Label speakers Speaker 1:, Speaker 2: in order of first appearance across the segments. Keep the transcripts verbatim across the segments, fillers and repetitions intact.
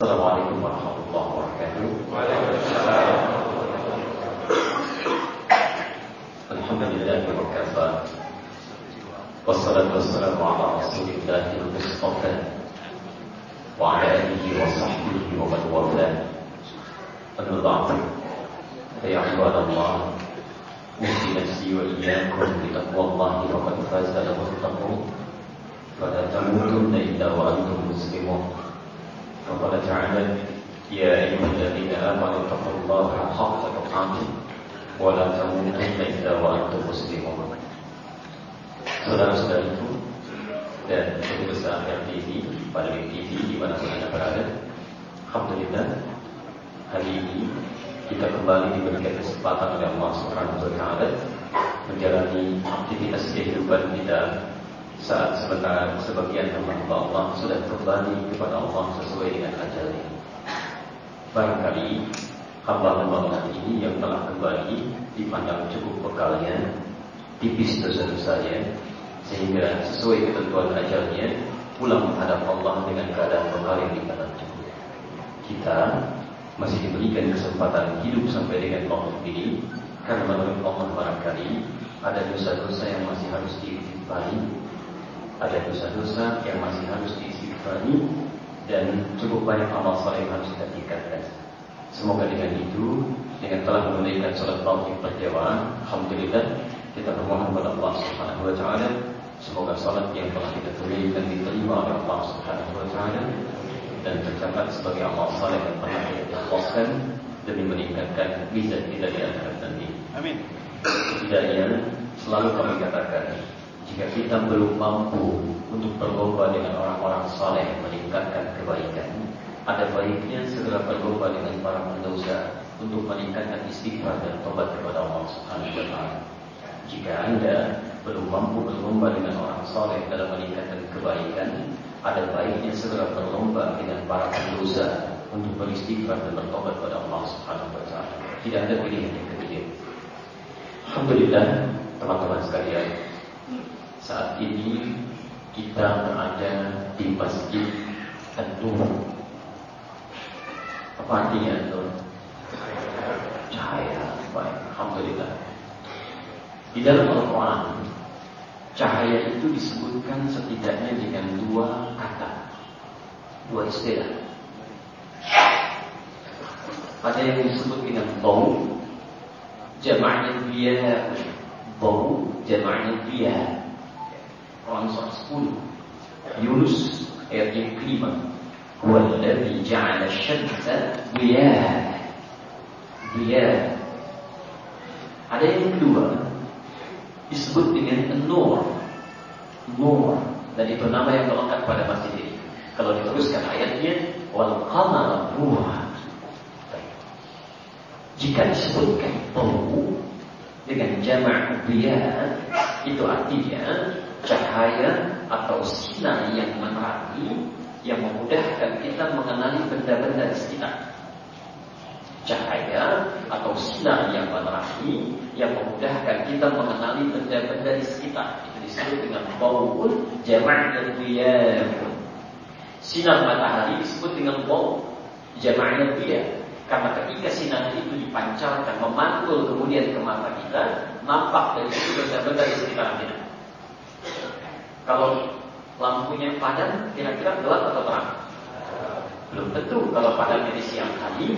Speaker 1: Assalamualaikum warahmatullahi wabarakatuh.
Speaker 2: Waalaikumsalam.
Speaker 1: Alhamdulillahi wa kafa. Wassalatu wassalamu ala Rasulillahil Mustafa wa ala alihi wa sahbihi wa man wala. Amma ba'du. Ya ibadallah, usi nafsi wa iyyakum bi taqwallahi faqad faza al-muttaqun. Fala tamutunna illa wa antum muslimun. فقال تعالى يا أيها الذين آمنوا اتقوا الله حق تقاته ولا تموتن إلا وأنتم مسلمون. Saudara-saudariku dan pemirsa R T V, pada T V di mana Anda berada, alhamdulillah hari ini kita kembali diberikan kesempatan oleh Allah Subhanahu wa taala menjalani aktivitas kehidupan kita saat sebentar sebagian hamba Allah sudah kembali kepada Allah sesuai dengan ajalnya. Barangkali hamba-hamba Allah ini yang telah kembali dipandang cukup bekalnya, tipis dosa-dosanya, sehingga sesuai ketentuan ajalnya pulang menghadap Allah dengan keadaan bekal yang dipandang cukup. Kita masih diberikan kesempatan hidup sampai dengan waktu ini karena menurut Allah barangkali ada dosa-dosa yang masih harus diistighfari, ada dosa-dosa yang masih harus diistighfari, dan cukup banyak amal saleh yang harus kita tingkatkan. Semoga dengan itu, dengan telah menunaikan salat tauhid berjamaah, alhamdulillah kita bermohon kepada Allah Subhanahu wa taala semoga salat yang telah kita tunaikan diterima oleh Allah Subhanahu wa taala dan tercatat sebagai amal saleh yang pernah kita ikhlaskan demi meningkatkan mizan kita di akhirat nanti.
Speaker 2: Amin.
Speaker 1: Setidaknya selalu kami katakan, jika kita belum mampu untuk berlomba dengan orang-orang saleh meningkatkan kebaikan, ada baiknya segera berlomba dengan para pendosa untuk meningkatkan istighfar dan tobat kepada Allah Subhanahu wa taala. Jika Anda belum mampu berlomba dengan orang saleh dalam meningkatkan kebaikan, ada baiknya segera berlomba dengan para pendosa untuk beristighfar dan bertobat kepada Allah Subhanahu wa taala. Tidak ada pilihan yang ketiga. Alhamdulillah, teman-teman sekalian, saat ini kita berada di Masjid An-Nur. Apa artinya An-Nur? Cahaya. Baik, alhamdulillah. Di dalam Al-Quran, cahaya itu disebutkan setidaknya dengan dua kata, dua istilah. Ada yang disebut dengan bau, jamaknya dia, bau, jamaknya dia. Quran surah sepuluh Yunus ayat yang kelima, Walladzi ja'ala asy-syamsa diyaa. Diyaa. Ada yang kedua disebut dengan An-Nur. Nur, dan itu nama yang melekat pada masjid ini. Kalau diteruskan ayatnya, wal qamara nura. Jika disebutkan bau dengan jamak diyaa, itu artinya cahaya atau sinar yang menerangi, yang memudahkan kita mengenali benda-benda di sekitar. Cahaya atau sinar yang menerangi, yang memudahkan kita mengenali benda-benda di sekitar. Itu disebut dengan bau, jamaknya diyaa. Sinar matahari disebut dengan bau, jamaknya diyaa. Karena ketika sinar itu dipancarkan, memantul kemudian ke mata kita, nampak dari situ benda-benda di sekitar kita. Kalau lampunya padam, kira-kira gelap atau terang? Belum tentu. Kalau padamnya di siang hari,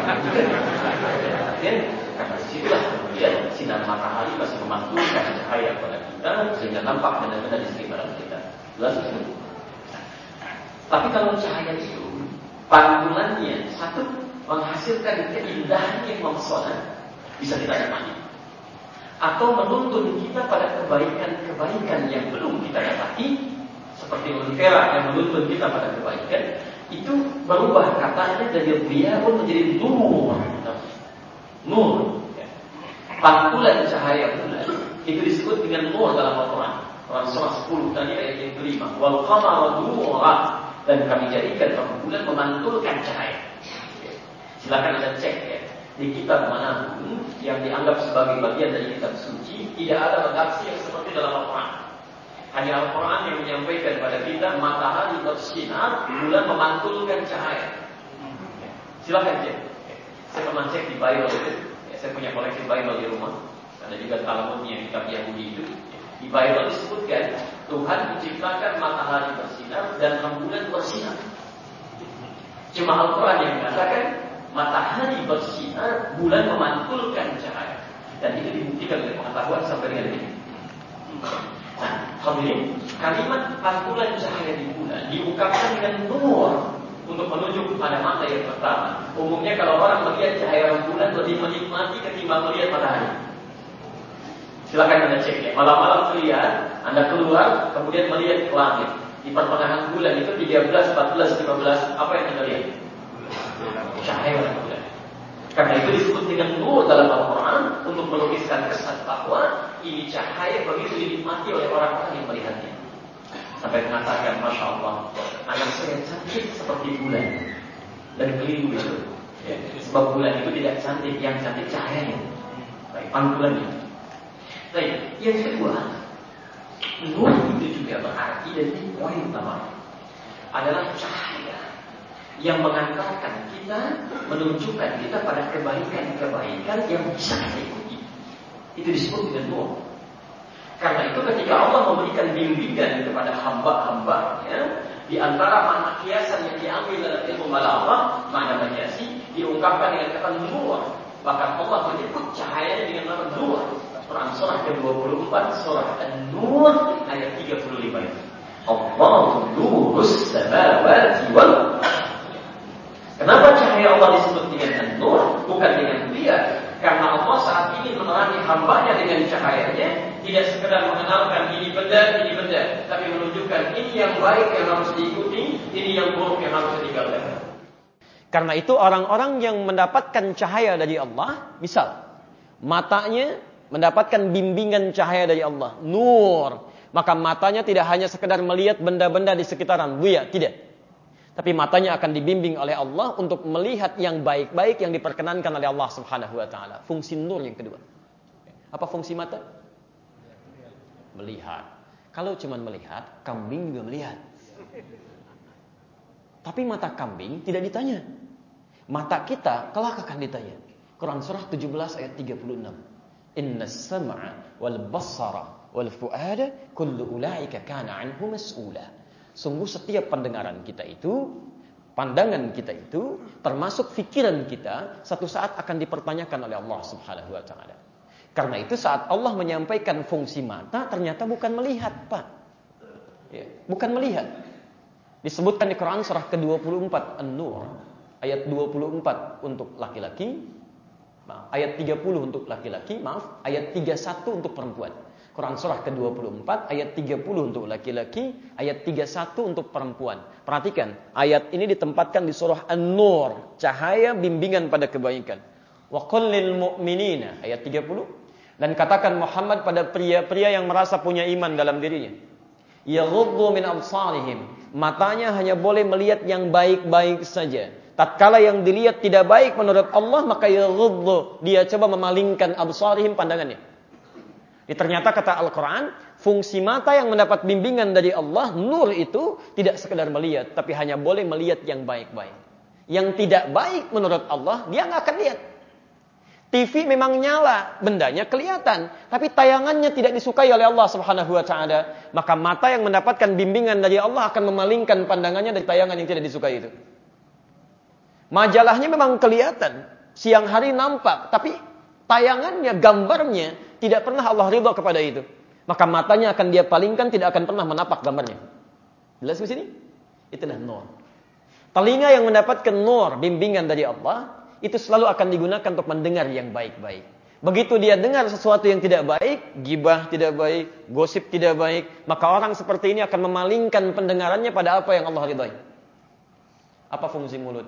Speaker 1: ya, karena disitulah kemudian sinar matahari masih memantulkan cahaya pada kita sehingga nampak benda-benda di sekitar kita. Jelas itu. Tapi kalau cahaya itu pantulannya satu menghasilkan keindahan yang mempesona, bisa kita nikmati, atau menuntun kita pada kebaikan-kebaikan yang belum kita dapati, seperti lentera yang menuntun kita pada kebaikan, itu berubah katanya dari diyaun menjadi nur. Nur, pantulan cahaya bulan itu disebut dengan nur dalam Al-Quran. Quran surah sepuluh tadi ayat yang kelima, wal qamara nura, dan kami jadikan bulan memantulkan cahaya. Silakan Anda cek ya, di kitab manapun yang dianggap sebagai bagian dari kitab suci, tidak ada redaksi yang seperti dalam Al-Quran. Hanya Al-Quran yang menyampaikan pada kita matahari bersinar, bulan memantulkan cahaya. Silakan cek. Saya pernah cek di Bible itu. Ya, saya punya koleksi Bible di rumah. Ada juga Talmudnya, kitab Yahudi itu. Di Bible disebutkan Tuhan menciptakan matahari bersinar dan rembulan bersinar. Cuma Al-Quran yang mengatakan matahari bersinar, bulan memantulkan cahaya. Dan itu dibuktikan oleh pengetahuan sampai dengan ini. Nah, hadirin, kalimat pantulan cahaya di bulan diungkapkan dengan nur untuk menunjuk kepada mata yang pertama. Umumnya kalau orang melihat cahaya rembulan lebih menikmati ketimbang melihat matahari. Silakan Anda cek ya. Malam-malam terlihat, Anda keluar, kemudian melihat ke langit. Di pertengahan bulan itu tiga belas, empat belas, lima belas, apa yang Anda lihat? Cahaya rembulan. Karena itu disebut dengan nur dalam Al-Quran untuk melukiskan kesan bahwa ini cahaya begitu dinikmati oleh orang-orang yang melihatnya. Sampai mengatakan, Masya Allah, anak saya cantik seperti bulan. Dan keliru itu. Ya, sebab bulan itu tidak cantik, yang cantik cahayanya. Baik, pantulannya. Baik, yang kedua, nur itu juga berarti, dan ini poin utama, adalah cahaya yang mengantarkan kita, menunjukkan kita pada kebaikan-kebaikan yang bisa kita ikuti. Itu disebut dengan nur. Karena itu ketika Allah memberikan bimbingan kepada hamba-hambanya, di antara makna kiasan yang diambil dalam ilmu balaghah, makna majasi diungkapkan dengan kata nur. Bahkan Allah menyebut cahayanya dengan nama nur. Quran surah ke dua puluh empat, surah An-Nur ayat tiga puluh lima. Allahu nurus samawati wal ardh. Kenapa cahaya Allah disebut dengan An-Nur, bukan dengan Dia? Karena Allah saat ini menerangi hambanya dengan cahayanya, tidak sekedar mengenalkan ini benda, ini benda, tapi menunjukkan ini yang baik yang harus diikuti, ini yang buruk yang harus ditinggalkan.
Speaker 2: Karena itu orang-orang yang mendapatkan cahaya dari Allah, misal matanya mendapatkan bimbingan cahaya dari Allah, nur, maka matanya tidak hanya sekedar melihat benda-benda di sekitaran, buya, tidak. Tapi matanya akan dibimbing oleh Allah untuk melihat yang baik-baik yang diperkenankan oleh Allah Subhanahu wa taala. Fungsi nur yang kedua. Apa fungsi mata? Melihat. Kalau cuma melihat, kambing juga melihat. Tapi mata kambing tidak ditanya. Mata kita kelak akan ditanya. Quran surah tujuh belas ayat tiga puluh enam. Innas sam'a wal basara wal fu'ada kullu ulaika kana 'anhu mas'ula. Sungguh setiap pendengaran kita itu, pandangan kita itu, termasuk fikiran kita, satu saat akan dipertanyakan oleh Allah Subhanahu wa taala. Karena itu saat Allah menyampaikan fungsi mata, ternyata bukan melihat, Pak. Ya, bukan melihat. Disebutkan di Quran surah ke dua puluh empat An-Nur, ayat dua puluh empat untuk laki-laki, maaf, ayat tiga puluh untuk laki-laki, maaf, ayat tiga puluh satu untuk perempuan. Quran surah ke dua puluh empat ayat tiga puluh untuk laki-laki, ayat tiga puluh satu untuk perempuan. Perhatikan, ayat ini ditempatkan di surah An-Nur, cahaya bimbingan pada kebaikan. Wa qul lil mu'minina, ayat tiga puluh. Dan katakan Muhammad pada pria-pria yang merasa punya iman dalam dirinya, yaghuddu min absarihim, matanya hanya boleh melihat yang baik-baik saja. Tatkala yang dilihat tidak baik menurut Allah, maka yaghuddu, dia coba memalingkan absarihim, pandangannya. Ternyata kata Al-Quran, fungsi mata yang mendapat bimbingan dari Allah, nur itu tidak sekedar melihat, tapi hanya boleh melihat yang baik-baik. Yang tidak baik menurut Allah, dia nggak akan lihat. T V memang nyala, bendanya kelihatan, tapi tayangannya tidak disukai oleh Allah Subhanahu wa taala. Maka mata yang mendapatkan bimbingan dari Allah akan memalingkan pandangannya dari tayangan yang tidak disukai itu. Majalahnya memang kelihatan, siang hari nampak, tapi tayangannya, gambarnya tidak pernah Allah ridha kepada itu. Maka matanya akan dia palingkan, tidak akan pernah menapak gambarnya. Jelas di sini? Itulah nur. Telinga yang mendapatkan nur, bimbingan dari Allah, itu selalu akan digunakan untuk mendengar yang baik-baik. Begitu dia dengar sesuatu yang tidak baik, gibah tidak baik, gosip tidak baik, maka orang seperti ini akan memalingkan pendengarannya pada apa yang Allah ridhai. Apa fungsi mulut?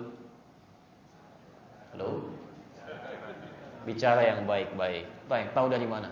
Speaker 2: Halo? Bicara yang baik-baik. Baik, tahu dari mana?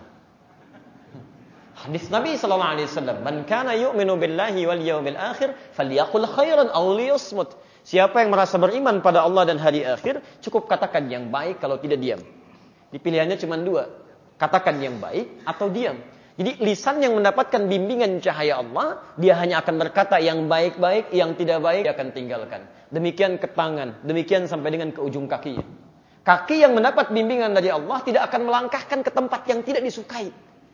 Speaker 2: Hadis Nabi sallallahu alaihi wasallam, "Man kana yu'minu billahi wal yawmil akhir falyaqul khairan aw liyasmut." Siapa yang merasa beriman pada Allah dan hari akhir, cukup katakan yang baik, kalau tidak diam. Dipilihannya cuma dua. Katakan yang baik atau diam. Jadi lisan yang mendapatkan bimbingan cahaya Allah, dia hanya akan berkata yang baik-baik, yang tidak baik dia akan tinggalkan. Demikian ke tangan, demikian sampai dengan ke ujung kakinya. Kaki yang mendapat bimbingan dari Allah tidak akan melangkahkan ke tempat yang tidak disukai.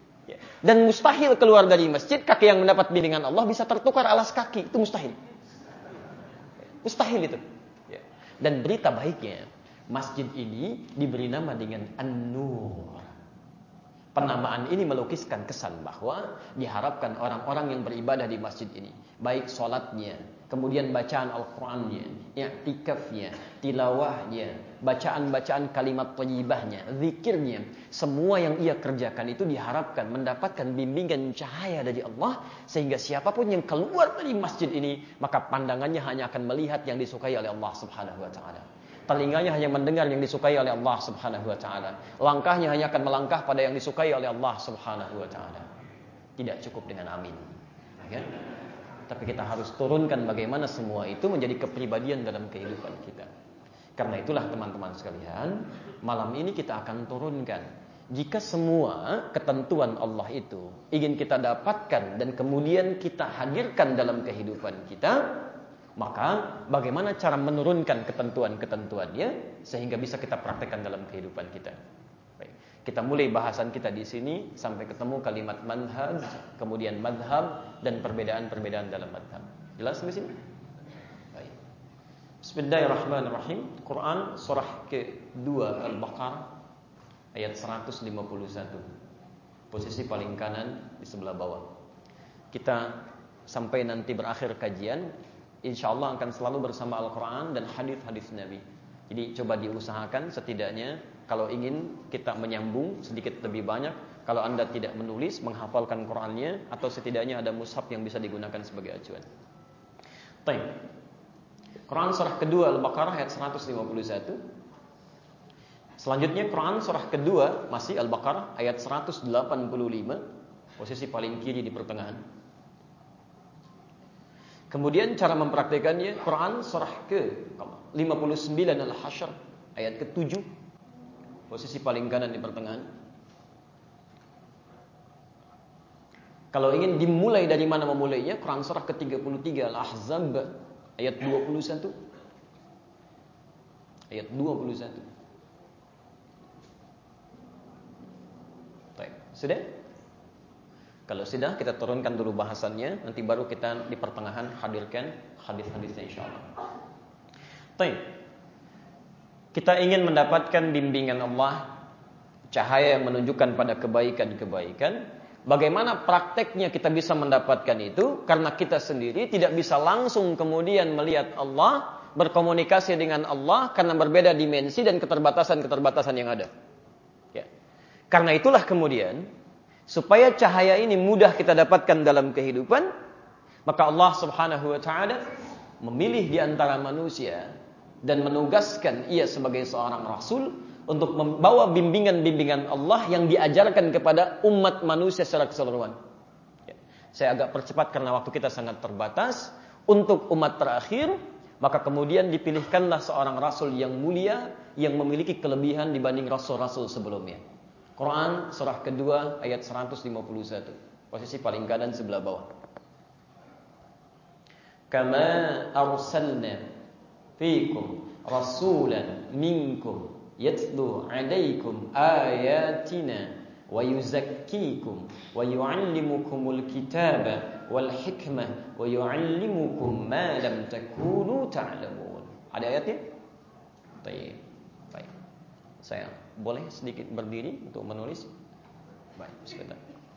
Speaker 2: Dan mustahil keluar dari masjid, kaki yang mendapat bimbingan Allah bisa tertukar alas kaki. Itu mustahil. Mustahil itu. Dan berita baiknya, masjid ini diberi nama dengan An-Nur. Penamaan ini melukiskan kesan bahwa diharapkan orang-orang yang beribadah di masjid ini, baik sholatnya, kemudian bacaan Al-Qurannya, i'tikafnya, tilawahnya, bacaan-bacaan kalimat thayyibahnya, zikirnya, semua yang ia kerjakan itu diharapkan mendapatkan bimbingan cahaya dari Allah, sehingga siapapun yang keluar dari masjid ini, maka pandangannya hanya akan melihat yang disukai oleh Allah Subhanahu wa taala. Telinganya hanya mendengar yang disukai oleh Allah Subhanahu wa taala. Langkahnya hanya akan melangkah pada yang disukai oleh Allah Subhanahu wa taala. Tidak cukup dengan amin. Ya? Tapi kita harus turunkan bagaimana semua itu menjadi kepribadian dalam kehidupan kita. Karena itulah teman-teman sekalian, malam ini kita akan turunkan. Jika semua ketentuan Allah itu ingin kita dapatkan dan kemudian kita hadirkan dalam kehidupan kita, maka bagaimana cara menurunkan ketentuan-ketentuannya sehingga bisa kita praktekkan dalam kehidupan kita. Baik. Kita mulai bahasan kita di sini sampai ketemu kalimat manhaj, kemudian madhab dan perbedaan-perbedaan dalam madhab. Jelas di sini? Baik. Bismillahirrahmanirrahim. Quran surah kedua Al-Baqarah ayat seratus lima puluh satu. Posisi paling kanan di sebelah bawah. Kita sampai nanti berakhir kajian, InsyaAllah akan selalu bersama Al-Quran dan hadis-hadis Nabi. Jadi coba diusahakan setidaknya kalau ingin kita menyambung sedikit lebih banyak. Kalau anda tidak menulis, menghafalkan Qurannya, atau setidaknya ada mushaf yang bisa digunakan sebagai acuan. Baik. Quran surah kedua Al-Baqarah ayat seratus lima puluh satu. Selanjutnya Quran surah kedua masih Al-Baqarah ayat seratus delapan puluh lima. Posisi paling kiri di pertengahan. Kemudian cara mempraktekannya, Quran surah ke lima puluh sembilan Al-Hasyr ayat ke tujuh, posisi paling kanan di pertengahan. Kalau ingin dimulai dari mana memulainya, Quran surah ke tiga puluh tiga Al-Ahzab ayat dua puluh satu. Ayat dua puluh satu. Baik, sudah? Kalau sudah, kita turunkan dulu bahasannya, nanti baru kita di pertengahan hadirkan hadis-hadisnya insyaallah. Baik. Kita ingin mendapatkan bimbingan Allah, cahaya yang menunjukkan pada kebaikan-kebaikan. Bagaimana prakteknya kita bisa mendapatkan itu? Karena kita sendiri tidak bisa langsung kemudian melihat Allah, berkomunikasi dengan Allah, karena berbeda dimensi dan keterbatasan-keterbatasan yang ada. Ya. Karena itulah kemudian supaya cahaya ini mudah kita dapatkan dalam kehidupan, maka Allah Subhanahu wa taala memilih di antara manusia dan menugaskan ia sebagai seorang rasul untuk membawa bimbingan-bimbingan Allah yang diajarkan kepada umat manusia secara keseluruhan. Ya. Saya agak percepat karena waktu kita sangat terbatas. Untuk umat terakhir, maka kemudian dipilihkanlah seorang rasul yang mulia yang memiliki kelebihan dibanding rasul-rasul sebelumnya. Quran surah kedua ayat seratus lima puluh satu. Posisi paling kanan sebelah bawah. Kama arsalna fiikum rasulan minkum yatlu 'alaikum ayatina wa yuzakkikum wa yu'allimukumul kitaba wal hikmah wa yu'allimukum ma lam takunu ta'lamun. Ada ayatnya? Baik. Baik. Saya boleh sedikit berdiri untuk menulis? Baik, sebentar.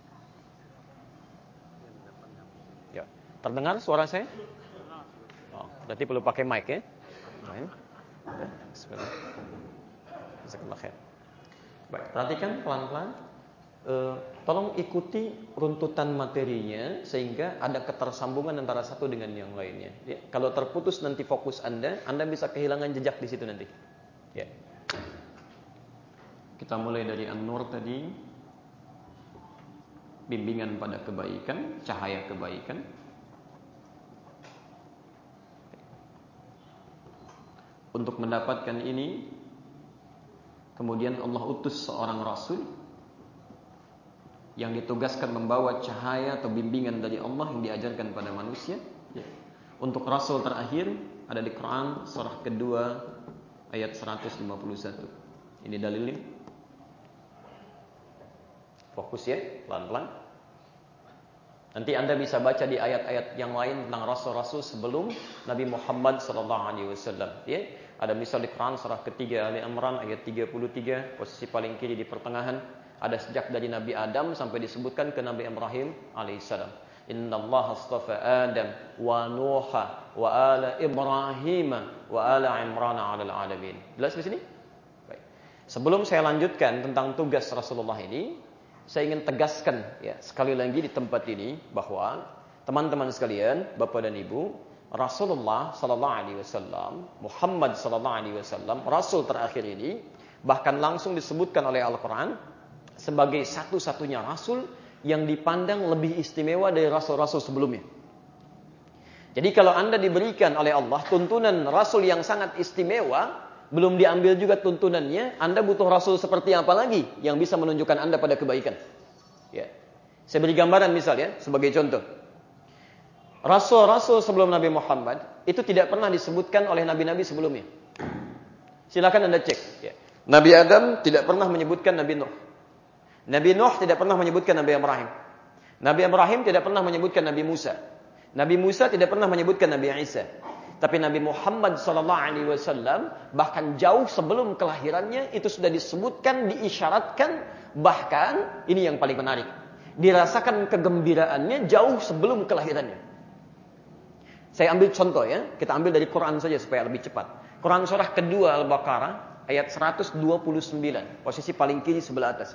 Speaker 2: Ya, terdengar suara saya? Oh, berarti perlu pakai mic ya? Baik. Sebentar. Jazakallahu khair. Baik, perhatikan pelan-pelan. Uh, tolong ikuti runtutan materinya sehingga ada ketersambungan antara satu dengan yang lainnya. Ya, kalau terputus nanti fokus Anda, Anda bisa kehilangan jejak di situ nanti. Ya. Kita mulai dari An-Nur tadi, bimbingan pada kebaikan, cahaya kebaikan. Untuk mendapatkan ini, kemudian Allah utus seorang rasul yang ditugaskan membawa cahaya atau bimbingan dari Allah yang diajarkan pada manusia. Ya. Untuk Rasul terakhir ada di Quran surah kedua ayat seratus lima puluh satu. Ini dalilnya. Fokus ya, pelan-pelan. Nanti Anda bisa baca di ayat-ayat yang lain tentang rasul-rasul sebelum Nabi Muhammad sallallahu alaihi wasallam. Ya, ada misal di Quran surah ketiga Ali Imran ayat tiga puluh tiga, posisi paling kiri di pertengahan. Ada sejak dari Nabi Adam sampai disebutkan ke Nabi Ibrahim alaihissalam. Innallaha astafa Adam wa Nuha wa ala Ibrahim wa ala Imran 'alal alamin. Jelas di sini? Baik. Sebelum saya lanjutkan tentang tugas Rasulullah ini, saya ingin tegaskan ya sekali lagi di tempat ini bahwa teman-teman sekalian, Bapak dan Ibu, Rasulullah sallallahu alaihi wasallam, Muhammad sallallahu alaihi wasallam, rasul terakhir ini bahkan langsung disebutkan oleh Al-Qur'an sebagai satu-satunya rasul yang dipandang lebih istimewa dari rasul-rasul sebelumnya. Jadi kalau Anda diberikan oleh Allah tuntunan rasul yang sangat istimewa, belum diambil juga tuntunannya, Anda butuh rasul seperti apa lagi yang bisa menunjukkan Anda pada kebaikan? Ya. Saya beri gambaran misal ya, sebagai contoh. Rasul-rasul sebelum Nabi Muhammad itu tidak pernah disebutkan oleh nabi-nabi sebelumnya. Silakan Anda cek. Ya. Nabi Adam tidak pernah menyebutkan Nabi Nuh. Nabi Nuh tidak pernah menyebutkan Nabi Ibrahim. Nabi Ibrahim tidak pernah menyebutkan Nabi Musa. Nabi Musa tidak pernah menyebutkan Nabi Isa. Tapi Nabi Muhammad sallallahu alaihi wasallam bahkan jauh sebelum kelahirannya itu sudah disebutkan, diisyaratkan, bahkan ini yang paling menarik, dirasakan kegembiraannya jauh sebelum kelahirannya. Saya ambil contoh ya, kita ambil dari Quran saja supaya lebih cepat. Quran surah kedua Al-Baqarah ayat seratus dua puluh sembilan, posisi paling kiri sebelah atas.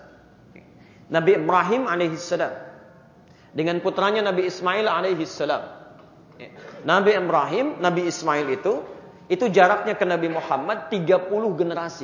Speaker 2: Nabi Ibrahim alaihissalam dengan putranya Nabi Ismail alaihissalam. Nabi Ibrahim, Nabi Ismail itu itu jaraknya ke Nabi Muhammad tiga puluh generasi.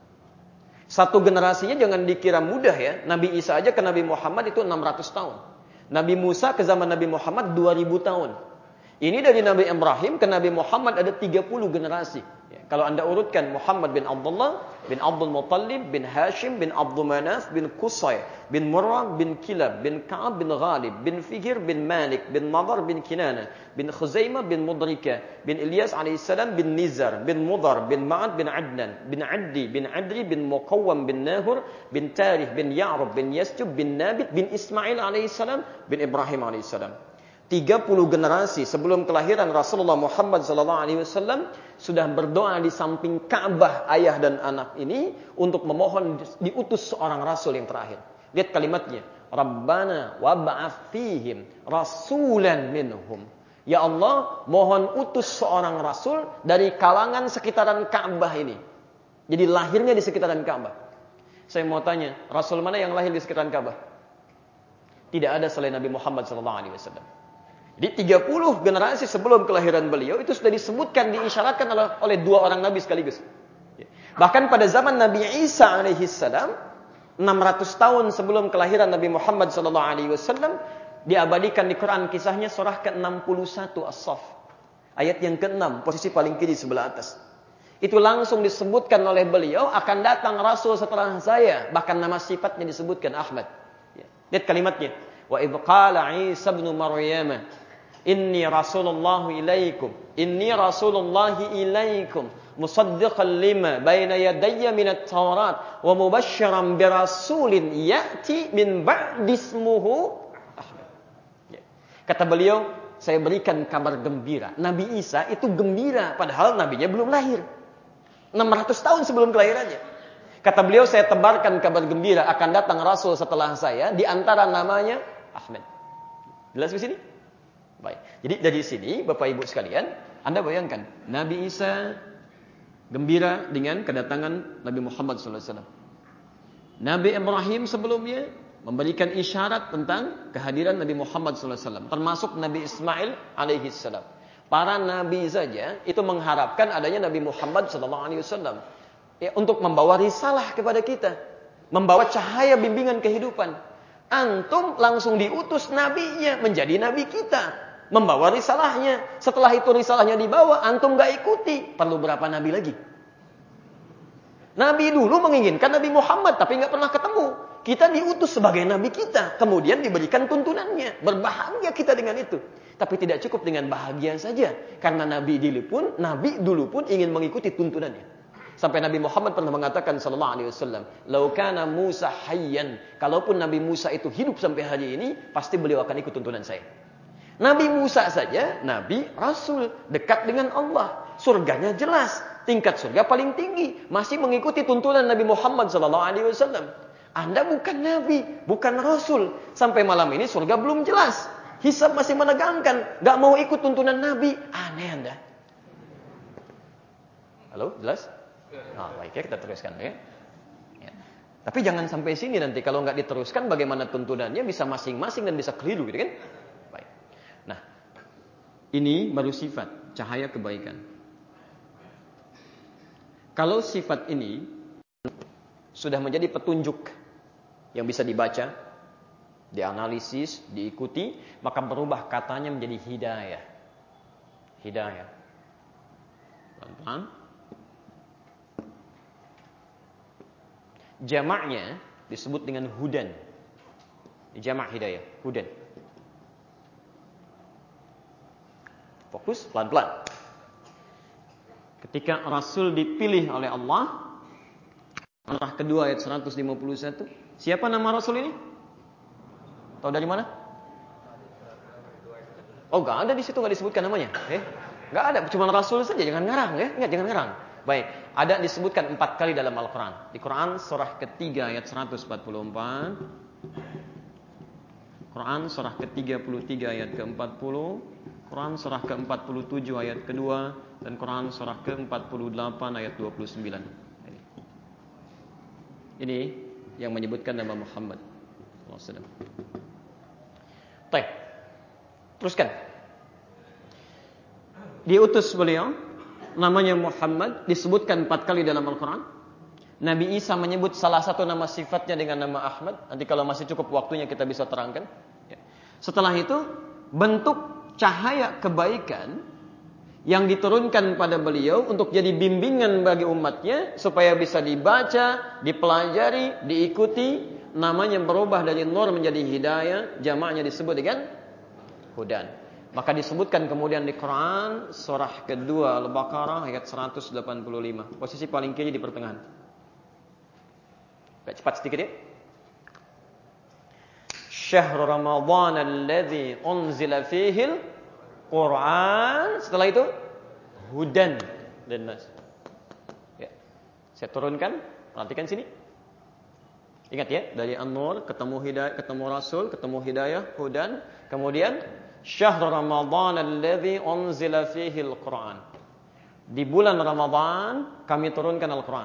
Speaker 2: Satu generasinya jangan dikira mudah ya. Nabi Isa aja ke Nabi Muhammad itu enam ratus tahun. Nabi Musa ke zaman Nabi Muhammad dua ribu tahun. Ini dari Nabi Ibrahim ke Nabi Muhammad ada tiga puluh generasi. Ya, kalau Anda urutkan Muhammad bin Abdullah, bin Abdul Muttalib, bin Hashim, bin Abdul Manaf, bin Qusay, bin Murrah, bin Kilab, bin Ka'ab, bin Ghalib, bin Fihir, bin Malik, bin Nadar, bin Kinana, bin Khuzaimah, bin Mudrika, bin Ilyas alaihissalam, bin Nizar, bin Mudar, bin Ma'ad, bin Adnan, bin Addi, bin Adri, bin Muqawwam, bin Nahur, bin Tarih, bin Ya'rub, bin Yasjub, bin Nabit, bin Ismail alaihissalam, bin Ibrahim alaihissalam. tiga puluh generasi sebelum kelahiran Rasulullah Muhammad sallallahu alaihi wasallam sudah berdoa di samping Ka'bah ayah dan anak ini untuk memohon diutus seorang rasul yang terakhir. Lihat kalimatnya, Rabbana wab'ats fihim rasulan minhum. Ya Allah, mohon utus seorang rasul dari kalangan sekitaran Ka'bah ini. Jadi lahirnya di sekitaran Ka'bah. Saya mau tanya, rasul mana yang lahir di sekitaran Ka'bah? Tidak ada selain Nabi Muhammad sallallahu alaihi wasallam. Jadi tiga puluh generasi sebelum kelahiran beliau itu sudah disebutkan, diisyaratkan oleh, oleh dua orang nabi sekaligus. Bahkan pada zaman Nabi Isa alaihissalam, enam ratus tahun sebelum kelahiran Nabi Muhammad sallallahu alaihi wasallam, diabadikan di Quran kisahnya surah ke enam puluh satu As-Saff. Ayat yang keenam, posisi paling kiri sebelah atas. Itu langsung disebutkan oleh beliau, akan datang rasul setelah saya, bahkan nama sifatnya disebutkan Ahmad. Lihat kalimatnya. Wa idh qala Isa ibn Maryam inni rasulullah ilaikum inni rasulullah ilaikum musaddiqan lima baina yadayya minat taurat wa mubasysyiran birasulin ya'ti min ba'di ismuhu Ahmad. Kata beliau, saya berikan kabar gembira. Nabi Isa itu gembira padahal nabinya belum lahir. enam ratus tahun sebelum kelahirannya. Kata beliau, saya tebarkan kabar gembira akan datang rasul setelah saya, di antara namanya Ahmad. Jelas di sini? Baik. Jadi dari sini Bapak Ibu sekalian, Anda bayangkan Nabi Isa gembira dengan kedatangan Nabi Muhammad sallallahu alaihi wasallam. Nabi Ibrahim sebelumnya memberikan isyarat tentang kehadiran Nabi Muhammad sallallahu alaihi wasallam, termasuk Nabi Ismail alaihi salam. Para nabi saja itu mengharapkan adanya Nabi Muhammad sallallahu alaihi wasallam ya, untuk membawa risalah kepada kita, membawa cahaya bimbingan kehidupan. Antum langsung diutus nabinya menjadi nabi kita, membawa risalahnya. Setelah itu risalahnya dibawa, antum gak ikuti, perlu berapa nabi lagi? Nabi dulu menginginkan Nabi Muhammad tapi gak pernah ketemu. kita diutus sebagai nabi kita, kemudian diberikan tuntunannya. Berbahagia kita dengan itu. Tapi tidak cukup dengan bahagia saja, karena nabi dulu pun, nabi dulu pun ingin mengikuti tuntunannya. Sampai Nabi Muhammad pernah mengatakan sallallahu alaihi wasallam, "Lau kana Musa hayyan," kalaupun Nabi Musa itu hidup sampai hari ini, pasti beliau akan ikut tuntunan saya. Nabi Musa saja, nabi, rasul, dekat dengan Allah, surganya jelas, tingkat surga paling tinggi, masih mengikuti tuntunan Nabi Muhammad sallallahu alaihi wasallam. Anda bukan nabi, bukan rasul, sampai malam ini surga belum jelas, hisab masih menegangkan, gak mau ikut tuntunan nabi, aneh Anda. Halo, jelas? Nah, baik ya, kita teruskan ya. Ya. Tapi jangan sampai sini nanti, kalau nggak diteruskan bagaimana tuntunannya, bisa masing-masing dan bisa keliru gitu kan? Baik. Nah, ini baru sifat cahaya kebaikan. Kalau sifat ini sudah menjadi petunjuk yang bisa dibaca, dianalisis, diikuti, maka berubah katanya menjadi hidayah. Hidayah. Pelan-pelan. Jamaknya disebut dengan hudan. Jamak hidayah, hudan. Fokus pelan-pelan. Ketika Rasul dipilih oleh Allah, surah kedua ayat seratus lima puluh satu. Siapa nama Rasul ini? Tahu dari mana? Oh, enggak ada di situ, enggak disebutkan namanya. Eh, enggak ada, cuma Rasul saja, jangan ngarang ya. Ingat, jangan ngarang. Baik, ada disebutkan empat kali dalam Al-Quran. Di Quran surah ketiga ayat seratus empat puluh empat. Quran surah ke tiga puluh tiga ayat ke empat puluh. Quran surah ke empat puluh tujuh ayat kedua. Dan Quran surah ke empat puluh delapan ayat dua puluh sembilan. Ini yang menyebutkan nama Muhammad sallallahu alaihi wasallam. Baik. Teruskan. Diutus beliau, namanya Muhammad, disebutkan empat kali dalam Al-Quran. Nabi Isa menyebut salah satu nama sifatnya dengan nama Ahmad. Nanti kalau masih cukup waktunya kita bisa terangkan. Setelah itu, bentuk cahaya kebaikan yang diturunkan pada beliau untuk jadi bimbingan bagi umatnya supaya bisa dibaca, dipelajari, diikuti, namanya berubah dari nur menjadi hidayah, jamaknya disebut dengan hudan. Maka disebutkan kemudian di Quran surah kedua Al-Baqarah ayat seratus delapan puluh lima, posisi paling kiri di pertengahan. Baik, cepat sedikit ya. Syahrul Ramadhan alladzi unzila fihi Quran, setelah itu hudan dan nas. Ya. Saya turunkan, perhatikan sini. Ingat ya, dari An-Nur ketemu hidayah, ketemu Rasul, ketemu hidayah, hudan, kemudian Syahrul Ramadhan alladzi unzila fihi al-Quran. Di bulan Ramadan kami turunkan Al-Quran.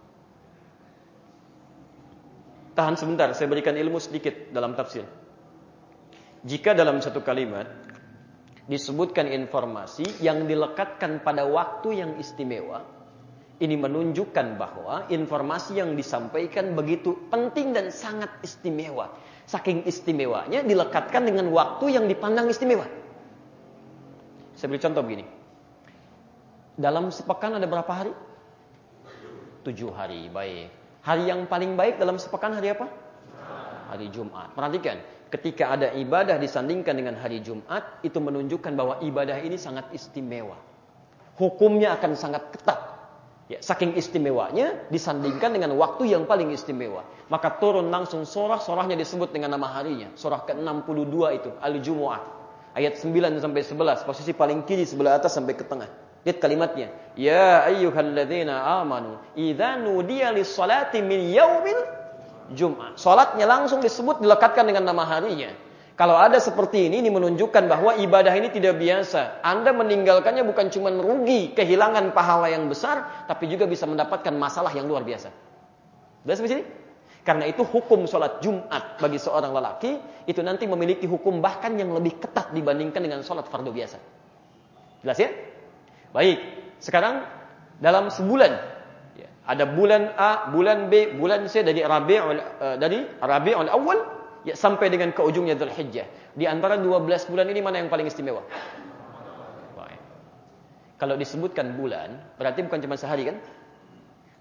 Speaker 2: Tahan sebentar, saya berikan ilmu sedikit dalam tafsir. Jika dalam satu kalimat disebutkan informasi yang dilekatkan pada waktu yang istimewa, ini menunjukkan bahwa informasi yang disampaikan begitu penting dan sangat istimewa. Saking istimewanya dilekatkan dengan waktu yang dipandang istimewa. Saya beri contoh begini. Dalam sepekan ada berapa hari? Tujuh hari, baik. Hari yang paling baik dalam sepekan hari apa? Hari Jumat. Perhatikan, ketika ada ibadah disandingkan dengan hari Jumat, itu menunjukkan bahwa ibadah ini sangat istimewa. Hukumnya akan sangat ketat. Ya, saking istimewanya disandingkan dengan waktu yang paling istimewa. Maka turun langsung surah, surahnya disebut dengan nama harinya. Surah ke enam puluh dua itu, Al-Jumu'ah. Ayat sembilan sampai sebelas, posisi paling kiri sebelah atas sampai ke tengah. Lihat kalimatnya. Ya ayyuhalladzina amanu, idza nudiya lis-salati min yaumil Jum'ah. Salatnya langsung disebut, dilekatkan dengan nama harinya. Kalau ada seperti ini, ini menunjukkan bahwa ibadah ini tidak biasa. Anda meninggalkannya bukan cuma rugi, kehilangan pahala yang besar, tapi juga bisa mendapatkan masalah yang luar biasa. Jelas di sini? Karena itu hukum salat Jumat bagi seorang lelaki itu nanti memiliki hukum bahkan yang lebih ketat dibandingkan dengan salat fardu biasa. Jelas ya? Baik. Sekarang dalam sebulan ya, ada bulan A, bulan B, bulan C dari Rabiul uh, dari Rabiul Awal ya, sampai dengan ke ujungnya Dzulhijjah. Di antara dua belas bulan ini mana yang paling istimewa? Baik. Kalau disebutkan bulan, berarti bukan cuma sehari kan?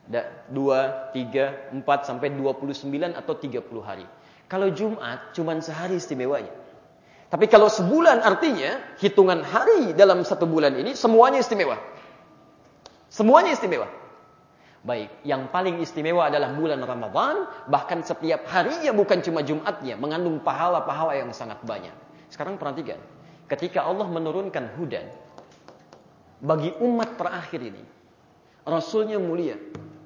Speaker 2: dua, tiga, empat, sampai dua puluh sembilan atau tiga puluh hari. Kalau Jumat, cuma sehari istimewanya. Tapi kalau sebulan artinya, hitungan hari dalam satu bulan ini, semuanya istimewa. Semuanya istimewa. Baik, yang paling istimewa adalah bulan Ramadan, bahkan setiap harinya bukan cuma Jumatnya, mengandung pahala-pahala yang sangat banyak. Sekarang perhatikan, ketika Allah menurunkan hudan, bagi umat terakhir ini, Rasulnya mulia,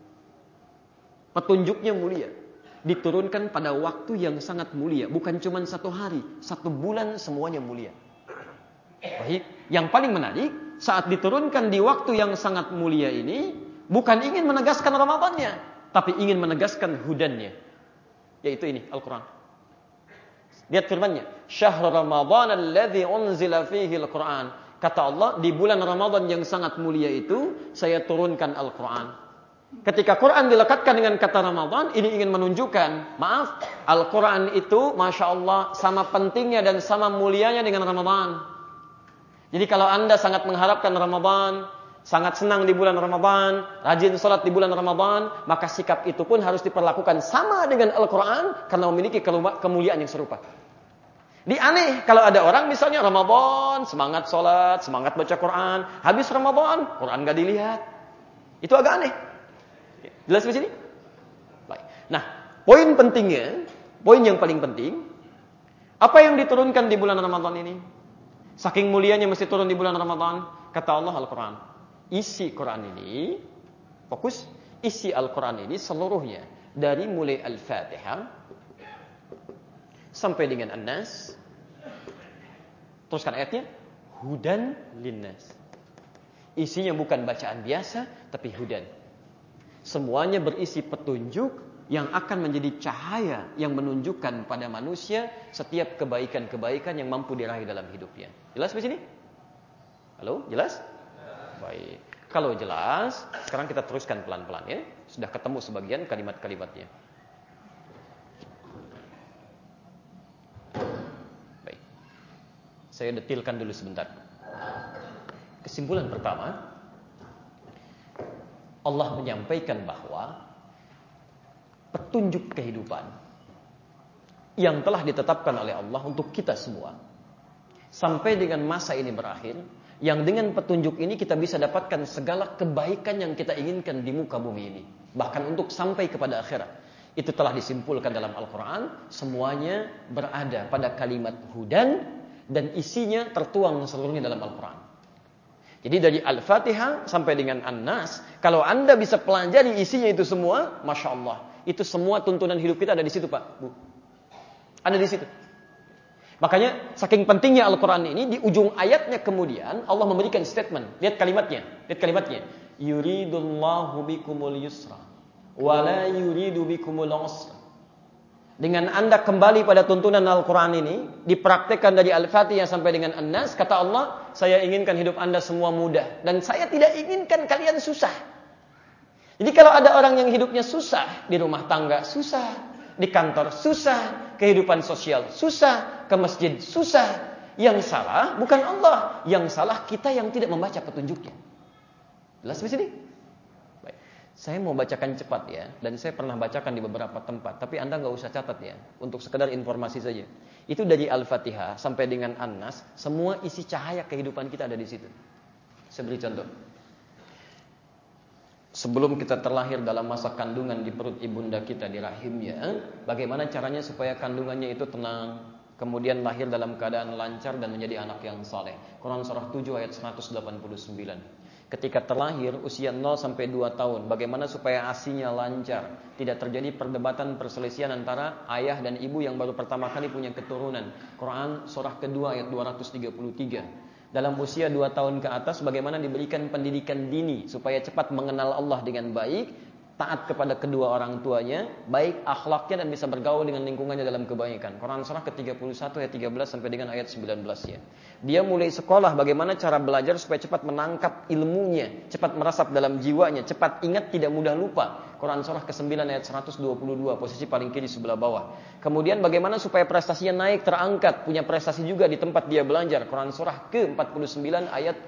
Speaker 2: petunjuknya mulia, diturunkan pada waktu yang sangat mulia. Bukan cuma satu hari, satu bulan semuanya mulia. Baik, yang paling menarik, saat diturunkan di waktu yang sangat mulia ini, bukan ingin menegaskan Ramadannya, tapi ingin menegaskan hudannya. Yaitu ini, Al-Quran. Lihat firmannya, Syahrul Ramadan alladzi unzila fihi Al-Quran. Kata Allah, di bulan Ramadan yang sangat mulia itu, saya turunkan Al-Quran. Ketika Quran dilekatkan dengan kata Ramadan, ini ingin menunjukkan, maaf, Al-Quran itu, Masya Allah, sama pentingnya dan sama mulianya dengan Ramadan. Jadi kalau Anda sangat mengharapkan Ramadan, sangat senang di bulan Ramadan, rajin salat di bulan Ramadan, maka sikap itu pun harus diperlakukan sama dengan Al-Quran, karena memiliki kemuliaan yang serupa. Di aneh, kalau ada orang misalnya Ramadan, semangat salat, semangat baca Quran, habis Ramadan, Quran gak dilihat. Itu agak aneh. Jelas di sini? Baik. Nah, poin pentingnya, poin yang paling penting, apa yang diturunkan di bulan Ramadan ini? Saking mulianya mesti turun di bulan Ramadan. Kata Allah, Al-Quran. Isi Quran ini, fokus, isi Al-Quran ini seluruhnya, dari mulai Al-Fatihah sampai dengan An-Nas. Teruskan ayatnya, hudan linnas. Isinya bukan bacaan biasa, tapi hudan. Semuanya berisi petunjuk yang akan menjadi cahaya yang menunjukkan pada manusia setiap kebaikan-kebaikan yang mampu diraih dalam hidupnya. Jelas di sini? Halo, jelas? Baik. Kalau jelas, sekarang kita teruskan pelan-pelan ya. Sudah ketemu sebagian kalimat-kalimatnya. Baik. Saya detilkan dulu sebentar. Kesimpulan pertama, Allah menyampaikan bahwa petunjuk kehidupan yang telah ditetapkan oleh Allah untuk kita semua sampai dengan masa ini berakhir, yang dengan petunjuk ini kita bisa dapatkan segala kebaikan yang kita inginkan di muka bumi ini, bahkan untuk sampai kepada akhirat. Itu telah disimpulkan dalam Al-Quran. Semuanya berada pada kalimat hudan, dan isinya tertuang seluruhnya dalam Al-Quran. Jadi dari Al-Fatihah sampai dengan An-Nas, kalau Anda bisa pelajari isinya itu semua, Masya Allah, itu semua tuntunan hidup kita ada di situ, Pak, Bu. Ada di situ. Makanya saking pentingnya Al-Quran ini, di ujung ayatnya kemudian Allah memberikan statement. Lihat kalimatnya, lihat kalimatnya. Yuridullahu bikumul yusra wa la yuridu bikumul usra. Dengan Anda kembali pada tuntunan Al-Quran ini, dipraktekkan dari Al-Fatihah sampai dengan An-Nas, kata Allah, saya inginkan hidup Anda semua mudah, dan saya tidak inginkan kalian susah. Jadi kalau ada orang yang hidupnya susah, di rumah tangga susah, di kantor susah, kehidupan sosial susah, ke masjid susah, yang salah bukan Allah, yang salah kita yang tidak membaca petunjuknya. Jelas di sini? Saya mau bacakan cepat ya, dan saya pernah bacakan di beberapa tempat, tapi Anda nggak usah catat ya, untuk sekedar informasi saja. Itu dari Al-Fatihah sampai dengan An-Nas, semua isi cahaya kehidupan kita ada di situ. Saya beri contoh. Sebelum kita terlahir dalam masa kandungan di perut ibunda kita di rahimnya, bagaimana caranya supaya kandungannya itu tenang, kemudian lahir dalam keadaan lancar dan menjadi anak yang saleh. Quran surah tujuh ayat seratus delapan puluh sembilan. Ketika terlahir usia nol sampai dua tahun, bagaimana supaya asinya lancar, tidak terjadi perdebatan perselisihan antara ayah dan ibu yang baru pertama kali punya keturunan. Quran surah kedua ayat dua ratus tiga puluh tiga. Dalam usia dua tahun ke atas, bagaimana diberikan pendidikan dini supaya cepat mengenal Allah dengan baik, taat kepada kedua orang tuanya, baik akhlaknya dan bisa bergaul dengan lingkungannya dalam kebaikan. Quran surah ke tiga puluh satu ayat tiga belas sampai dengan ayat sembilan belas ya. Dia mulai sekolah, bagaimana cara belajar supaya cepat menangkap ilmunya, cepat meresap dalam jiwanya, cepat ingat, tidak mudah lupa. Quran surah ke sembilan ayat seratus dua puluh dua, posisi paling kiri sebelah bawah. Kemudian bagaimana supaya prestasinya naik, terangkat, punya prestasi juga di tempat dia belajar. Quran surah ke empat puluh sembilan ayat ke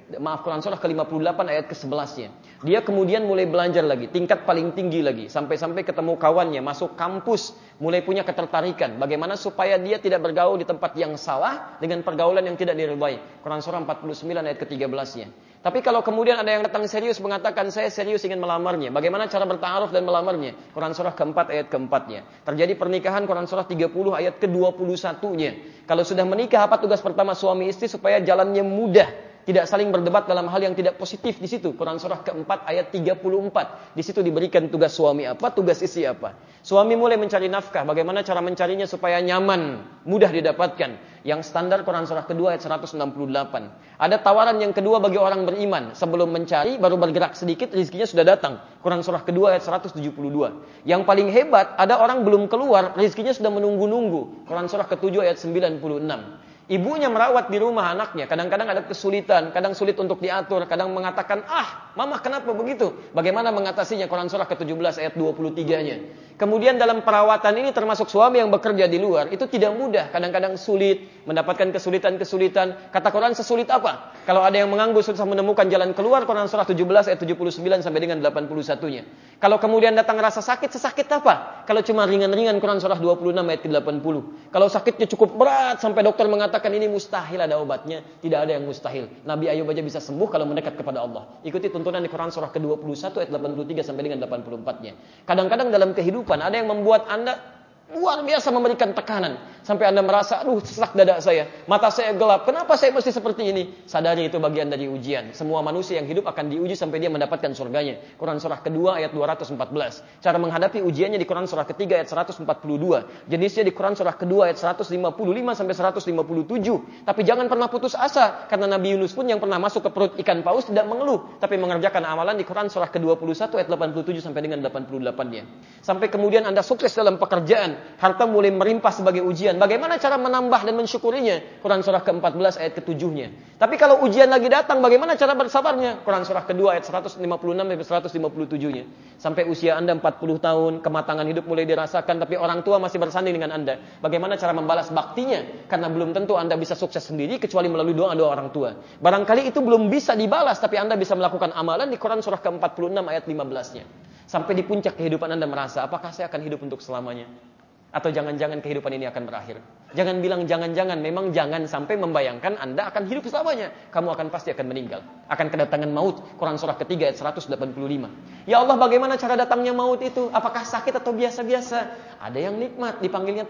Speaker 2: maaf Quran surah ke lima puluh delapan ayat ke sebelas-nya. Dia kemudian mulai belajar lagi, tingkat paling tinggi lagi, sampai-sampai ketemu kawannya, masuk kampus, mulai punya ketertarikan. Bagaimana supaya dia tidak bergaul di tempat yang salah dengan pergaulan yang tidak diridhai. Quran surah empat puluh sembilan ayat ke tiga belas-nya. Tapi kalau kemudian ada yang datang serius mengatakan saya serius ingin melamarnya, bagaimana cara bertaaruf dan melamarnya? Quran surah keempat ayat keempatnya. Terjadi pernikahan Quran surah tiga puluh ayat ke dua puluh satu-nya. Kalau sudah menikah apa tugas pertama suami istri supaya jalannya mudah? Tidak saling berdebat dalam hal yang tidak positif di situ. Quran surah keempat ayat tiga puluh empat. Di situ diberikan tugas suami apa, tugas istri apa. Suami mulai mencari nafkah. Bagaimana cara mencarinya supaya nyaman, mudah didapatkan. Yang standar Quran surah kedua ayat seratus enam puluh delapan. Ada tawaran yang kedua bagi orang beriman. Sebelum mencari, baru bergerak sedikit, rezekinya sudah datang. Quran surah kedua ayat seratus tujuh puluh dua. Yang paling hebat, ada orang belum keluar, rezekinya sudah menunggu-nunggu. Quran surah ketujuh ayat sembilan puluh enam. Ibunya merawat di rumah anaknya, kadang-kadang ada kesulitan, kadang sulit untuk diatur, kadang mengatakan, ah, mama kenapa begitu? Bagaimana mengatasinya? Quran surah ke tujuh belas ayat dua puluh tiga-nya. Kemudian dalam perawatan ini termasuk suami yang bekerja di luar, itu tidak mudah, kadang-kadang sulit, mendapatkan kesulitan-kesulitan. Kata Quran sesulit apa? Kalau ada yang menganggur susah menemukan jalan keluar, Quran surah tujuh belas ayat tujuh puluh sembilan sampai dengan delapan puluh satu-nya. Kalau kemudian datang rasa sakit, sesakit apa? Kalau cuma ringan-ringan, Quran surah dua puluh enam ayat ke delapan puluh. Kalau sakitnya cukup berat sampai dokter mengatakan ini mustahil ada obatnya, tidak ada yang mustahil. Nabi Ayub aja bisa sembuh kalau mendekat kepada Allah. Ikuti tuntunan di Quran surah ke dua puluh satu ayat delapan puluh tiga sampai dengan delapan puluh empat-nya. Kadang-kadang dalam kehidupan ada yang membuat Anda luar biasa memberikan tekanan sampai Anda merasa, aduh sesak dada saya, mata saya gelap, kenapa saya mesti seperti ini? Sadari itu bagian dari ujian. Semua manusia yang hidup akan diuji sampai dia mendapatkan surganya. Quran surah kedua ayat dua ratus empat belas. Cara menghadapi ujiannya di Quran surah ketiga ayat seratus empat puluh dua. Jenisnya di Quran surah kedua ayat seratus lima puluh lima sampai seratus lima puluh tujuh. Tapi jangan pernah putus asa, karena Nabi Yunus pun yang pernah masuk ke perut ikan paus tidak mengeluh, tapi mengerjakan amalan di Quran surah ke dua puluh satu ayat delapan puluh tujuh sampai dengan delapan puluh delapan-nya. Sampai kemudian Anda sukses dalam pekerjaan, harta mulai melimpah sebagai ujian. Bagaimana cara menambah dan mensyukurinya? Quran surah ke empat belas ayat ke tujuh-nya. Tapi kalau ujian lagi datang, bagaimana cara bersabarnya? Quran surah kedua ayat seratus lima puluh enam sampai seratus lima puluh tujuh-nya. Sampai usia Anda empat puluh tahun, kematangan hidup mulai dirasakan, tapi orang tua masih bersanding dengan Anda. Bagaimana cara membalas baktinya? Karena belum tentu Anda bisa sukses sendiri kecuali melalui doa-doa orang tua. Barangkali itu belum bisa dibalas, tapi Anda bisa melakukan amalan di Quran surah ke empat puluh enam ayat lima belas-nya. Sampai di puncak kehidupan Anda merasa, apakah saya akan hidup untuk selamanya? Atau jangan-jangan kehidupan ini akan berakhir. Jangan bilang jangan-jangan, memang jangan sampai membayangkan Anda akan hidup selamanya. Kamu akan pasti akan meninggal. Akan kedatangan maut. Quran surah ketiga ayat seratus delapan puluh lima. Ya Allah, bagaimana cara datangnya maut itu? Apakah sakit atau biasa-biasa? Ada yang nikmat, dipanggilnya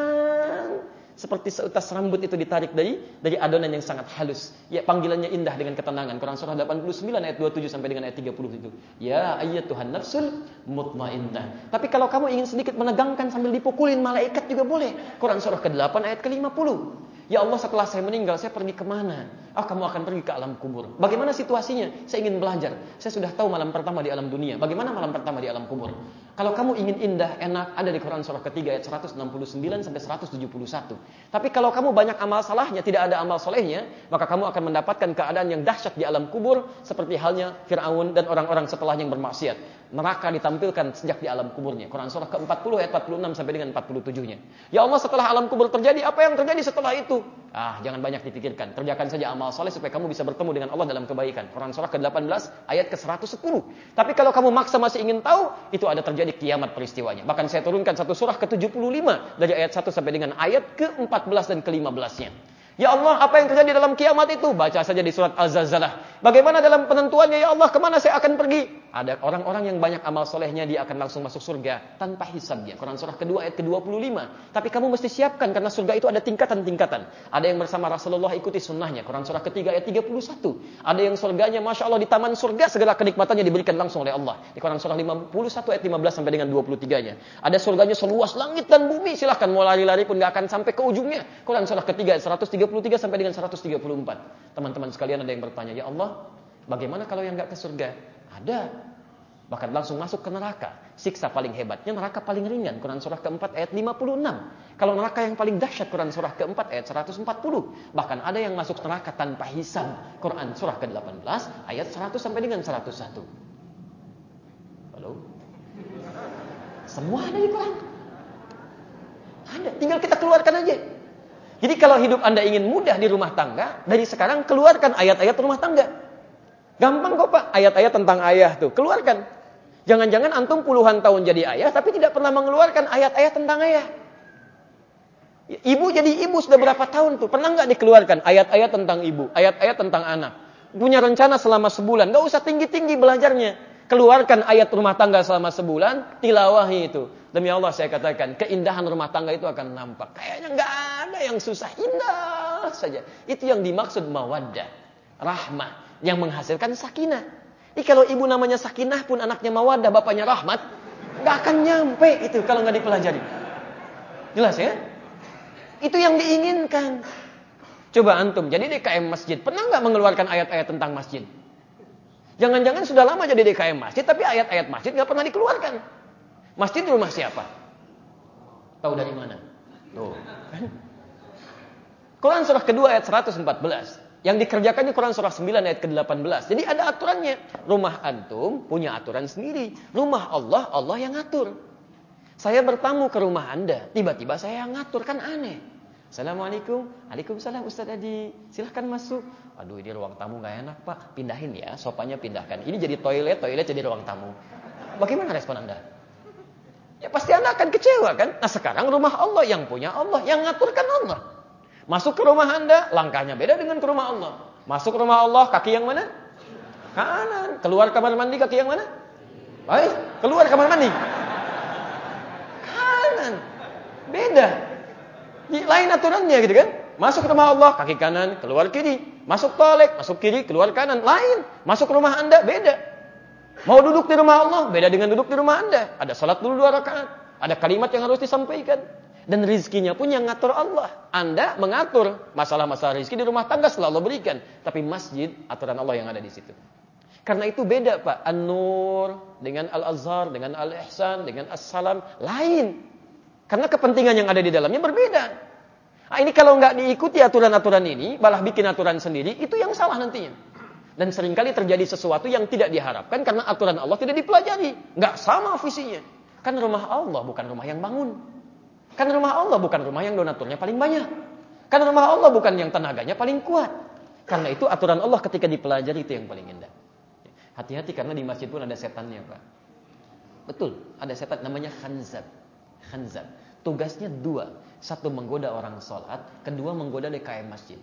Speaker 2: tenang. Seperti seutas rambut itu ditarik dari dari adonan yang sangat halus. Ya, panggilannya indah dengan ketenangan. Quran surah delapan puluh sembilan ayat dua puluh tujuh sampai dengan ayat tiga puluh itu. Ya ayyatuhan nafsul mutmainnah. Tapi kalau kamu ingin sedikit menegangkan sambil dipukulin malaikat juga boleh. Quran surah ke delapan ayat ke lima puluh. Ya Allah, setelah saya meninggal, saya pergi kemana? Ah, kamu akan pergi ke alam kubur. Bagaimana situasinya? Saya ingin belajar. Saya sudah tahu malam pertama di alam dunia. Bagaimana malam pertama di alam kubur? Kalau kamu ingin indah, enak, ada di Quran surah ketiga ayat seratus enam puluh sembilan sampai seratus tujuh puluh satu. Tapi kalau kamu banyak amal salahnya, tidak ada amal solehnya, maka kamu akan mendapatkan keadaan yang dahsyat di alam kubur, seperti halnya Fir'aun dan orang-orang setelahnya yang bermaksiat. Neraka ditampilkan sejak di alam kuburnya. Quran surah ke empat puluh ayat empat puluh enam sampai dengan empat puluh tujuh-nya. Ya Allah, setelah alam kubur terjadi, apa yang terjadi setelah itu? Ah, jangan banyak dipikirkan. Kerjakan saja amal soleh supaya kamu bisa bertemu dengan Allah dalam kebaikan. Quran surah ke delapan belas ayat ke seratus sepuluh. Tapi kalau kamu maksa masih ingin tahu, itu ada terjadi kiamat peristiwanya. Bahkan saya turunkan satu surah ke tujuh puluh lima dari ayat satu sampai dengan ayat ke empat belas dan ke lima belas-nya. Ya Allah, apa yang terjadi dalam kiamat itu? Baca saja di surat Az-Zalzalah. Bagaimana dalam penentuannya, ya Allah, kemana saya akan pergi? Ada orang-orang yang banyak amal solehnya, dia akan langsung masuk surga tanpa hisab dia. Quran surah kedua ayat ke dua puluh lima. Tapi kamu mesti siapkan, karena surga itu ada tingkatan-tingkatan. Ada yang bersama Rasulullah ikuti sunnahnya. Quran surah ketiga ayat tiga puluh satu. Ada yang surganya, Masya Allah, di taman surga segala kenikmatannya diberikan langsung oleh Allah. Di Quran surah lima puluh satu ayat lima belas sampai dengan dua puluh tiga-nya. Ada surganya seluas langit dan bumi. Silahkan mau lari-lari pun gak akan sampai ke ujungnya. Quran surah ketiga ayat seratus tiga puluh tiga sampai dengan seratus tiga puluh empat. Teman-teman sekalian, ada yang bertanya, ya Allah, bagaimana kalau yang gak ke surga? Ada. Bahkan langsung masuk ke neraka. Siksa paling hebatnya neraka paling ringan. Quran surah keempat ayat lima puluh enam. Kalau neraka yang paling dahsyat, Quran surah keempat ayat seratus empat puluh. Bahkan ada yang masuk neraka tanpa hisab. Quran surah ke delapan belas ayat seratus sampai dengan seratus satu. Halo? Semua ada di Quran. Ada, tinggal kita keluarkan aja. Jadi kalau hidup Anda ingin mudah di rumah tangga, dari sekarang keluarkan ayat-ayat rumah tangga. Gampang kok Pak, ayat-ayat tentang ayah tuh, keluarkan. Jangan-jangan antum puluhan tahun jadi ayah, tapi tidak pernah mengeluarkan ayat-ayat tentang ayah. Ibu jadi ibu sudah berapa tahun tuh, pernah nggak dikeluarkan ayat-ayat tentang ibu, ayat-ayat tentang anak. Punya rencana selama sebulan, nggak usah tinggi-tinggi belajarnya. Keluarkan ayat rumah tangga selama sebulan, tilawahi itu. Demi Allah saya katakan, keindahan rumah tangga itu akan nampak. Kayaknya nggak ada yang susah, indah saja. Itu yang dimaksud mawaddah, rahmah, yang menghasilkan sakinah. Jadi kalau ibu namanya sakinah pun anaknya mawaddah, bapaknya rahmat, nggak akan nyampe itu kalau nggak dipelajari. Jelas ya? Itu yang diinginkan. Coba antum jadi D K M masjid, pernah nggak mengeluarkan ayat-ayat tentang masjid? Jangan-jangan sudah lama jadi D K M masjid, tapi ayat-ayat masjid nggak pernah dikeluarkan. Masjid di rumah siapa? Tahu dari mana? Tuh. Quran surah kedua ayat seratus empat belas. Yang dikerjakan di Quran surah sembilan ayat ke delapan belas. Jadi ada aturannya. Rumah antum punya aturan sendiri. Rumah Allah, Allah yang ngatur. Saya bertamu ke rumah Anda, tiba-tiba saya yang ngatur, kan aneh. Assalamualaikum. Waalaikumsalam Ustaz Adi. Silahkan masuk. Aduh, ini ruang tamu gak enak Pak. Pindahin ya, sofanya pindahkan. Ini jadi toilet, toilet jadi ruang tamu. Bagaimana respon Anda? Ya pasti Anda akan kecewa kan? Nah sekarang rumah Allah, yang punya Allah, yang ngaturkan Allah. Masuk ke rumah Anda, langkahnya beda dengan ke rumah Allah. Masuk ke rumah Allah, kaki yang mana? Kanan. Keluar kamar mandi, kaki yang mana? Baik, keluar kamar mandi. Kanan. Beda. Lain aturannya gitu kan? Masuk ke rumah Allah, kaki kanan, keluar kiri. Masuk toilet, masuk kiri, keluar kanan. Lain. Masuk ke rumah Anda, beda. Mau duduk di rumah Allah, beda dengan duduk di rumah Anda. Ada salat dulu dua rakaat. Ada kalimat yang harus disampaikan. Dan rizkinya pun yang ngatur Allah. Anda mengatur masalah-masalah rizki di rumah tangga selalu berikan. Tapi masjid, aturan Allah yang ada di situ. Karena itu beda Pak. An-Nur dengan Al-Azhar, dengan Al-Ihsan, dengan As-Salam. Lain. Karena kepentingan yang ada di dalamnya berbeda. Nah, ini kalau nggak diikuti aturan-aturan ini, malah bikin aturan sendiri, itu yang salah nantinya. Dan seringkali terjadi sesuatu yang tidak diharapkan karena aturan Allah tidak dipelajari. Nggak sama visinya. Kan rumah Allah bukan rumah yang bangun. Kan rumah Allah bukan rumah yang donaturnya paling banyak. Kan rumah Allah bukan yang tenaganya paling kuat. Karena itu aturan Allah ketika dipelajari itu yang paling indah. Hati-hati karena di masjid pun ada setannya Pak. Betul, ada setan namanya khanzab. Khanzab. Tugasnya dua. Satu menggoda orang sholat, kedua menggoda D K M masjid.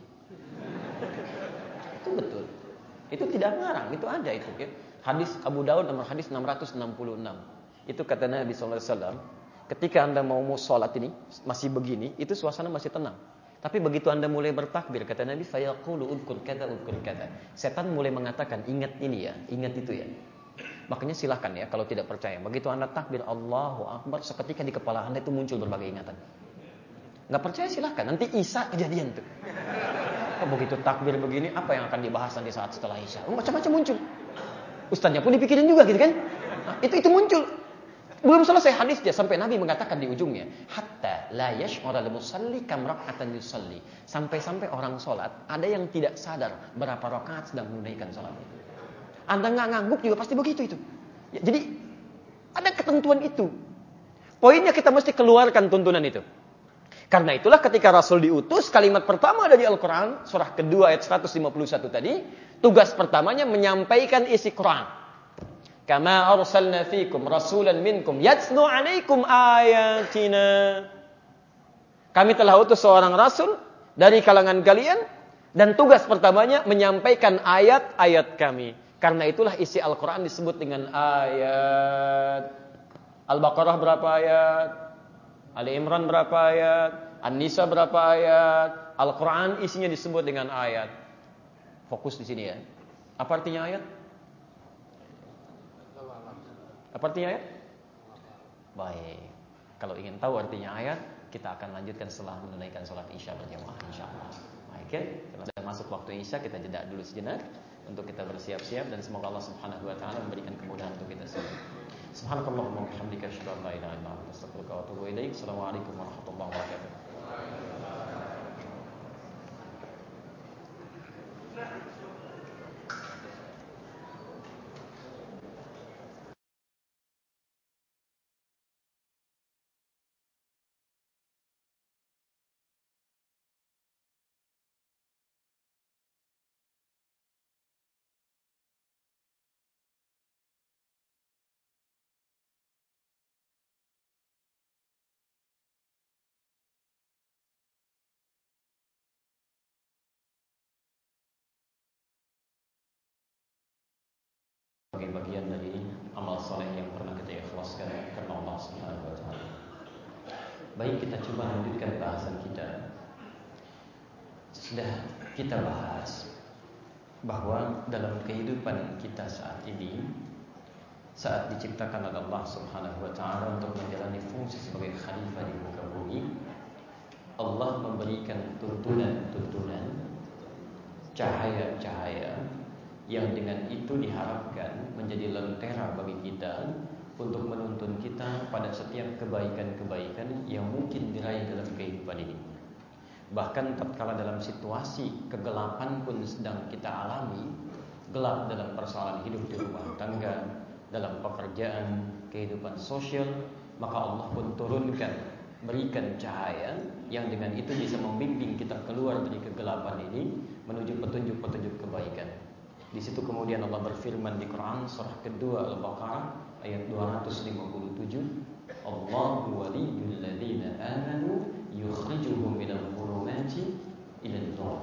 Speaker 2: Itu betul. Itu tidak ngarang, itu ada itu. Ya. Hadis Abu Daud nomor hadis enam ratus enam puluh enam. Itu kata Nabi sallallahu alaihi wasallam, ketika Anda mau mau sholat ini masih begini, itu suasana masih tenang. Tapi begitu Anda mulai bertakbir, kata Nabi, fayaqulu udkur kata udkur kata. Setan mulai mengatakan, ingat ini ya, ingat itu ya. Makanya silahkan ya kalau tidak percaya. Begitu Anda takbir Allahu Akbar, seketika di kepala Anda itu muncul berbagai ingatan. Nggak percaya silahkan, nanti Isya kejadian tuh. Oh, begitu takbir begini, apa yang akan dibahas nanti saat setelah Isya? Macam-macam muncul. Ustaznya pun dipikirin juga gitu kan. Nah, itu itu muncul. Belum selesai hadisnya sampai Nabi mengatakan di ujungnya, hatta la yash'ura al-musalli kam rak'atan yusalli. Sampai-sampai orang salat ada yang tidak sadar berapa rakaat sedang menunaikan salat itu. Anda enggak ngangguk juga pasti begitu itu. Ya, jadi ada ketentuan itu. Poinnya kita mesti keluarkan tuntunan itu. Karena itulah ketika Rasul diutus, kalimat pertama dari Al-Qur'an surah kedua ayat seratus lima puluh satu tadi, tugas pertamanya menyampaikan isi Quran. Kama arsalna fikum rasulan minkum yatslu 'alaikum ayatina. Kami telah utus seorang rasul dari kalangan kalian dan tugas pertamanya menyampaikan ayat-ayat kami. Karena itulah isi Al-Qur'an disebut dengan ayat. Al-Baqarah berapa ayat? Ali Imran berapa ayat? An-Nisa berapa ayat? Al-Qur'an isinya disebut dengan ayat. Fokus di sini ya. Apa artinya ayat? Apa artinya ayat? Baik. Kalau ingin tahu artinya ayat, kita akan lanjutkan setelah menunaikan sholat Isya berjamaah insyaallah. Baik, ya. Karena sudah masuk waktu Isya, kita jeda dulu sejenak untuk kita bersiap-siap dan semoga Allah Subhanahu wa taala memberikan kemudahan untuk kita semua. Subhanakallahumma wa bihamdika asyhadu an la ilaha illa anta astaghfiruka wa atubu ilaik. Assalamualaikum warahmatullahi wabarakatuh. soleh yang pernah kita ikhlaskan karena Allah Subhanahu wa taala. Baik, kita coba lanjutkan bahasan kita. Sudah kita bahas bahwa dalam kehidupan kita saat ini, saat diciptakan oleh Allah Subhanahu wa taala untuk menjalani fungsi sebagai khalifah di muka bumi, Allah memberikan tuntunan-tuntunan, cahaya-cahaya yang dengan itu diharapkan menjadi lentera bagi kita untuk menuntun kita pada setiap kebaikan-kebaikan yang mungkin diraih dalam kehidupan ini. Bahkan tatkala dalam situasi kegelapan pun sedang kita alami, gelap dalam persoalan hidup di rumah tangga, dalam pekerjaan, kehidupan sosial, maka Allah pun turunkan, berikan cahaya yang dengan itu bisa membimbing kita keluar dari kegelapan ini menuju petunjuk-petunjuk kebaikan. Di situ kemudian Allah berfirman di Quran surah kedua Al-Baqarah ayat dua ratus lima puluh tujuh, Allahu waliyyul ladzina amanu yukhrijuhum minal dhulumati ilal nur.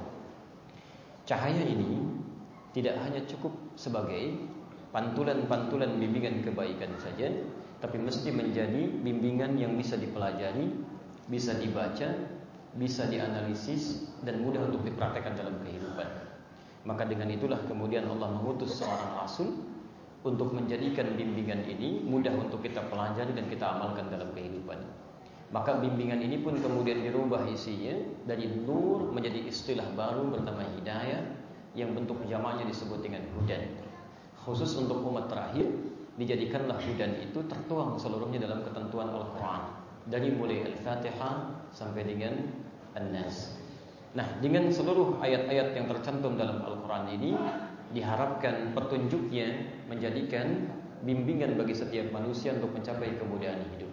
Speaker 2: Cahaya ini tidak hanya cukup sebagai pantulan-pantulan bimbingan kebaikan saja, tapi mesti menjadi bimbingan yang bisa dipelajari, bisa dibaca, bisa dianalisis, dan mudah untuk dipraktekkan dalam kehidupan. Maka dengan itulah kemudian Allah mengutus seorang rasul untuk menjadikan bimbingan ini mudah untuk kita pelajari dan kita amalkan dalam kehidupan. Maka bimbingan ini pun kemudian dirubah isinya dari nur menjadi istilah baru bernama hidayah, yang bentuk jamaknya disebut dengan hudan. Khusus untuk umat terakhir, dijadikanlah hudan itu tertuang seluruhnya dalam ketentuan Al-Quran, dari mulai Al-Fatihah sampai dengan An-Nas. Nah, dengan seluruh ayat-ayat yang tercantum dalam Al-Quran ini, diharapkan petunjuknya menjadikan bimbingan bagi setiap manusia untuk mencapai kemudahan hidup.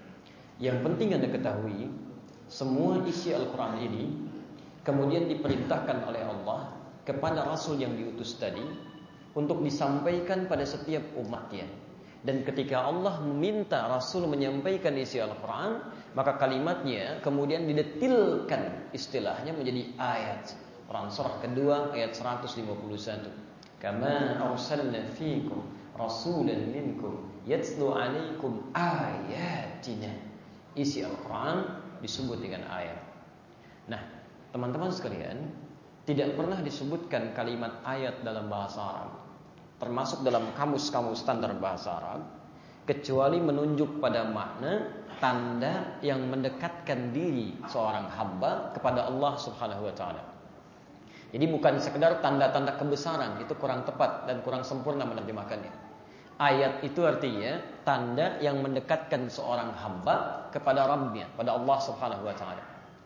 Speaker 2: Yang penting Anda ketahui, semua isi Al-Quran ini kemudian diperintahkan oleh Allah kepada Rasul yang diutus tadi untuk disampaikan pada setiap umatnya. Dan ketika Allah meminta Rasul menyampaikan isi Al-Quran, maka kalimatnya kemudian didetilkan istilahnya menjadi ayat. Quran surah kedua ayat seratus lima puluh satu. Kama arsalna fiikum rasulan minkum yatslu alaikum ayatina. Isi Al-Quran disebut dengan ayat. Nah, teman-teman sekalian, tidak pernah disebutkan kalimat ayat dalam bahasa Arab, termasuk dalam kamus-kamus standar bahasa Arab, kecuali menunjuk pada makna tanda yang mendekatkan diri seorang hamba kepada Allah Subhanahu wa taala. Jadi bukan sekedar tanda-tanda kebesaran, itu kurang tepat dan kurang sempurna menerjemahkannya. Ayat itu artinya tanda yang mendekatkan seorang hamba kepada Rabbnya, pada Allah Subhanahu wa taala.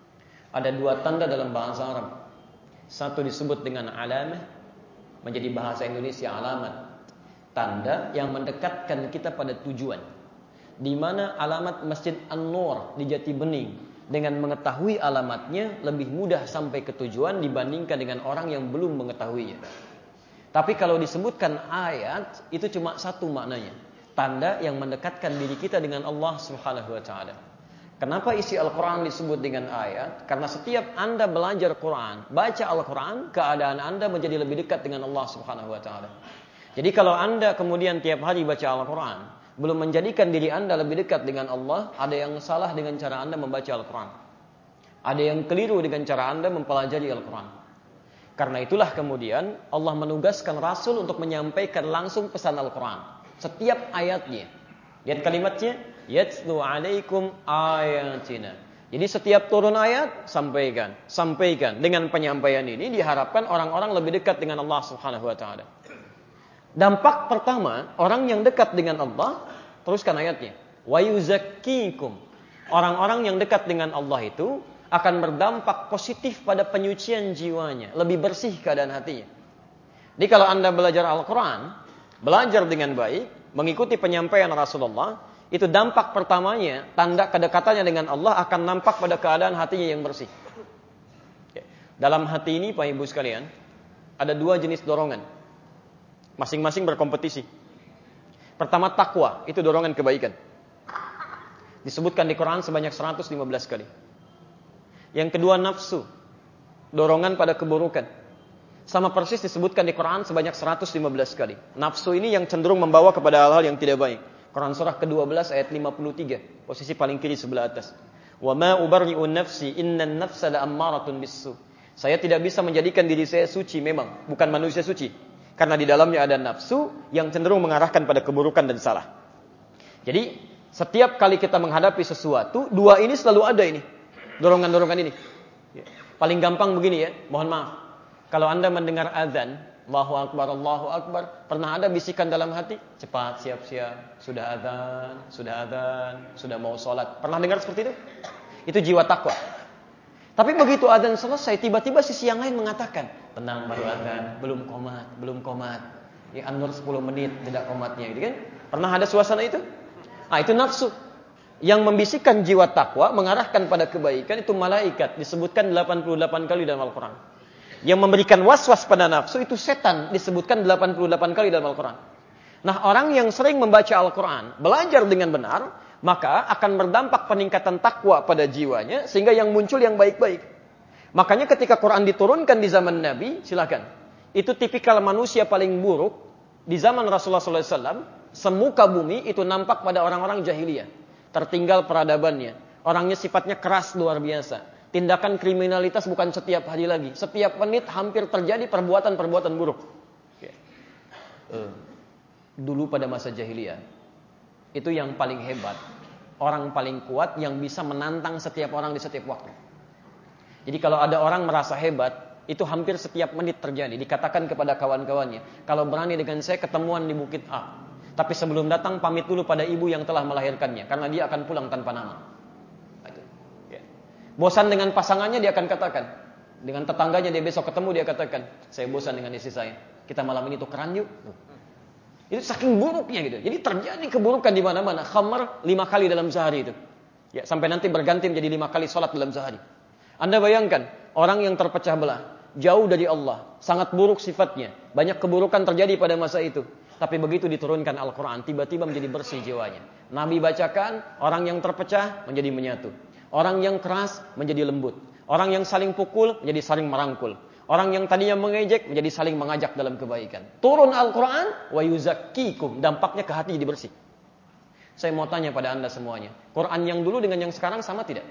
Speaker 2: Ada dua tanda dalam bahasa Arab. Satu disebut dengan alamah, menjadi bahasa Indonesia alamat, tanda yang mendekatkan kita pada tujuan. Di mana alamat Masjid An-Nur di Jati Bening, dengan mengetahui alamatnya lebih mudah sampai ke tujuan dibandingkan dengan orang yang belum mengetahuinya. Tapi kalau disebutkan ayat, itu cuma satu maknanya, tanda yang mendekatkan diri kita dengan Allah Subhanahu wa taala. Kenapa isi Al-Quran disebut dengan ayat? Karena setiap Anda belajar Quran, baca Al-Quran, keadaan Anda menjadi lebih dekat dengan Allah Subhanahu wa taala. Jadi kalau Anda kemudian tiap hari baca Al-Quran, belum menjadikan diri Anda lebih dekat dengan Allah, ada yang salah dengan cara Anda membaca Al-Quran. Ada yang keliru dengan cara Anda mempelajari Al-Quran. Karena itulah kemudian Allah menugaskan Rasul untuk menyampaikan langsung pesan Al-Quran. Setiap ayatnya. Lihat kalimatnya, yatslu alaikum ayatina. Jadi setiap turun ayat, sampaikan, sampaikan. Dengan penyampaian ini diharapkan orang-orang lebih dekat dengan Allah Subhanahu wa taala. Dampak pertama, orang yang dekat dengan Allah, teruskan ayatnya, wa yuzakkikum. Orang-orang yang dekat dengan Allah itu akan berdampak positif pada penyucian jiwanya, lebih bersih keadaan hatinya. Jadi kalau Anda belajar Al-Quran, belajar dengan baik, mengikuti penyampaian Rasulullah, itu dampak pertamanya, tanda kedekatannya dengan Allah akan nampak pada keadaan hatinya yang bersih. Dalam hati ini, Pak Ibu sekalian, ada dua jenis dorongan, masing-masing berkompetisi. Pertama takwa, itu dorongan kebaikan. Disebutkan di Quran sebanyak seratus lima belas kali. Yang kedua nafsu, dorongan pada keburukan. Sama persis disebutkan di Quran sebanyak seratus lima belas kali. Nafsu ini yang cenderung membawa kepada hal-hal yang tidak baik. Quran surah kedua belas ayat lima puluh tiga, posisi paling kiri sebelah atas. Wa ma ubarri'u nafsi innan nafsa la'ammaratun bis-su. Saya tidak bisa menjadikan diri saya suci memang, bukan manusia suci. Karena di dalamnya ada nafsu yang cenderung mengarahkan pada keburukan dan salah. Jadi, setiap kali kita menghadapi sesuatu, dua ini selalu ada ini. Dorongan-dorongan ini. Paling gampang begini ya, mohon maaf. Kalau Anda mendengar azan, Allahu Akbar, Allahu Akbar, pernah ada bisikan dalam hati? Cepat, siap-siap, sudah azan, sudah azan, sudah mau sholat. Pernah dengar seperti itu? Itu jiwa takwa. Tapi begitu azan selesai, tiba-tiba sisi yang lain mengatakan, tenang, baru azan, belum qomat, belum qomat. Ya, an-nur sepuluh menit, tidak qomatnya, gitu kan? Pernah ada suasana itu? Ah, itu nafsu. Yang membisikkan jiwa takwa, mengarahkan pada kebaikan, itu malaikat. Disebutkan delapan puluh delapan kali dalam Al-Quran. Yang memberikan was-was pada nafsu, itu setan. Disebutkan delapan puluh delapan kali dalam Al-Quran. Nah, orang yang sering membaca Al-Quran, belajar dengan benar, maka akan berdampak peningkatan takwa pada jiwanya, sehingga yang muncul yang baik-baik. Makanya ketika Quran diturunkan di zaman Nabi, silakan. Itu tipikal manusia paling buruk, di zaman Rasulullah shallallahu alaihi wasallam, semuka bumi itu nampak pada orang-orang jahiliyah. Tertinggal peradabannya. Orangnya sifatnya keras luar biasa. Tindakan kriminalitas bukan setiap hari lagi. Setiap menit hampir terjadi perbuatan-perbuatan buruk. Oke. Uh, dulu pada masa jahiliyah, itu yang paling hebat. Orang paling kuat yang bisa menantang setiap orang di setiap waktu. Jadi kalau ada orang merasa hebat, itu hampir setiap menit terjadi. Dikatakan kepada kawan-kawannya, kalau berani dengan saya ketemuan di Bukit A. Tapi sebelum datang pamit dulu pada ibu yang telah melahirkannya. Karena dia akan pulang tanpa nama. Itu. Ya. Bosan dengan pasangannya dia akan katakan. Dengan tetangganya dia besok ketemu dia katakan, saya bosan dengan istri saya. Kita malam ini tukeran yuk. Itu saking buruknya gitu. Jadi terjadi keburukan di mana-mana. Khamar lima kali dalam sehari itu. Ya, sampai nanti berganti menjadi lima kali sholat dalam sehari. Anda bayangkan, orang yang terpecah belah, jauh dari Allah, sangat buruk sifatnya. Banyak keburukan terjadi pada masa itu. Tapi begitu diturunkan Al-Quran, tiba-tiba menjadi bersih jiwanya. Nabi bacakan, orang yang terpecah menjadi menyatu. Orang yang keras menjadi lembut. Orang yang saling pukul menjadi saling merangkul. Orang yang tadinya mengejek menjadi saling mengajak dalam kebaikan. Turun Al-Quran, wa yuzakkikum. Dampaknya ke hati jadi bersih. Saya mau tanya pada Anda semuanya. Quran yang dulu dengan yang sekarang sama tidak?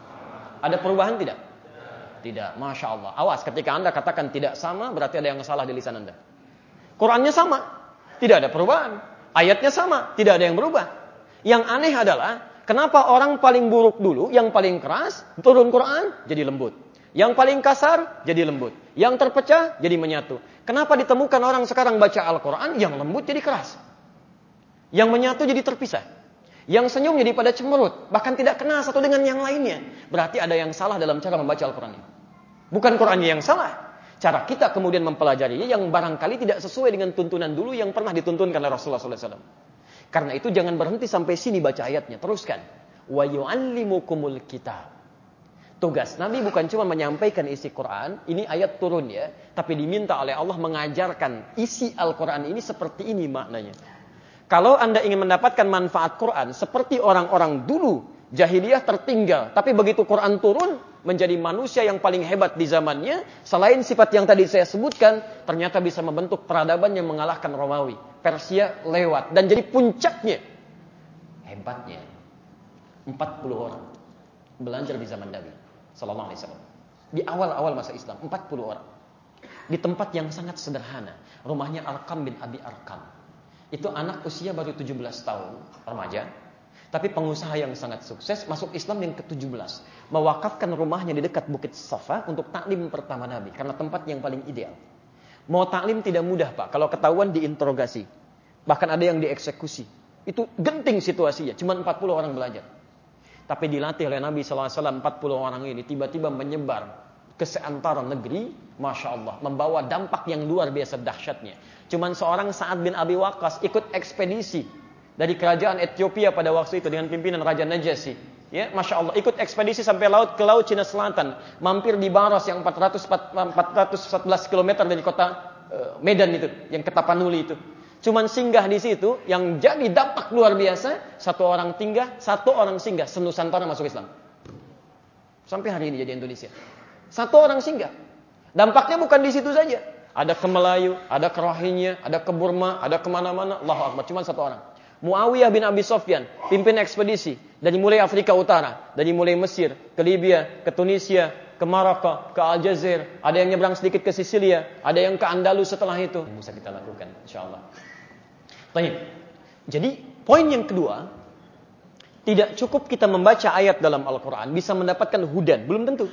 Speaker 2: Ada perubahan tidak? Tidak. Masya Allah. Awas ketika Anda katakan tidak sama, berarti ada yang salah di lisan Anda. Qurannya sama. Tidak ada perubahan. Ayatnya sama. Tidak ada yang berubah. Yang aneh adalah, kenapa orang paling buruk dulu, yang paling keras, turun Quran, jadi lembut. Yang paling kasar, jadi lembut. Yang terpecah, jadi menyatu. Kenapa ditemukan orang sekarang baca Al-Quran, yang lembut jadi keras. Yang menyatu jadi terpisah. Yang senyum jadi pada cemberut. Bahkan tidak kenal satu dengan yang lainnya. Berarti ada yang salah dalam cara membaca Al-Quran ini. Bukan Qurannya yang salah. Cara kita kemudian mempelajarinya yang barangkali tidak sesuai dengan tuntunan dulu yang pernah dituntunkan oleh Rasulullah shallallahu alaihi wasallam. Karena itu jangan berhenti sampai sini baca ayatnya. Teruskan. Wa yu'allimukumul kitab. Tugas Nabi bukan cuma menyampaikan isi Quran. Ini ayat turun ya. Tapi diminta oleh Allah mengajarkan isi Al-Quran ini seperti ini maknanya. Kalau Anda ingin mendapatkan manfaat Quran seperti orang-orang dulu. Jahiliyah tertinggal. Tapi begitu Quran turun, menjadi manusia yang paling hebat di zamannya. Selain sifat yang tadi saya sebutkan, ternyata bisa membentuk peradaban yang mengalahkan Romawi. Persia lewat. Dan jadi puncaknya. Hebatnya. empat puluh orang. Belajar di zaman Nabi Sallallahu Alaihi Wasallam. Di awal-awal masa Islam. empat puluh orang. Di tempat yang sangat sederhana. Rumahnya Arqam bin Abi Arqam. Itu anak usia baru tujuh belas tahun. Remaja. Tapi pengusaha yang sangat sukses, masuk Islam yang ke tujuh belas. Mewakafkan rumahnya di dekat Bukit Safa untuk taklim pertama Nabi. Karena tempat yang paling ideal. Mau taklim tidak mudah Pak. Kalau ketahuan diinterogasi. Bahkan ada yang dieksekusi. Itu genting situasinya. Cuma empat puluh orang belajar. Tapi dilatih oleh Nabi shallallahu alaihi wasallam. empat puluh orang ini tiba-tiba menyebar ke seantero negeri. Masya Allah. Membawa dampak yang luar biasa dahsyatnya. Cuma seorang Sa'ad bin Abi Waqqas ikut ekspedisi dari kerajaan Ethiopia pada waktu itu dengan pimpinan Raja Najasyi. Ya, Masya Allah, ikut ekspedisi sampai laut ke laut Cina Selatan, mampir di Baros yang empat ratus empat belas kilometer dari kota uh, Medan itu, yang ke Tapanuli itu. Cuman singgah di situ, yang jadi dampak luar biasa, satu orang tinggal, satu orang singgah, senusantara masuk Islam. Sampai hari ini jadi Indonesia. Satu orang singgah. Dampaknya bukan di situ saja. ada ke Melayu, ada ke Rohingya, ada ke Burma, ada kemana-mana. Allahu Akbar, cuma satu orang. Muawiyah bin Abi Sufyan, pimpin ekspedisi dari mulai Afrika Utara, dari mulai Mesir, ke Libya, ke Tunisia, ke Maroko, ke Aljazair, ada yang nyebrang sedikit ke Sisilia, ada yang ke Andalus setelah itu. Bisa kita lakukan, insyaallah. Baik. Jadi, poin yang kedua, tidak cukup kita membaca ayat dalam Al-Quran bisa mendapatkan hudan, belum tentu.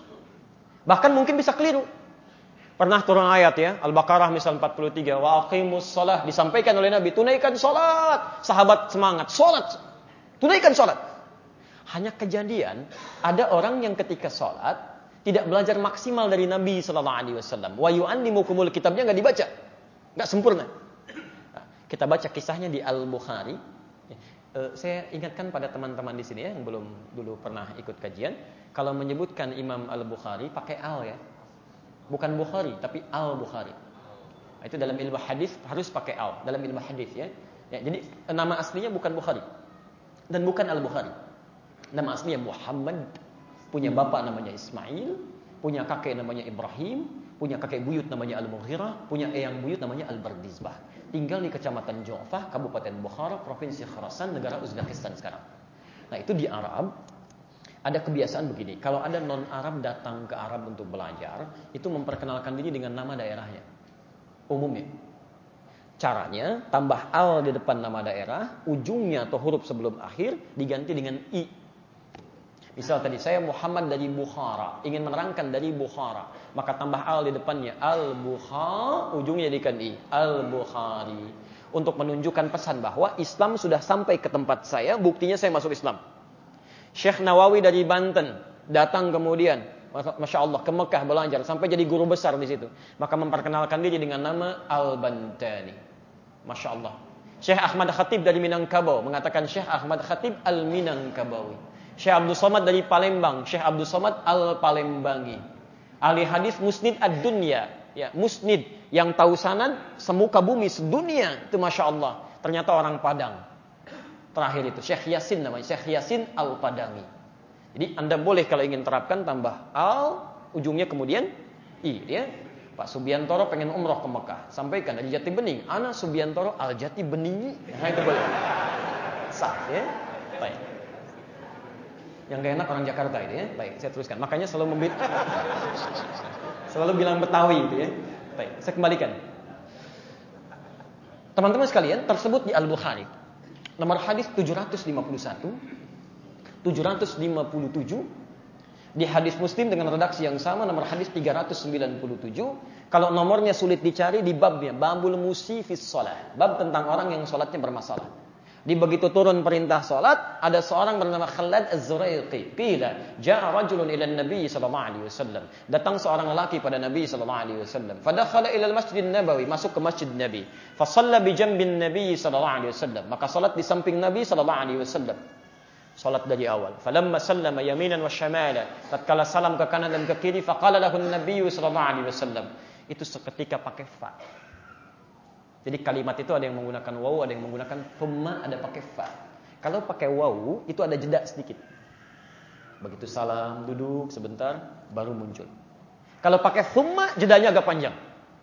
Speaker 2: Bahkan mungkin bisa keliru. Pernah turun ayat ya, Al-Baqarah misal empat puluh tiga, wa aqimus shalah, disampaikan oleh Nabi, tunaikan salat. Sahabat semangat, salat. Tunaikan salat. Hanya kejadian ada orang yang ketika salat tidak belajar maksimal dari Nabi sallallahu alaihi wasallam. Wa yu'allimukumul, kitabnya enggak dibaca. Enggak sempurna. Nah, kita baca kisahnya di Al-Bukhari. Uh, saya ingatkan pada teman-teman di sini ya yang belum dulu pernah ikut kajian, kalau menyebutkan Imam Al-Bukhari pakai al ya. Bukan Bukhari, tapi Al-Bukhari. Itu dalam ilmu hadis harus pakai al. Dalam ilmu hadis ya. Ya. Jadi nama aslinya bukan Bukhari dan bukan Al-Bukhari. Nama aslinya Muhammad. Punya bapak namanya Ismail, punya kakek namanya Ibrahim, punya kakek buyut namanya Al-Mughirah, punya eyang buyut namanya Al-Bardizbah. Tinggal di Kecamatan Ju'fah, Kabupaten Bukhara, Provinsi Khurasan, negara Uzbekistan sekarang. Nah, itu di Arab. Ada kebiasaan begini, kalau ada non-Arab datang ke Arab untuk belajar, itu memperkenalkan diri dengan nama daerahnya. Umumnya. Caranya, tambah al di depan nama daerah, ujungnya atau huruf sebelum akhir diganti dengan i. Misal tadi, saya Muhammad dari Bukhara, ingin menerangkan dari Bukhara, maka tambah al di depannya, Al-Bukhari, ujungnya jadikan i, Al-Bukhari. Untuk menunjukkan pesan bahwa Islam sudah sampai ke tempat saya, buktinya saya masuk Islam. Syekh Nawawi dari Banten datang kemudian, Masya Allah, ke Mekah belajar sampai jadi guru besar di situ. Maka memperkenalkan diri dengan nama Al-Bantani. Masya Allah. Syekh Ahmad Khatib dari Minangkabau mengatakan Syekh Ahmad Khatib Al-Minangkabawi. Syekh Abdul Somad dari Palembang, Syekh Abdul Somad Al-Palembangi. Ahli hadis Musnid Ad-Dunya, ya, Musnid yang tahu sanad semuka bumi sedunia, itu Masya Allah. Ternyata orang Padang. Terakhir itu Syekh Yasin namanya, Syekh Yasin Al-Padami. Jadi Anda boleh kalau ingin terapkan tambah al, ujungnya kemudian i ya. Pak Subiantoro pengen umroh ke Mekah, sampaikan dari Jati Bening, ana Subiantoro al Jati Bening. Nah, itu boleh. Sah ya. Baik. Yang gak enak orang Jakarta itu ya. Baik, saya teruskan. Makanya selalu membit selalu bilang Betawi itu ya. Baik, saya kembalikan. Teman-teman sekalian, tersebut di Al-Bukhari. Nomor hadis tujuh ratus lima puluh satu, tujuh ratus lima puluh tujuh. Di hadis Muslim dengan redaksi yang sama, nomor hadis tiga ratus sembilan puluh tujuh. Kalau nomornya sulit dicari, di babnya babul musifis shalah, bab tentang orang yang salatnya bermasalah. Di begitu turun perintah salat, ada seorang bernama Khalad Az-Zuraiqi. Qila jaa rajulun ila Nabi sallallahu alaihi wasallam. Datang seorang lelaki pada Nabi sallallahu alaihi wasallam. Fadakhala ila al-Masjid Nabawi, masuk ke Masjid Nabi. Fa shalla bi jambin Nabi sallallahu alaihi wasallam. Maka salat di samping Nabi sallallahu alaihi wasallam. Salat dari awal. Falamma sallama yaminan wa shamala, tatkala salam ke kanan dan ke kiri, faqala lahu an-nabiy sallallahu alaihi wasallam. Itu seketika pakai fa. Jadi kalimat itu ada yang menggunakan waw, ada yang menggunakan thumma, ada pakai fa. Kalau pakai waw itu ada jeda sedikit. Begitu salam, duduk sebentar, baru muncul. Kalau pakai thumma, jedanya agak panjang.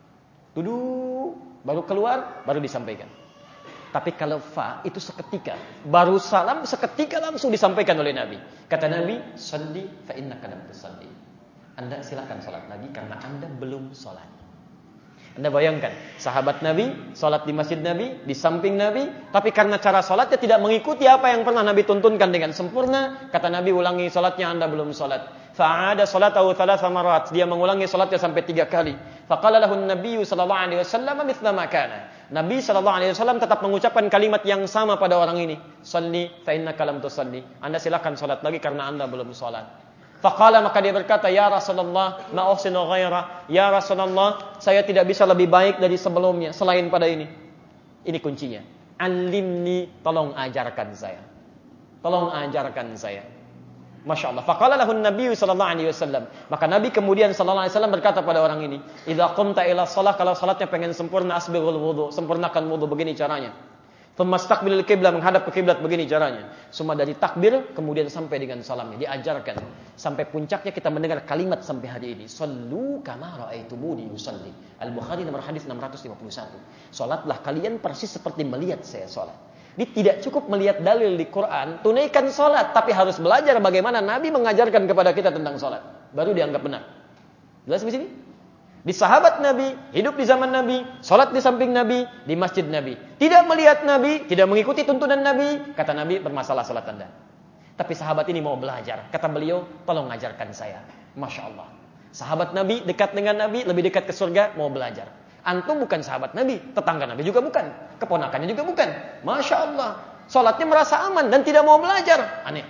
Speaker 2: Duduk, baru keluar, baru disampaikan. Tapi kalau fa itu seketika, baru salam seketika langsung disampaikan oleh Nabi. Kata Nabi, "Shalli fa innaka lam tusalli." Anda silakan salat lagi karena Anda belum salat. Anda bayangkan, sahabat Nabi salat di masjid Nabi, di samping Nabi, tapi karena cara salatnya tidak mengikuti apa yang pernah Nabi tuntunkan dengan sempurna, kata Nabi, ulangi salatnya, Anda belum salat. Fa'ada salatahu thalatha marat, dia mengulangi salatnya sampai tiga kali. Faqala lahu an-nabiy sallallahu alaihi wasallam mithla ma kana. Nabi sallallahu alaihi wasallam tetap mengucapkan kalimat yang sama pada orang ini. Shalli fa innaka lam tusalli. Anda silakan salat lagi karena Anda belum salat. Faqala, maka dia berkata, ya Rasulullah, ma uhsinu ghaira. Ya Rasulullah, saya tidak bisa lebih baik dari sebelumnya selain pada ini. Ini kuncinya. Alimni, tolong ajarkan saya. Tolong ajarkan saya. Masya Allah. Faqala lahu an-nabiy sallallahu alaihi wasallam. Maka Nabi kemudian sallallahu alaihi wasallam berkata pada orang ini, "Idza qumta ila shalah, kalau salatnya pengen sempurna, asbighul wudu, sempurnakan wudu, begini caranya. Famastaqbilil qiblah, menghadap ke kiblat, begini caranya. Semua dari takbir kemudian sampai dengan salamnya diajarkan. Sampai puncaknya kita mendengar kalimat sampai hari ini. Shallu kama ra'aitumuni usalli. Al-Bukhari nomor hadis enam ratus lima puluh satu. Salatlah kalian persis seperti melihat saya salat. Ini tidak cukup melihat dalil di Quran, tunaikan salat, tapi harus belajar bagaimana Nabi mengajarkan kepada kita tentang salat. Baru dianggap benar. Jelas di sini? Di sahabat Nabi, hidup di zaman Nabi, sholat di samping Nabi, di masjid Nabi. Tidak melihat Nabi, tidak mengikuti tuntunan Nabi, kata Nabi, bermasalah sholat Anda. Tapi sahabat ini mau belajar. Kata beliau, tolong ajarkan saya. Masya Allah. Sahabat Nabi, dekat dengan Nabi, lebih dekat ke surga, mau belajar. Antum bukan sahabat Nabi, tetangga Nabi juga bukan. Keponakannya juga bukan. Masya Allah. Sholatnya merasa aman dan tidak mau belajar. Aneh.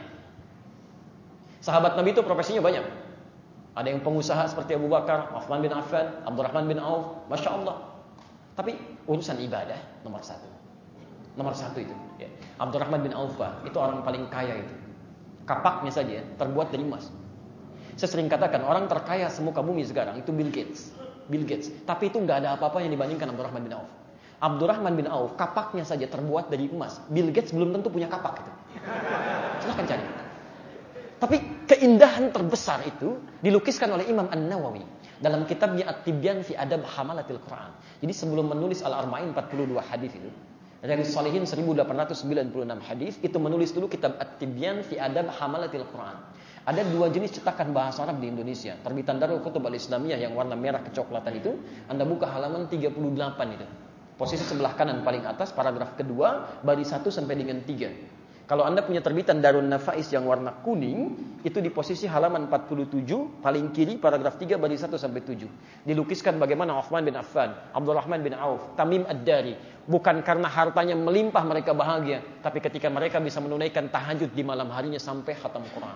Speaker 2: Sahabat Nabi itu profesinya banyak. Ada yang pengusaha seperti Abu Bakar, Uthman bin Affan, Abdurrahman bin Auf, Masya Allah. Tapi urusan ibadah nomor satu. Nomor satu itu. Ya. Abdurrahman bin Auf itu orang paling kaya itu. Kapaknya saja terbuat dari emas. Saya sering katakan orang terkaya semuka bumi sekarang itu Bill Gates. Bill Gates. Tapi itu nggak ada apa-apa yang dibandingkan Abdurrahman bin Auf. Abdurrahman bin Auf kapaknya saja terbuat dari emas. Bill Gates belum tentu punya kapak itu. Silahkan cari. Tapi keindahan terbesar itu dilukiskan oleh Imam An-Nawawi dalam kitabnya At-Tibyan fi Adab Hamalatil Quran. Jadi sebelum menulis Al-Arba'in empat puluh dua hadis itu, Riyadhus Shalihin seribu delapan ratus sembilan puluh enam hadis, itu menulis dulu kitab At-Tibyan fi Adab Hamalatil Quran. Ada dua jenis cetakan bahasa Arab di Indonesia. Terbitan Darul Kutub Al-Islamiyah yang warna merah kecoklatan itu, Anda buka halaman tiga puluh delapan itu. Posisi sebelah kanan paling atas, paragraf kedua, baris satu sampai dengan tiga. Kalau Anda punya terbitan Darun Nafais yang warna kuning, itu di posisi halaman empat puluh tujuh, paling kiri, paragraf tiga, baris satu sampai tujuh. Dilukiskan bagaimana Uthman bin Affan, Abdurrahman bin Auf, Tamim Ad-Dari, bukan karena hartanya melimpah mereka bahagia, tapi ketika mereka bisa menunaikan tahajud di malam harinya sampai khatam Quran.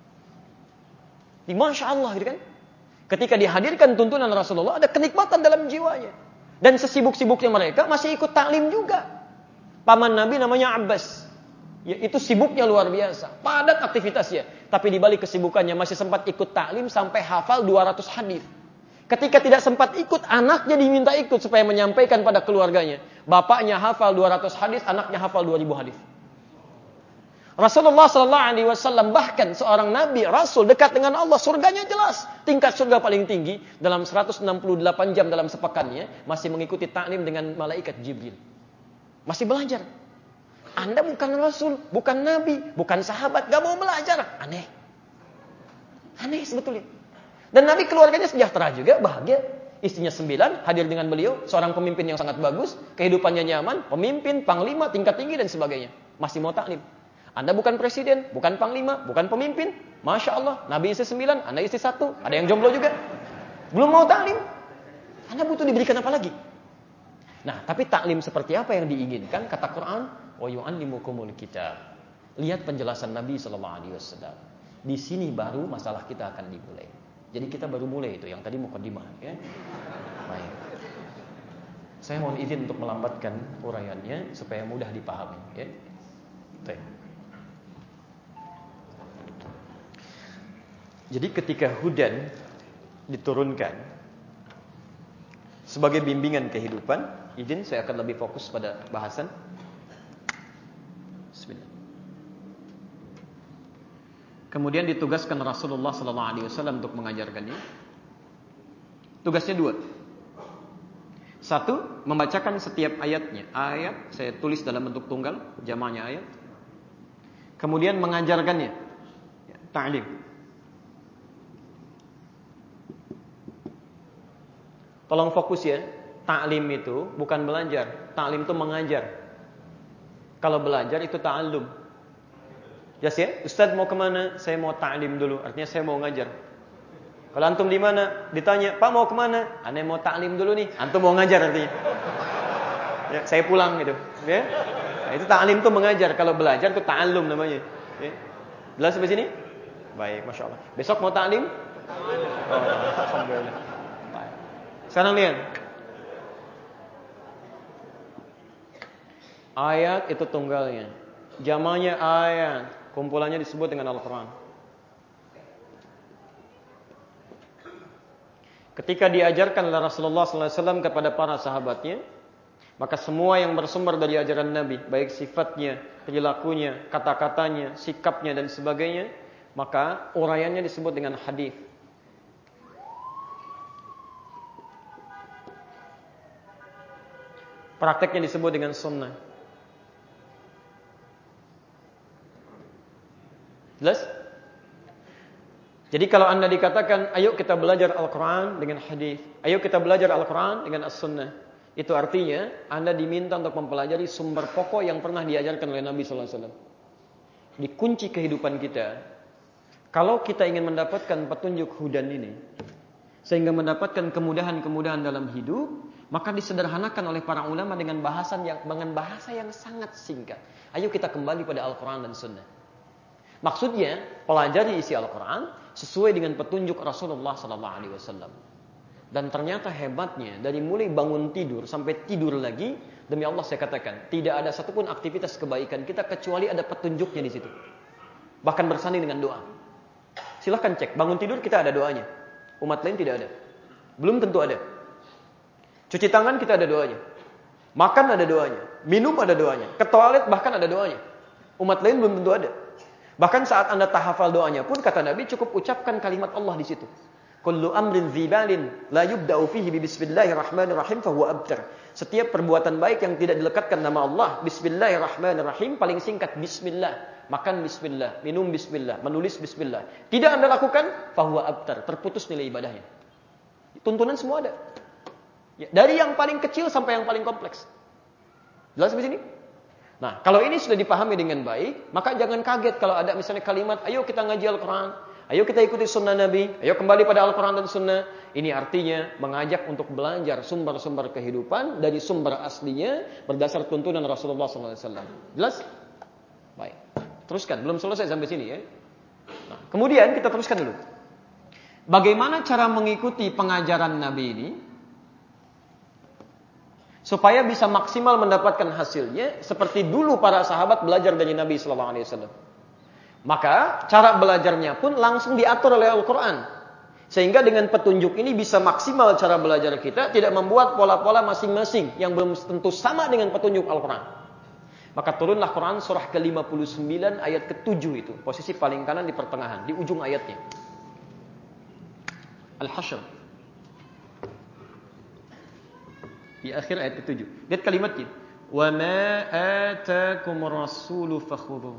Speaker 2: Di Masya Allah, gitu kan? Ketika dihadirkan tuntunan Rasulullah, ada kenikmatan dalam jiwanya. Dan sesibuk-sibuknya mereka masih ikut taklim juga. Paman Nabi namanya Abbas. Ya, itu sibuknya luar biasa, padat aktivitasnya. Tapi di balik kesibukannya masih sempat ikut taklim sampai hafal dua ratus hadis. Ketika tidak sempat ikut, anaknya diminta ikut supaya menyampaikan pada keluarganya. Bapaknya hafal dua ratus hadis, anaknya hafal dua ribu hadis. Rasulullah sallallahu alaihi wasallam bahkan seorang nabi, rasul dekat dengan Allah, surganya jelas. Tingkat surga paling tinggi dalam seratus enam puluh delapan jam dalam sepekannya masih mengikuti taklim dengan malaikat Jibril. Masih belajar. Anda bukan Rasul, bukan Nabi, bukan sahabat, gak mau belajar. Aneh. Aneh sebetulnya. Dan Nabi keluarganya sejahtera juga, bahagia. Istrinya sembilan, hadir dengan beliau. Seorang pemimpin yang sangat bagus, kehidupannya nyaman, pemimpin, panglima, tingkat tinggi dan sebagainya. Masih mau taklim. Anda bukan presiden, bukan panglima, bukan pemimpin. Masya Allah, Nabi istri sembilan, Anda istri satu. Ada yang jomblo juga. Belum mau taklim. Anda butuh diberikan apa lagi? Nah, tapi taklim seperti apa yang diinginkan? Kata Quran, wa yu'allimukumul kitab. Lihat penjelasan Nabi sallallahu alaihi wasallam. Di sini baru masalah kita akan dimulai. Jadi kita baru mulai itu yang tadi mukadimah ya. Baik. Saya mohon izin untuk melambatkan uraiannya supaya mudah dipahami ya. Baik. Jadi ketika hudan diturunkan sebagai bimbingan kehidupan, izin saya akan lebih fokus pada bahasan. Bismillah. Kemudian ditugaskan Rasulullah sallallahu alaihi wasallam untuk mengajarkannya. Tugasnya dua. Satu, membacakan setiap ayatnya. Ayat saya tulis dalam bentuk tunggal, jamaknya ayat. Kemudian mengajarkannya. Ta'lim. Tolong fokus ya. Ta'lim itu bukan belajar. Ta'lim itu mengajar. Kalau belajar itu ta'allum. Jelas ya? Ustaz mau kemana? Saya mau ta'lim dulu. Artinya saya mau ngajar. Kalau antum di mana? Ditanya, Pak mau kemana? Ane mau ta'lim dulu nih. Antum mau ngajar artinya. Ya, saya pulang gitu. Ya? Nah, itu ta'lim itu mengajar. Kalau belajar itu ta'allum namanya. Ya? Jelas sampai sini? Baik, Masya Allah. Besok mau ta'lim? Oh, alhamdulillah. Baik. Sekarang lihat. Ayat itu tunggalnya. Jamaknya ayat. Kumpulannya disebut dengan Al-Quran. Ketika diajarkan oleh Rasulullah sallallahu alaihi wasallam kepada para sahabatnya, Maka semua yang bersumber dari ajaran Nabi, baik sifatnya, perilakunya, kata-katanya, sikapnya dan sebagainya, maka uraiannya disebut dengan hadis. Prakteknya disebut dengan sunnah. Jelas? Jadi kalau Anda dikatakan, ayo kita belajar Al-Quran dengan hadis, ayo kita belajar Al-Quran dengan As-Sunnah, itu artinya Anda diminta untuk mempelajari sumber pokok yang pernah diajarkan oleh Nabi sallallahu alaihi wasallam. Di kunci kehidupan kita, kalau kita ingin mendapatkan petunjuk hudan ini, sehingga mendapatkan kemudahan-kemudahan dalam hidup, maka disederhanakan oleh para ulama dengan bahasan yang dengan bahasa yang sangat singkat. Ayo kita kembali pada Al-Quran dan Sunnah. Maksudnya, pelajari isi Al-Quran sesuai dengan petunjuk Rasulullah sallallahu alaihi wasallam. Dan ternyata hebatnya, dari mulai bangun tidur sampai tidur lagi, demi Allah saya katakan, tidak ada satupun aktivitas kebaikan kita kecuali ada petunjuknya di situ. Bahkan bersanding dengan doa. Silahkan cek, bangun tidur kita ada doanya. Umat lain tidak ada. Belum tentu ada. Cuci tangan kita ada doanya. Makan ada doanya. Minum ada doanya. Ke toilet bahkan ada doanya. Umat lain belum tentu ada. Bahkan saat Anda tahafal doanya pun, kata Nabi, cukup ucapkan kalimat Allah di situ. Kullu amrin dzibalin la yubda'u fihi bi bismillahirrahmanirrahim fa huwa abtar. Setiap perbuatan baik yang tidak dilekatkan nama Allah, bismillahirrahmanirrahim, paling singkat bismillah. Makan bismillah, minum bismillah, menulis bismillah. Tidak Anda lakukan, fa huwa abtar, terputus nilai ibadahnya. Tuntunan semua ada. Ya, dari yang paling kecil sampai yang paling kompleks. Jelas di sini? Nah, kalau ini sudah dipahami dengan baik, maka jangan kaget kalau ada misalnya kalimat, ayo kita ngaji Al-Quran, ayo kita ikuti sunnah Nabi, ayo kembali pada Al-Quran dan sunnah. Ini artinya mengajak untuk belajar sumber-sumber kehidupan dari sumber aslinya berdasar tuntunan Rasulullah sallallahu alaihi wasallam. Jelas? Baik. Teruskan, belum selesai sampai sini ya. Nah, kemudian kita teruskan dulu. Bagaimana cara mengikuti pengajaran Nabi ini supaya bisa maksimal mendapatkan hasilnya seperti dulu para sahabat belajar dari Nabi sallallahu alaihi wasallam. Maka cara belajarnya pun langsung diatur oleh Al-Quran. Sehingga dengan petunjuk ini bisa maksimal cara belajar kita, tidak membuat pola-pola masing-masing yang belum tentu sama dengan petunjuk Al-Quran. Maka turunlah Quran surah ke lima puluh sembilan ayat ke tujuh itu. Posisi paling kanan di pertengahan, di ujung ayatnya. Al-Hasyr. Di akhir ayat ke tujuh. Lihat kalimatnya. Wa ma atakumur rasulu fakhudhuh.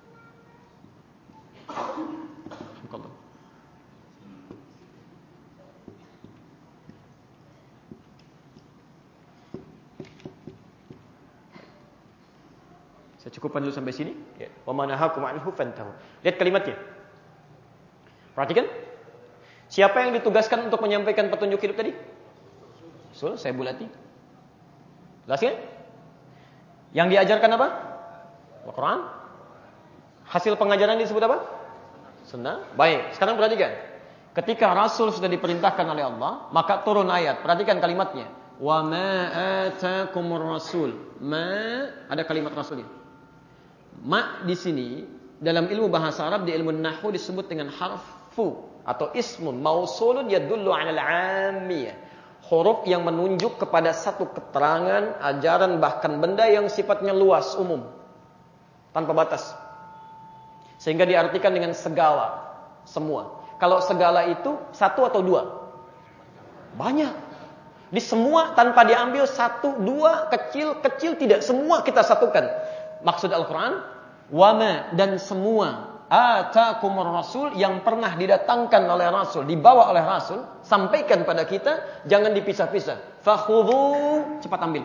Speaker 2: Saya cukupkan dulu sampai sini. Wa manahakum anhu fantahu. Lihat kalimatnya. Perhatikan. Siapa yang ditugaskan untuk menyampaikan petunjuk hidup tadi? Rasul, saya bulati. Jelas kan? Yang diajarkan apa? Al-Quran. Hasil pengajaran disebut apa? Sunnah. Baik, sekarang perhatikan. Ketika Rasul sudah diperintahkan oleh Allah, maka turun ayat. Perhatikan kalimatnya. Wa ma atakumur rasul. Ma, ada kalimat rasul ini. Ma di sini dalam ilmu bahasa Arab, di ilmu nahwu disebut dengan harfu atau ismun mausulun yadullu 'ala al-'ammiyah. Huruf yang menunjuk kepada satu keterangan, ajaran, bahkan benda yang sifatnya luas, umum, tanpa batas. Sehingga diartikan dengan segala, semua. Kalau segala itu satu atau dua? Banyak. Di semua tanpa diambil satu, dua, kecil, kecil, tidak. Semua kita satukan. Maksud Al-Quran, wama, dan semua atakumur rasul yang pernah didatangkan oleh Rasul, dibawa oleh Rasul, sampaikan pada kita, jangan dipisah-pisah. Fakhudhu, cepat ambil.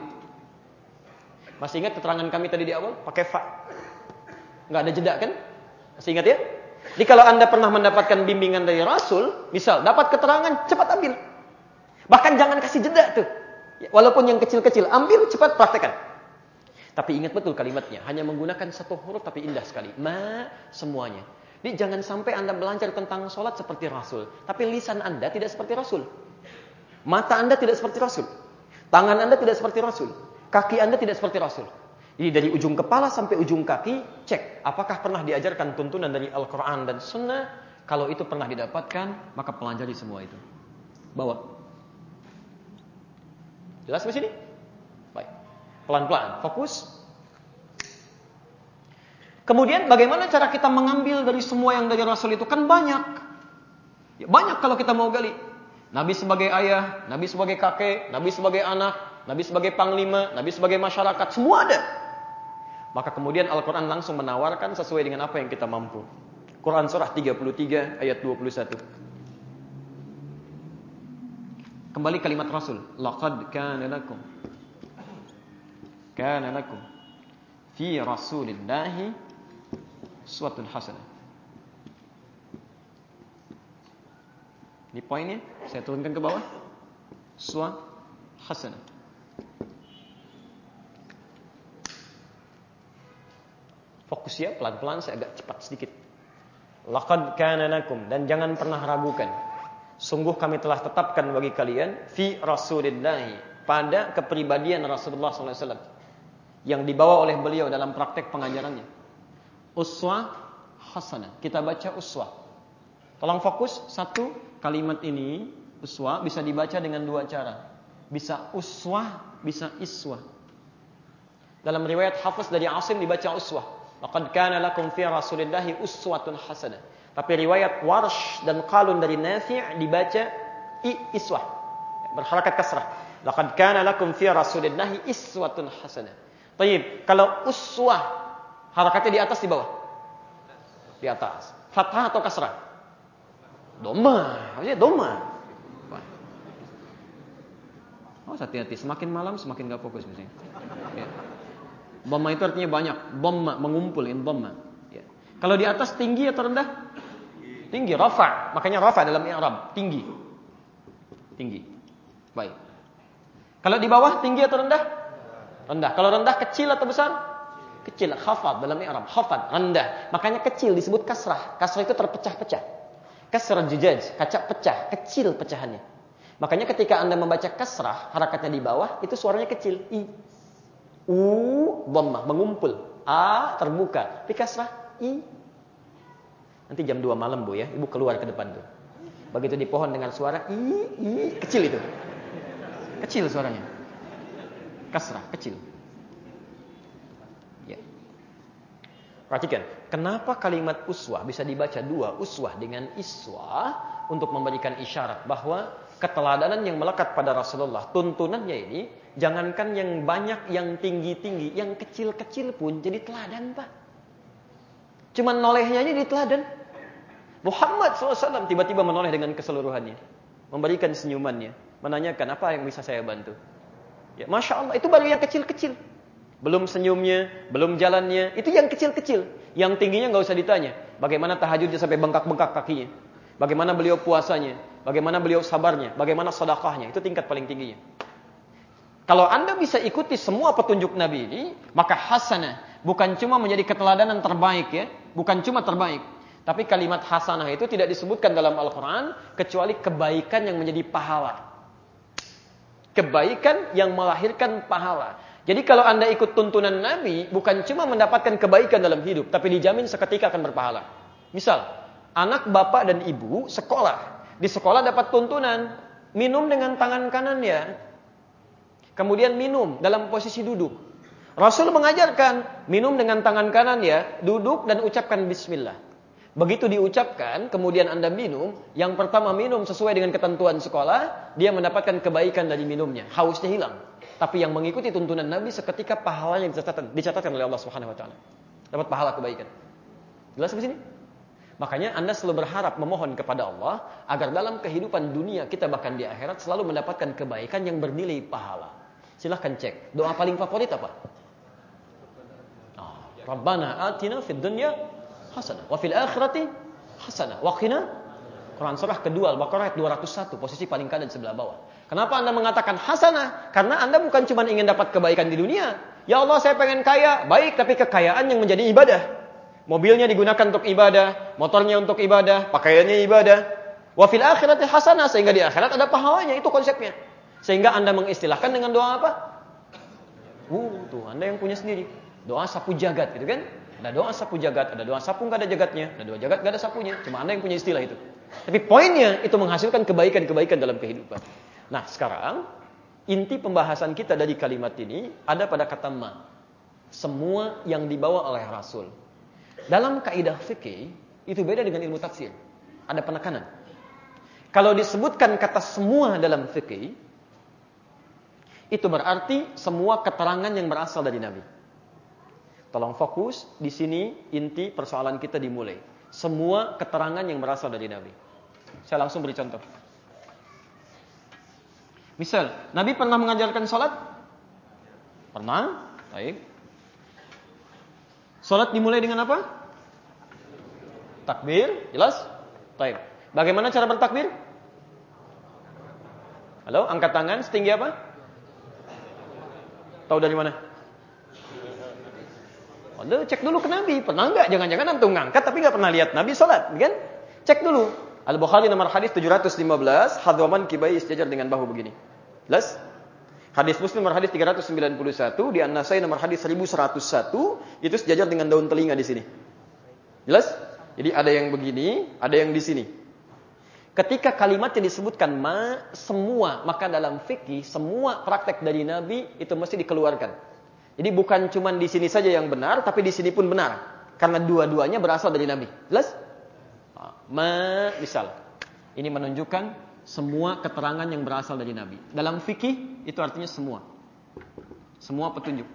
Speaker 2: Masih ingat keterangan kami tadi di awal? Pakai fa. Enggak ada jeda kan? Masih ingat ya? Jadi kalau Anda pernah mendapatkan bimbingan dari Rasul, misal dapat keterangan, cepat ambil. Bahkan jangan kasih jeda tuh. Walaupun yang kecil-kecil, ambil cepat praktekkan. Tapi ingat betul kalimatnya, hanya menggunakan satu huruf tapi indah sekali. Ma, semuanya. Jadi jangan sampai Anda belajar tentang sholat seperti Rasul, tapi lisan Anda tidak seperti Rasul. Mata Anda tidak seperti Rasul. Tangan Anda tidak seperti Rasul. Kaki Anda tidak seperti Rasul. Jadi dari ujung kepala sampai ujung kaki, cek apakah pernah diajarkan tuntunan dari Al-Quran dan Sunnah. Kalau itu pernah didapatkan, maka pelajari semua itu. Bawa. Jelas di sini? Baik. Pelan-pelan, fokus. Kemudian bagaimana cara kita mengambil dari semua yang dari Rasul itu? Kan banyak. Ya, banyak kalau kita mau gali. Nabi sebagai ayah, Nabi sebagai kakek, Nabi sebagai anak, Nabi sebagai panglima, Nabi sebagai masyarakat, semua ada. Maka kemudian Al-Quran langsung menawarkan sesuai dengan apa yang kita mampu. Quran surah tiga puluh tiga ayat dua puluh satu. Kembali kalimat Rasul. Laqad kana lakum. Kana lakum. Fi Rasulillahi uswatun hasanah. Ini poinnya, saya turunkan ke bawah. Uswah hasanah. Fokus ya, pelan-pelan, saya agak cepat sedikit. Laqad kana lakum, dan jangan pernah ragukan. Sungguh kami telah tetapkan bagi kalian fi Rasulillahi, pada kepribadian Rasulullah sallallahu alaihi wasallam yang dibawa oleh beliau dalam praktek pengajarannya. Uswah hasanah. Kita baca uswah. Tolong fokus. Satu, kalimat ini uswah bisa dibaca dengan dua cara. Bisa uswah, bisa iswah. Dalam riwayat Hafiz dari Asim dibaca uswah. Laqad kana lakum fi Rasulillahi uswatun hasanah. Tapi riwayat Warsh dan Qalun dari Nafi' dibaca i iswah. Berharakat kasrah. Laqad kana lakum fi Rasulillahi iswatun hasanah. Baik, kalau uswah harakatnya di atas di bawah? Di atas. Fathah atau kasrah? Dhamma, maksudnya dhamma. Oh, hati-hati, semakin malam semakin enggak fokus misalnya. Ya. Dhamma itu artinya banyak, dhamma mengumpul, in dhamma. Ya. Kalau di atas tinggi atau rendah? Tinggi, rafa. Makanya rafa dalam i'rab, tinggi. Tinggi. Baik. Kalau di bawah tinggi atau rendah? Rendah. Kalau rendah kecil atau besar? Kecil. Khafad dalam i'rab, khafad, rendah. Makanya kecil disebut kasrah. Kasrah itu terpecah-pecah. Kasrah jujaj, kaca pecah, kecil pecahannya. Makanya ketika Anda membaca kasrah, harakatnya di bawah, itu suaranya kecil. I. U, dhammah, mengumpul. A, terbuka. Tapi kasrah, I. Nanti jam dua malam Bu ya, Ibu keluar ke depan tuh. Begitu di pohon dengan suara I, I, kecil itu. Kecil suaranya. Kasrah, kecil. Ya. Perhatikan, kenapa kalimat uswah bisa dibaca dua, uswah dengan iswah, untuk memberikan isyarat bahwa keteladanan yang melekat pada Rasulullah, tuntunannya ini, jangankan yang banyak, yang tinggi-tinggi, yang kecil-kecil pun jadi teladan, Pak. Cuman nolehnya aja di teladan. Muhammad shallallahu alaihi wasallam tiba-tiba menoleh dengan keseluruhannya, memberikan senyumannya, menanyakan apa yang bisa saya bantu. Ya, Masya Allah, itu baru yang kecil-kecil. Belum senyumnya, belum jalannya, itu yang kecil-kecil. Yang tingginya nggak usah ditanya. Bagaimana tahajudnya sampai bengkak-bengkak kakinya. Bagaimana beliau puasanya, bagaimana beliau sabarnya, bagaimana sedekahnya, itu tingkat paling tingginya. Kalau Anda bisa ikuti semua petunjuk Nabi ini, maka hasanah bukan cuma menjadi keteladanan terbaik ya, bukan cuma terbaik. Tapi kalimat hasanah itu tidak disebutkan dalam Al-Quran kecuali kebaikan yang menjadi pahala. Kebaikan yang melahirkan pahala. Jadi kalau Anda ikut tuntunan Nabi, bukan cuma mendapatkan kebaikan dalam hidup, tapi dijamin seketika akan berpahala. Misal, anak bapak dan ibu sekolah. Di sekolah dapat tuntunan, minum dengan tangan kanan ya. Kemudian minum dalam posisi duduk. Rasul mengajarkan, minum dengan tangan kanan ya, duduk dan ucapkan bismillah. Begitu diucapkan, kemudian Anda minum, yang pertama minum sesuai dengan ketentuan sekolah, dia mendapatkan kebaikan dari minumnya, hausnya hilang. Tapi yang mengikuti tuntunan Nabi seketika pahalanya dicatatkan, dicatatkan oleh Allah Subhanahu wa taala. Dapat pahala kebaikan. Jelas di sini? Makanya Anda selalu berharap memohon kepada Allah agar dalam kehidupan dunia kita bahkan di akhirat selalu mendapatkan kebaikan yang bernilai pahala. Silahkan cek. Doa paling favorit apa? Oh, Rabbana atina fid dunya hasanah wa fil akhirati hasanah wa qina. Quran surah kedua Al-Baqarah ayat dua ratus satu, posisi paling kanan sebelah bawah. Kenapa Anda mengatakan hasanah? Karena Anda bukan cuma ingin dapat kebaikan di dunia. Ya Allah, saya pengen kaya. Baik, tapi kekayaan yang menjadi ibadah. Mobilnya digunakan untuk ibadah, motornya untuk ibadah, pakaiannya ibadah. Wa fil akhirati hasanah, sehingga di akhirat ada pahalanya, itu konsepnya. Sehingga Anda mengistilahkan dengan doa apa? Uh, tuh Anda yang punya sendiri. Doa sapu jagat gitu kan? Ada doa sapu jagat, ada doa sapu enggak ada jagatnya, ada doa jagat enggak ada sapunya. Cuma Anda yang punya istilah itu. Tapi poinnya itu menghasilkan kebaikan-kebaikan dalam kehidupan. Nah, sekarang Inti pembahasan kita dari kalimat ini ada pada kata ma. Semua yang dibawa oleh Rasul. Dalam kaidah fikih itu beda dengan ilmu tafsir. Ada penekanan. Kalau disebutkan kata semua dalam fikih, itu berarti semua keterangan yang berasal dari Nabi. Tolong fokus, di sini inti persoalan kita dimulai. Semua keterangan yang berasal dari Nabi. Saya langsung beri contoh. Misal, Nabi pernah mengajarkan sholat? Pernah. Baik. Sholat dimulai dengan apa? Takbir. Jelas? Baik. Bagaimana cara bertakbir? Halo, angkat tangan setinggi apa? Tahu dari mana? Waduh, cek dulu ke Nabi. Pernah enggak? Jangan-jangan antum ngangkat tapi enggak pernah lihat Nabi sholat. Kan? Cek dulu. Al-Bukhari nomor hadis tujuh ratus lima belas, hadwaman kibai sejajar dengan bahu begini. Jelas? Hadis Muslim nomor hadis tiga ratus sembilan puluh satu, di An-Nasai nomor hadis seribu seratus satu, itu sejajar dengan daun telinga di sini. Jelas? Jadi ada yang begini, ada yang di sini. Ketika kalimatnya disebutkan ma, semua, maka dalam fikih semua praktek dari Nabi itu mesti dikeluarkan. Jadi bukan cuma di sini saja yang benar, tapi di sini pun benar. Karena dua-duanya berasal dari Nabi. Jelas? Ma, misal. Ini menunjukkan semua keterangan yang berasal dari Nabi. Dalam fikih itu artinya semua. Semua petunjuk.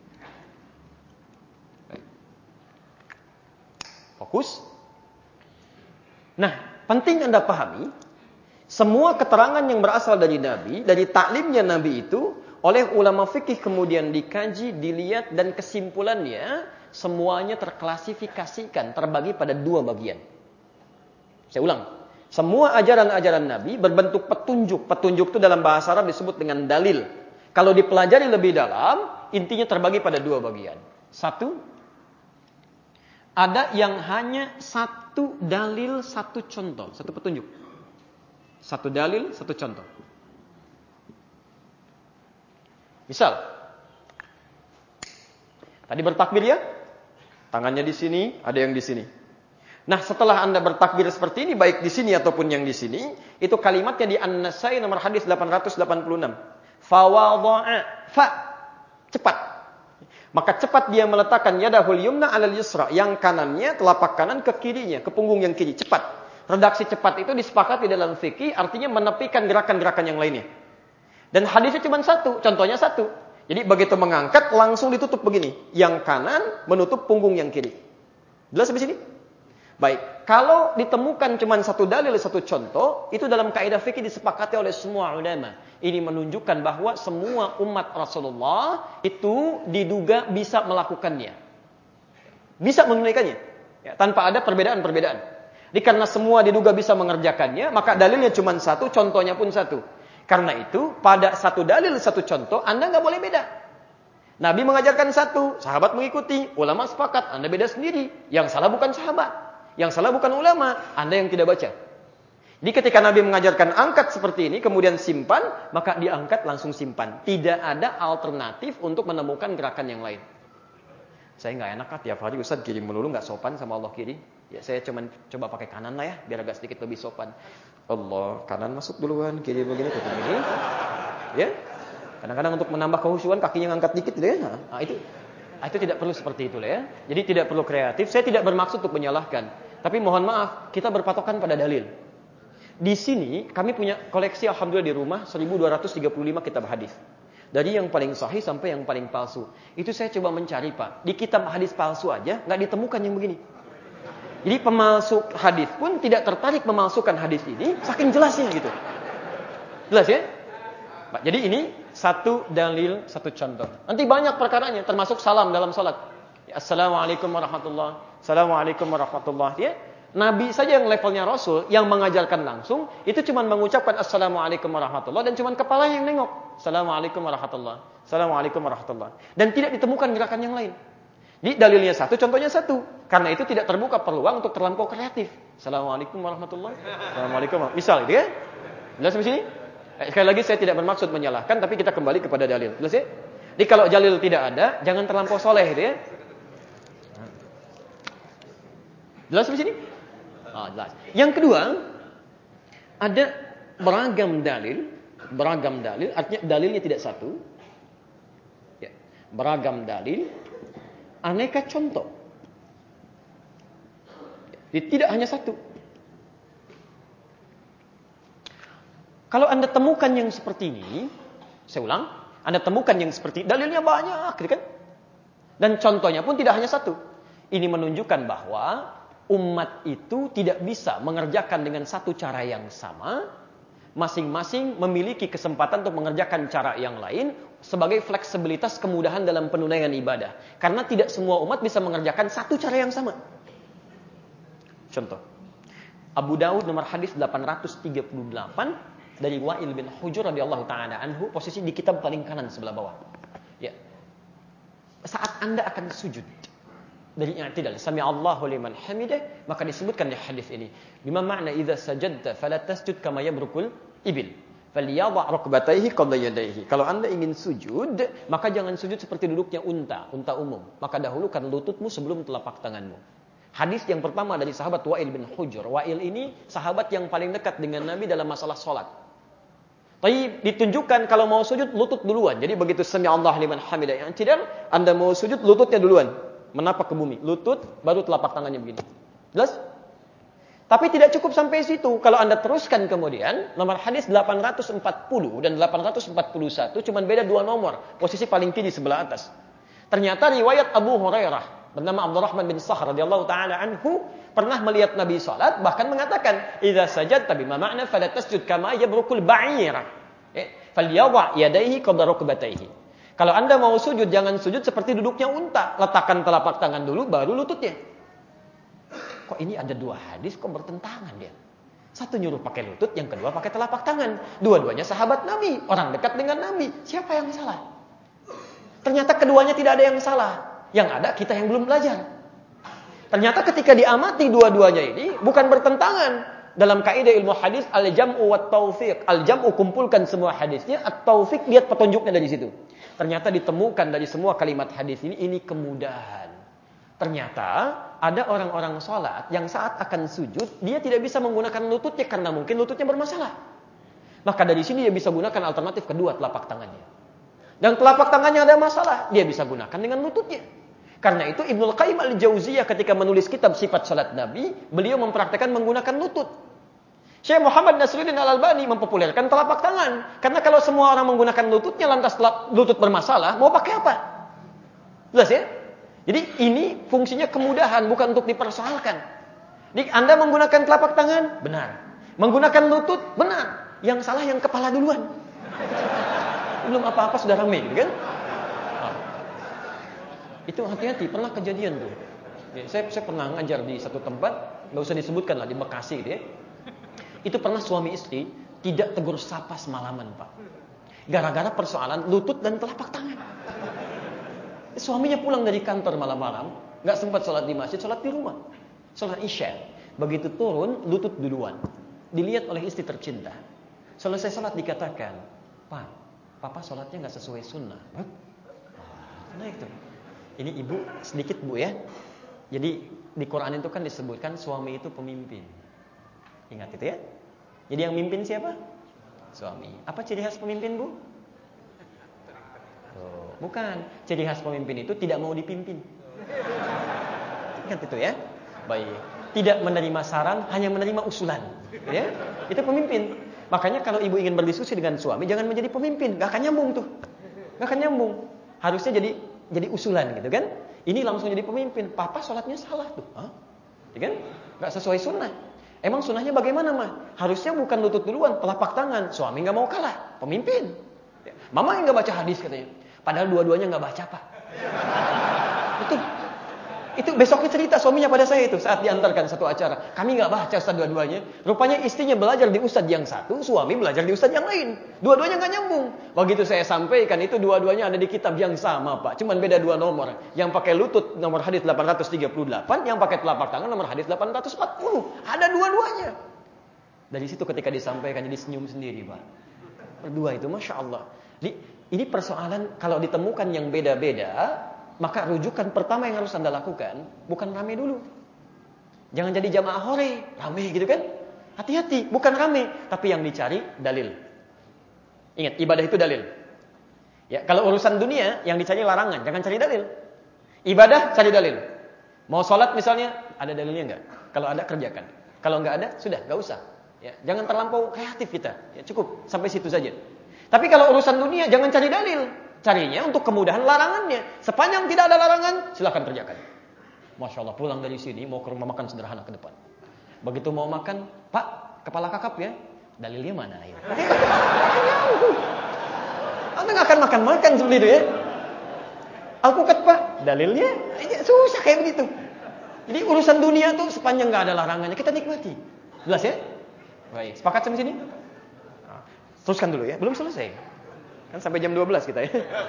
Speaker 2: Fokus. Nah, penting Anda pahami, semua keterangan yang berasal dari Nabi, dari taklimnya Nabi itu, oleh ulama fikih kemudian dikaji, dilihat, dan kesimpulannya, semuanya terklasifikasikan, terbagi pada dua bagian. Saya ulang. Semua ajaran-ajaran Nabi berbentuk petunjuk. Petunjuk itu dalam bahasa Arab disebut dengan dalil. Kalau dipelajari lebih dalam, intinya terbagi pada dua bagian. Satu, ada yang hanya satu dalil, satu contoh, satu petunjuk. Satu dalil, satu contoh. Misal, tadi bertakbir ya, tangannya di sini, ada yang di sini. Nah, setelah Anda bertakbir seperti ini, baik di sini ataupun yang di sini, itu kalimatnya di An-Nasai nomor hadis delapan ratus delapan puluh enam. Fawadha'a, fa, cepat. Maka cepat dia meletakkan yadahul yumna 'alal yusra, yang kanannya telapak kanan ke kirinya, ke punggung yang kiri, cepat. Redaksi cepat itu disepakati dalam fikih, artinya menepikan gerakan-gerakan yang lainnya. Dan hadisnya cuma satu, contohnya satu. Jadi begitu mengangkat langsung ditutup begini, yang kanan menutup punggung yang kiri. Jelas sampai sini? Baik, kalau ditemukan cuma satu dalil, satu contoh, itu dalam kaidah fikih disepakati oleh semua ulama. Ini menunjukkan bahwa semua umat Rasulullah itu diduga bisa melakukannya. Bisa menunaikannya. Ya, tanpa ada perbedaan-perbedaan. Jadi karena semua diduga bisa mengerjakannya, maka dalilnya cuma satu, contohnya pun satu. Karena itu, pada satu dalil, satu contoh, Anda nggak boleh beda. Nabi mengajarkan satu, sahabat mengikuti, ulama sepakat, Anda beda sendiri. Yang salah bukan sahabat. Yang salah bukan ulama, Anda yang tidak baca. Jadi ketika Nabi mengajarkan angkat seperti ini, kemudian simpan, maka diangkat langsung simpan. Tidak ada alternatif untuk menemukan gerakan yang lain. Saya nggak enak kan tiap hari Ustaz kiri melulu, nggak sopan sama Allah kiri. Ya saya cuma coba pakai kanan lah ya, biar agak sedikit lebih sopan. Allah kanan masuk duluan, kiri begini, tutup begini. Ya, kadang-kadang untuk menambah kehusyuan kakinya ngangkat dikit deh. Nah, itu itu tidak perlu seperti itu ya. Jadi tidak perlu kreatif. Saya tidak bermaksud untuk menyalahkan. Tapi mohon maaf, kita berpatokan pada dalil. Di sini kami punya koleksi alhamdulillah di rumah seribu dua ratus tiga puluh lima kitab hadis. Dari yang paling sahih sampai yang paling palsu. Itu saya coba mencari, Pak. Di kitab hadis palsu aja nggak ditemukan yang begini. Jadi pemalsu hadis pun tidak tertarik memalsukan hadis ini, saking jelasnya gitu. Jelas ya? Pak, jadi ini satu dalil, satu contoh. Nanti banyak perkaranya, termasuk salam dalam salat. Ya, Assalamualaikum warahmatullahi wabarakatuh. Assalamualaikum warahmatullahi wabarakatuh. Ya, Nabi saja yang levelnya Rasul, yang mengajarkan langsung, itu cuma mengucapkan Assalamualaikum warahmatullahi wabarakatuh, dan cuma kepala yang nengok. Assalamualaikum warahmatullahi wabarakatuh. Assalamualaikum warahmatullahi wabarakatuh. Dan tidak ditemukan gerakan yang lain. Jadi dalilnya satu, contohnya satu. Karena itu tidak terbuka peluang untuk terlampau kreatif. Assalamualaikum warahmatullahi wabarakatuh. Assalamualaikum warahmatullahi wabarakatuh. Misal gitu ya. Jelas sampai sini? Eh, sekali lagi saya tidak bermaksud menyalahkan, tapi kita kembali kepada dalil. Jelas ya? Jadi kalau dalil tidak ada, jangan terlampau soleh gitu ya. Jelas sampai sini? Oh, jelas. Yang kedua, ada beragam dalil Beragam dalil, artinya dalilnya tidak satu. Ya. Beragam dalil, aneka contoh. Ya. Tidak hanya satu. Kalau Anda temukan yang seperti ini, saya ulang, Anda temukan yang seperti ini, dalilnya banyak, gitu kan? Dan contohnya pun tidak hanya satu. Ini menunjukkan bahwa umat itu tidak bisa mengerjakan dengan satu cara yang sama. Masing-masing memiliki kesempatan untuk mengerjakan cara yang lain sebagai fleksibilitas kemudahan dalam penunaian ibadah. Karena tidak semua umat bisa mengerjakan satu cara yang sama. Contoh, Abu Daud nomor hadis delapan ratus tiga puluh delapan dari Wa'il bin Hujur radhiyallahu ta'ala anhu, posisi di kitab paling kanan sebelah bawah. Ya. Saat Anda akan sujud dari i'tidal, sami Allahu liman hamidah, maka disebutkan di hadis ini, bima makna idza sajadta fala tasjud kama yabrukul ibil, falyadha rukbatayhi qadha yadayhi. Kalau Anda ingin sujud, maka jangan sujud seperti duduknya unta, unta umum. Maka dahulukan lututmu sebelum telapak tanganmu. Hadis yang pertama dari sahabat Wa'il bin Hujur. Wa'il ini sahabat yang paling dekat dengan Nabi dalam masalah salat. Tapi ditunjukkan kalau mau sujud lutut duluan. Jadi begitu sami Allah liman hamidah yang i'tidal, Anda mau sujud lututnya duluan, menapak ke bumi. Lutut baru telapak tangannya begini. Jelas? Tapi tidak cukup sampai situ. Kalau Anda teruskan kemudian, nomor hadis delapan ratus empat puluh dan delapan ratus empat puluh satu cuma beda dua nomor, posisi paling kiri sebelah atas. Ternyata riwayat Abu Hurairah bernama Abdurrahman bin Sakhr radhiyallahu taala anhu pernah melihat Nabi salat, bahkan mengatakan, "Idza sajadta bima ma'na fala tasjud kama yabrukul ba'ir." Eh, falyadha yadayhi qadra rukbatayhi. Kalau Anda mau sujud, jangan sujud seperti duduknya unta. Letakkan telapak tangan dulu, baru lututnya. Kok ini ada dua hadis, kok bertentangan dia? Satu nyuruh pakai lutut, yang kedua pakai telapak tangan. Dua-duanya sahabat Nabi, orang dekat dengan Nabi. Siapa yang salah? Ternyata keduanya tidak ada yang salah. Yang ada kita yang belum belajar. Ternyata ketika diamati dua-duanya ini bukan bertentangan. Dalam kaidah ilmu hadis al-jam'u wat taufiq. Al-jam'u kumpulkan semua hadisnya, at-taufiq lihat petunjuknya dari situ. Ternyata ditemukan dari semua kalimat hadis ini ini kemudahan. Ternyata ada orang-orang salat yang saat akan sujud dia tidak bisa menggunakan lututnya karena mungkin lututnya bermasalah. Maka dari sini dia bisa gunakan alternatif kedua, telapak tangannya. Dan telapak tangannya ada masalah, dia bisa gunakan dengan lututnya. Karena itu Ibnul Qayyim al-Jauziyah ketika menulis kitab sifat salat Nabi, beliau mempraktikkan menggunakan lutut. Syekh Muhammad Nasruddin Al-Albani mempopulerkan telapak tangan. Karena kalau semua orang menggunakan lututnya lantas lutut bermasalah, mau pakai apa? Jelas ya? Jadi ini fungsinya kemudahan, bukan untuk dipersoalkan. Jadi Anda menggunakan telapak tangan, benar. Menggunakan lutut, benar. Yang salah yang kepala duluan. Belum apa-apa sudah ramai, gitu kan? Nah, itu hati-hati, pernah kejadian tuh. Ya, saya, saya pernah ngajar di satu tempat, nggak usah disebutkan lah, di Bekasi gitu ya. Itu pernah suami istri tidak tegur sapa semalaman, Pak. Gara-gara persoalan lutut dan telapak tangan. Suaminya pulang dari kantor malam-malam, nggak sempat sholat di masjid, sholat di rumah. Sholat Isya. Begitu turun, lutut duluan. Dilihat oleh istri tercinta. Selesai sholat dikatakan, Pak, Papa sholatnya nggak sesuai sunnah. Hah? Nah itu. Ini ibu sedikit bu ya. Jadi di Quran itu kan disebutkan suami itu pemimpin. Ingat itu ya. Jadi yang mimpin siapa? Suami. Apa ciri khas pemimpin bu? Oh, bukan. Ciri khas pemimpin itu tidak mau dipimpin. Ingat itu ya. Baik. Tidak menerima saran, hanya menerima usulan. Ya. Itu pemimpin. Makanya kalau ibu ingin berdiskusi dengan suami, jangan menjadi pemimpin. Gak akan nyambung tuh. Gak akan nyambung. Harusnya jadi jadi usulan gitu kan. Ini langsung jadi pemimpin. Papa sholatnya salah tuh. Hah? Ya kan? Gak sesuai sunnah. Emang sunnahnya bagaimana mah? Harusnya bukan lutut duluan, telapak tangan. Suami gak mau kalah. Pemimpin. Ya. Mama yang gak baca hadis katanya. Padahal dua-duanya gak baca Pak. Itu Itu besoknya cerita suaminya pada saya itu saat diantarkan satu acara. Kami nggak baca Ustaz dua-duanya. Rupanya istrinya belajar di Ustaz yang satu, suami belajar di Ustaz yang lain. Dua-duanya nggak nyambung. Begitu saya sampaikan itu dua-duanya ada di kitab yang sama Pak. Cuman beda dua nomor. Yang pakai lutut nomor hadis delapan ratus tiga puluh delapan, yang pakai telapak tangan nomor hadis delapan ratus empat puluh. Ada dua-duanya. Dari situ ketika disampaikan jadi senyum sendiri Pak. Berdua itu Masya Allah. Ini persoalan kalau ditemukan yang beda-beda. Maka rujukan pertama yang harus Anda lakukan bukan rame dulu. Jangan jadi jamaah hore, rame gitu kan? Hati-hati, bukan rame, tapi yang dicari dalil. Ingat, ibadah itu dalil. Ya, kalau urusan dunia yang dicari larangan, jangan cari dalil. Ibadah cari dalil. Mau sholat misalnya, ada dalilnya enggak? Kalau ada kerjakan. Kalau enggak ada, sudah, enggak usah. Ya, jangan terlampau kreatif kita. Ya, cukup sampai situ saja. Tapi kalau urusan dunia jangan cari dalil. Carinya untuk kemudahan larangannya. Sepanjang tidak ada larangan, silakan kerjakan. Masya Allah, pulang dari sini mau ke rumah makan sederhana ke depan. Begitu mau makan, Pak, kepala kakap ya. Dalilnya mana? Ayo. Anda nggak akan makan-makan seperti itu ya. Alpukat Pak, dalilnya ya, susah kayak begitu. Jadi urusan dunia tuh sepanjang nggak ada larangannya kita nikmati. Jelas ya? Baik, sepakat sampai sini? Teruskan dulu ya, belum selesai. Kan sampai jam dua belas kita ya.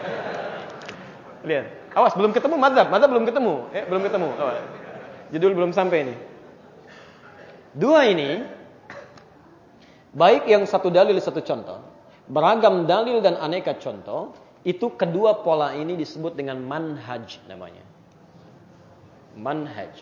Speaker 2: Lihat, awas belum ketemu madzhab, madzhab belum ketemu, ya, belum ketemu. Awas. Judul belum sampai ini. Dua ini, baik yang satu dalil satu contoh, beragam dalil dan aneka contoh, itu kedua pola ini disebut dengan manhaj namanya. Manhaj.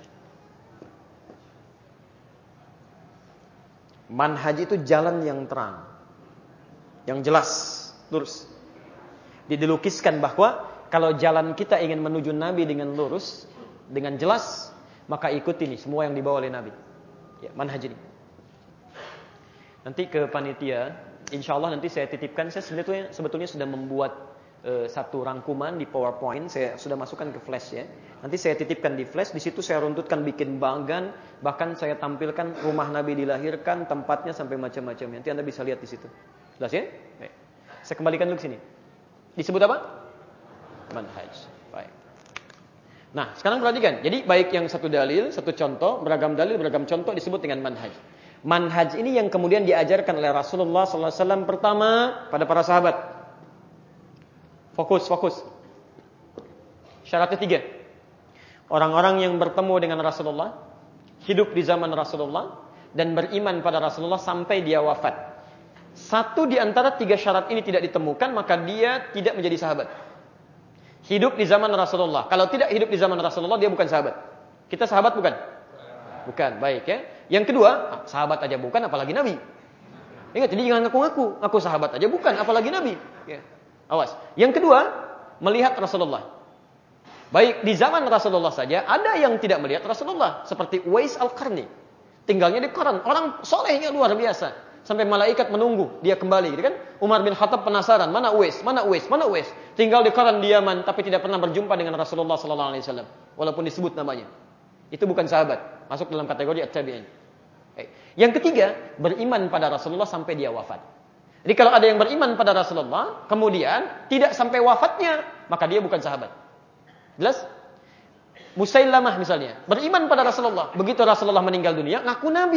Speaker 2: Manhaj itu jalan yang terang, yang jelas, lurus. Dilukiskan bahwa kalau jalan kita ingin menuju Nabi dengan lurus, dengan jelas, maka ikuti nih semua yang dibawa oleh Nabi. Ya, manhaj ini. Nanti ke panitia, insya Allah nanti saya titipkan. Saya sebetulnya, sebetulnya sudah membuat uh, satu rangkuman di PowerPoint. Saya sudah masukkan ke Flash ya. Nanti saya titipkan di Flash. Di situ saya runtutkan bikin bagan. Bahkan saya tampilkan rumah Nabi dilahirkan, tempatnya sampai macam-macam. Nanti Anda bisa lihat di situ. Jelas ya? Baik. Saya kembalikan dulu ke sini. Disebut apa? Manhaj. Baik. Nah, sekarang perhatikan. Jadi baik yang satu dalil, satu contoh, beragam dalil, beragam contoh disebut dengan manhaj. Manhaj ini yang kemudian diajarkan oleh Rasulullah sallallahu alaihi wasallam pertama pada para sahabat. Fokus, fokus. Syarat ketiga. Orang-orang yang bertemu dengan Rasulullah, hidup di zaman Rasulullah, dan beriman pada Rasulullah sampai dia wafat. Satu di antara tiga syarat ini tidak ditemukan, maka dia tidak menjadi sahabat. Hidup di zaman Rasulullah. Kalau tidak hidup di zaman Rasulullah, dia bukan sahabat. Kita sahabat bukan? Bukan, baik ya. Yang kedua, sahabat aja bukan, apalagi Nabi. Ingat, jadi jangan ngaku-ngaku. Aku sahabat aja bukan, apalagi Nabi. Ya. Awas. Yang kedua, melihat Rasulullah. Baik, di zaman Rasulullah saja, ada yang tidak melihat Rasulullah. Seperti Uwais Al-Qarni. Tinggalnya di Qaran. Orang solehnya luar biasa. Sampai malaikat menunggu dia kembali, gitu kan? Umar bin Khattab penasaran, mana Uwais, mana Uwais, mana Uwais? Tinggal di Qaran diaman, tapi tidak pernah berjumpa dengan Rasulullah sallallahu alaihi wasallam, walaupun disebut namanya. Itu bukan sahabat, masuk dalam kategori at-tabi'in. Yang ketiga, beriman pada Rasulullah sampai dia wafat. Jadi kalau ada yang beriman pada Rasulullah, kemudian tidak sampai wafatnya, maka dia bukan sahabat. Jelas? Musailamah misalnya, beriman pada Rasulullah, begitu Rasulullah meninggal dunia, ngaku Nabi.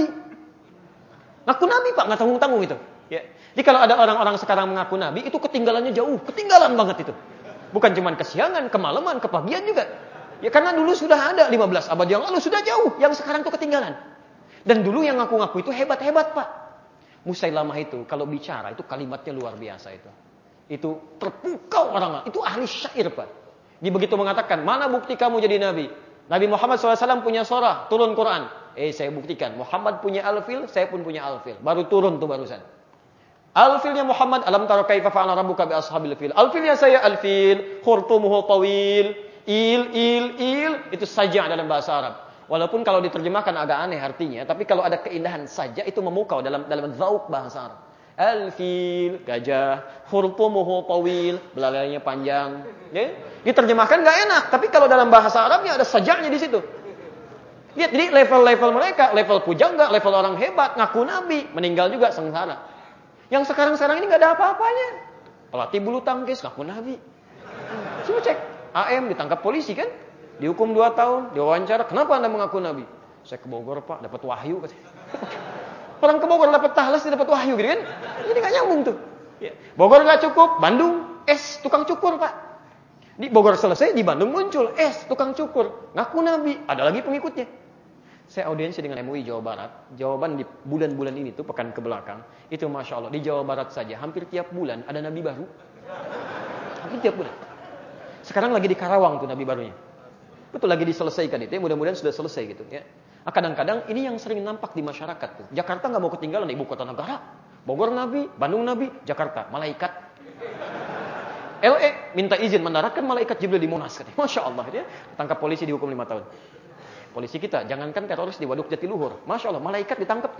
Speaker 2: Ngaku Nabi Pak, nggak tanggung-tanggung itu. Ya. Jadi kalau ada orang-orang sekarang mengaku Nabi, itu ketinggalannya jauh, ketinggalan banget itu. Bukan cuma kesiangan, kemalaman, kepagian juga. Ya karena dulu sudah ada lima belas abad yang lalu, sudah jauh. Yang sekarang itu ketinggalan. Dan dulu yang ngaku-ngaku itu hebat-hebat Pak. Musailamah itu, kalau bicara itu kalimatnya luar biasa itu. Itu terpukau orang, itu ahli syair Pak. Dia begitu mengatakan, mana bukti kamu jadi Nabi? Nabi Muhammad shallallahu alaihi wasallam punya surah, turun Quran. Eh, saya buktikan. Muhammad punya alfil, saya pun punya alfil. Baru turun tuh barusan. Alfilnya Muhammad, alam tara kaifa fa'ala rabbuka bi ashabil fil. Alfilnya saya alfil, khurtumuhu tawil, il, il, il. Itu saja dalam bahasa Arab. Walaupun kalau diterjemahkan agak aneh artinya, tapi kalau ada keindahan saja itu memukau dalam dalam zauk bahasa Arab. Alfil, gajah, khurtumuhu tawil, belalainya panjang. Ya? Diterjemahkan nggak enak, tapi kalau dalam bahasa Arabnya ada sajaknya di situ. Lihat, jadi level-level mereka, level pujangga, level orang hebat, ngaku Nabi, meninggal juga sengsara. Yang sekarang-sekarang ini nggak ada apa-apanya. Pelatih bulu tangkis, ngaku Nabi. Coba cek, A M ditangkap polisi kan, dihukum dua tahun, diwawancara, kenapa Anda mengaku Nabi? Saya ke Bogor Pak, dapat wahyu. Orang ke Bogor dapat tahlas, dapat wahyu gitu kan? Ini nggak nyambung tuh. Bogor nggak cukup, Bandung, es tukang cukur Pak. Di Bogor selesai, di Bandung muncul es tukang cukur, ngaku Nabi, ada lagi pengikutnya. Saya audiensi dengan M U I Jawa Barat. Jawaban di bulan-bulan ini tuh pekan ke belakang, itu masya Allah di Jawa Barat saja hampir tiap bulan ada Nabi baru. Hampir tiap bulan. Sekarang lagi di Karawang tuh Nabi barunya. Betul lagi diselesaikan itu. Ya, mudah-mudahan sudah selesai gitu ya. Nah, kadang-kadang ini yang sering nampak di masyarakat tuh. Jakarta nggak mau ketinggalan ibu kota negara. Bogor Nabi, Bandung Nabi, Jakarta malaikat. L A minta izin mendaratkan malaikat Jibril di Monas. Masya Allah, dia tangkap polisi dihukum lima tahun. Polisi kita, jangankan teroris di Waduk Jatiluhur, Masya Allah, malaikat ditangkap tuh.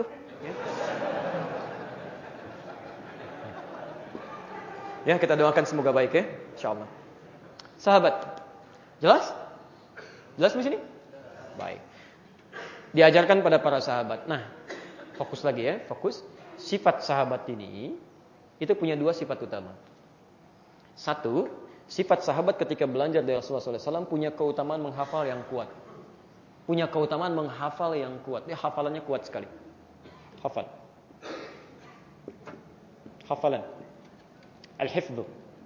Speaker 2: Ya, kita doakan semoga baik ya, Insya Allah. Sahabat, jelas? Jelas di sini? Baik. Diajarkan pada para sahabat. Nah, fokus lagi ya, fokus. Sifat sahabat ini itu punya dua sifat utama. Satu, sifat sahabat ketika belajar dari Rasulullah shallallahu alaihi wasallam punya keutamaan menghafal yang kuat. Punya keutamaan menghafal yang kuat. Dia hafalannya kuat sekali. Hafal. Hafalan. Al-hifdhu.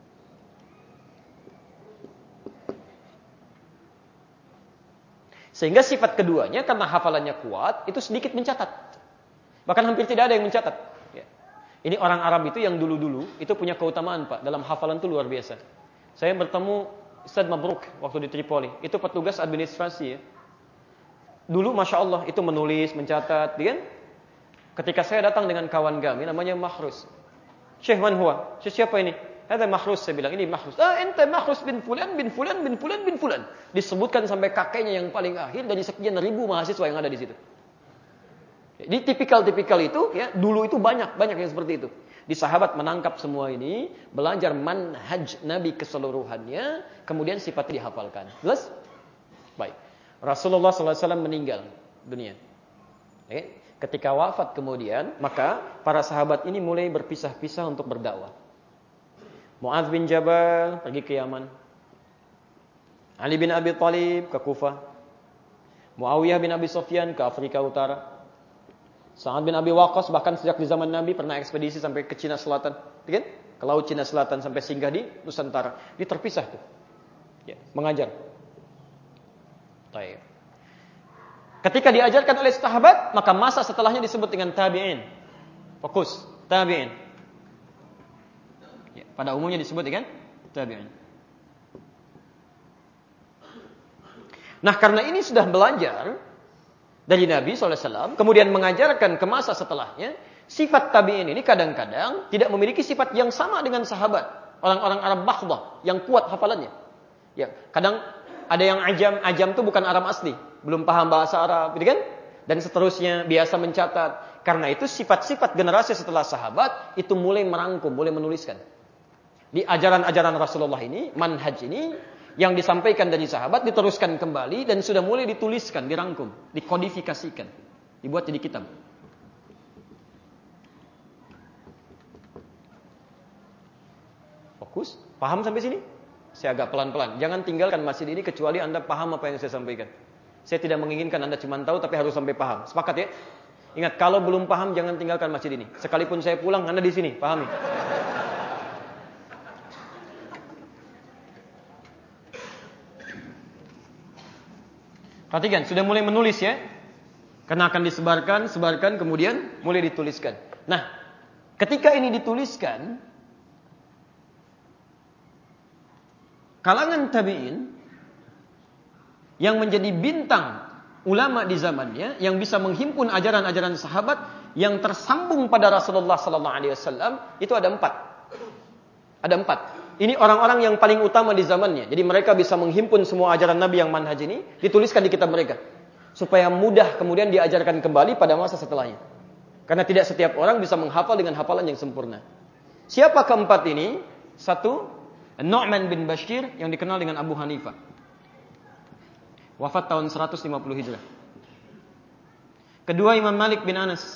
Speaker 2: Sehingga sifat keduanya karena hafalannya kuat, itu sedikit mencatat. Bahkan hampir tidak ada yang mencatat. Ya. Ini orang Arab itu yang dulu-dulu, itu punya keutamaan Pak. Dalam hafalan itu luar biasa. Saya bertemu Ustaz Mabruk waktu di Tripoli. Itu petugas administrasi ya. Dulu Masya Allah itu menulis, mencatat. Kan? Ketika saya datang dengan kawan kami, namanya Mahrus. Syekh man huwa? Syekh siapa ini? Ada Mahrus, saya bilang. Ini Mahrus. Ah, ente Mahrus bin Fulan, bin Fulan, bin Fulan, bin Fulan. Disebutkan sampai kakeknya yang paling akhir dari sekian ribu mahasiswa yang ada di situ. Di tipikal-tipikal itu, ya, dulu itu banyak, banyak yang seperti itu. Di sahabat menangkap semua ini, belajar manhaj Nabi keseluruhannya, kemudian sifatnya dihafalkan. Jelas? Baik. Rasulullah shallallahu alaihi wasallam meninggal dunia. Oke. Ketika wafat kemudian, maka para sahabat ini mulai berpisah-pisah untuk berdakwah. Mu'adz bin Jabal pergi ke Yaman. Ali bin Abi Thalib ke Kufah. Muawiyah bin Abi Sufyan ke Afrika Utara. Sa'ad bin Abi Waqqas bahkan sejak di zaman Nabi pernah ekspedisi sampai ke Cina Selatan, kan? Ke Laut Cina Selatan sampai singgah di Nusantara. Dia terpisah tuh. Ya, mengajar. Baik. Ketika diajarkan oleh sahabat, maka masa setelahnya disebut dengan tabi'in. Fokus, tabi'in. Ya, pada umumnya disebut dengan tabi'in. Nah, karena ini sudah belajar dari Nabi shallallahu alaihi wasallam, kemudian mengajarkan ke masa setelahnya, sifat tabi'in ini kadang-kadang tidak memiliki sifat yang sama dengan sahabat. Orang-orang Arab bakhdah yang kuat hafalannya. Ya, kadang ada yang ajam, ajam itu bukan Arab asli, belum paham bahasa Arab, gitu kan? Dan seterusnya, biasa mencatat. Karena itu sifat-sifat generasi setelah sahabat itu mulai merangkum, mulai menuliskan. Di ajaran-ajaran Rasulullah ini, manhaj ini, yang disampaikan dari sahabat diteruskan kembali dan sudah mulai dituliskan, dirangkum, dikodifikasikan, dibuat jadi kitab. Fokus, paham sampai sini? Saya agak pelan-pelan. Jangan tinggalkan masjid ini kecuali Anda paham apa yang saya sampaikan. Saya tidak menginginkan Anda cuma tahu tapi harus sampai paham. Sepakat ya? Ingat, kalau belum paham jangan tinggalkan masjid ini. Sekalipun saya pulang, Anda di sini, pahami. Perhatikan, sudah mulai menulis ya. Karena akan disebarkan, sebarkan, kemudian mulai dituliskan. Nah, ketika ini dituliskan, kalangan tabi'in yang menjadi bintang ulama di zamannya, yang bisa menghimpun ajaran-ajaran sahabat yang tersambung pada Rasulullah sallallahu alaihi wasallam, itu ada empat. Ada empat. Ini orang-orang yang paling utama di zamannya. Jadi mereka bisa menghimpun semua ajaran Nabi yang manhaj ini, dituliskan di kitab mereka. Supaya mudah kemudian diajarkan kembali pada masa setelahnya. Karena tidak setiap orang bisa menghafal dengan hafalan yang sempurna. Siapa keempat ini? Satu, Nu'man bin Bashir yang dikenal dengan Abu Hanifah. Wafat tahun seratus lima puluh Hijrah. Kedua, Imam Malik bin Anas.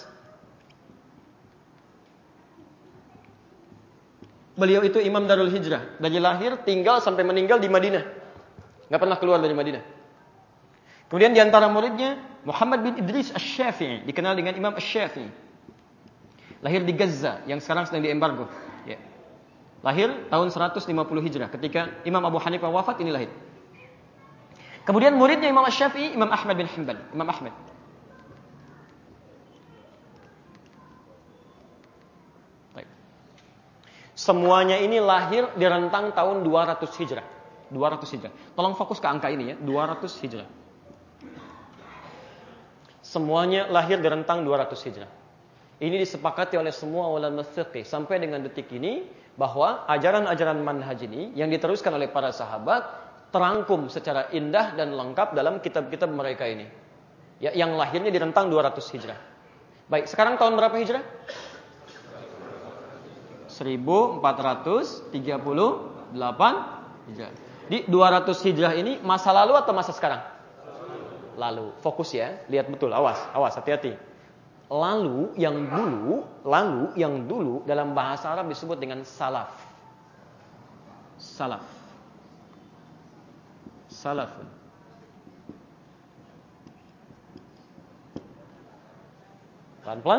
Speaker 2: Beliau itu imam Darul Hijrah. Dari lahir, tinggal sampai meninggal di Madinah. Nggak pernah keluar dari Madinah. Kemudian di antara muridnya, Muhammad bin Idris Asy-Syafi'i. Dikenal dengan Imam Asy-Syafi'i. Lahir di Gaza, yang sekarang sedang diembargo. Ya. Lahir tahun seratus lima puluh Hijrah. Ketika Imam Abu Hanifah wafat, ini lahir. Kemudian muridnya Imam Asy-Syafi'i, Imam Ahmad bin Hanbal. Imam Ahmad. Semuanya ini lahir di rentang tahun dua ratus Hijrah. dua ratus Hijrah. Tolong fokus ke angka ini ya, dua ratus Hijrah. Semuanya lahir di rentang dua ratus Hijrah. Ini disepakati oleh semua ulama fiqih sampai dengan detik ini bahwa ajaran-ajaran manhaj ini yang diteruskan oleh para sahabat terangkum secara indah dan lengkap dalam kitab-kitab mereka ini. Ya, yang lahirnya di rentang dua ratus Hijrah. Baik, sekarang tahun berapa Hijrah? seribu empat ratus tiga puluh delapan Hijrah. Di dua ratus Hijrah ini masa lalu atau masa sekarang? Lalu. Fokus ya, lihat betul, awas, awas, hati-hati. Lalu yang dulu, lalu yang dulu dalam bahasa Arab disebut dengan salaf. Salaf. Salafun. Pelan-pelan.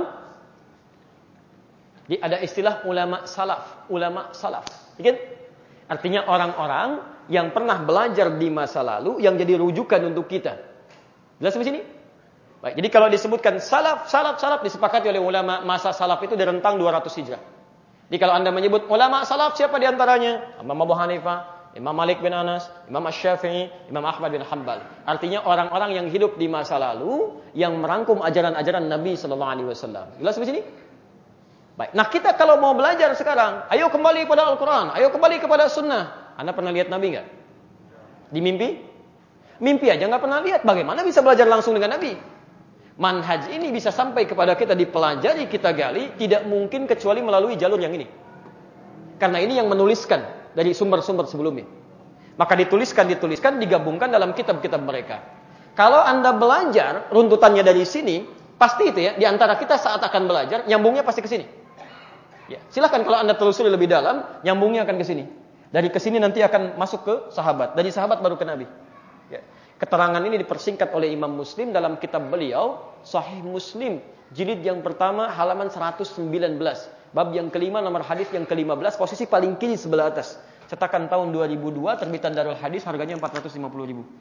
Speaker 2: Jadi ada istilah ulama salaf, ulama salaf. Ingat? Artinya orang-orang yang pernah belajar di masa lalu yang jadi rujukan untuk kita. Jelas sampai sini? Baik, jadi kalau disebutkan salaf, salaf, salaf disepakati oleh ulama masa salaf itu di rentang dua ratus Hijrah. Jadi kalau Anda menyebut ulama salaf siapa di antaranya? Imam Abu Hanifah, Imam Malik bin Anas, Imam Asy-Syafi'i, Imam Ahmad bin Hanbal. Artinya orang-orang yang hidup di masa lalu yang merangkum ajaran-ajaran Nabi sallallahu alaihi wasallam. Jelas sampai sini? Baik. Nah, kita kalau mau belajar sekarang, ayo kembali kepada Al-Qur'an, ayo kembali kepada sunnah. Anda pernah lihat Nabi enggak? Di mimpi? Mimpi aja enggak pernah lihat. Bagaimana bisa belajar langsung dengan Nabi? Manhaj ini bisa sampai kepada kita dipelajari, kita gali, tidak mungkin kecuali melalui jalur yang ini. Karena ini yang menuliskan dari sumber-sumber sebelumnya. Maka dituliskan, dituliskan, digabungkan dalam kitab-kitab mereka. Kalau Anda belajar, runtutannya dari sini, pasti itu ya, di antara kita saat akan belajar, nyambungnya pasti ke sini. Ya, silahkan kalau Anda telusuri lebih dalam, nyambungnya akan ke sini. Dari ke sini nanti akan masuk ke sahabat. Dari sahabat baru ke Nabi. Ya. Keterangan ini dipersingkat oleh Imam Muslim dalam kitab beliau, Sahih Muslim, jilid yang pertama, halaman seratus sembilan belas. Bab yang kelima, nomor hadis yang kelima belas, posisi paling kiri sebelah atas. Cetakan tahun dua ribu dua, terbitan Darul Hadis, harganya empat ratus lima puluh ribu.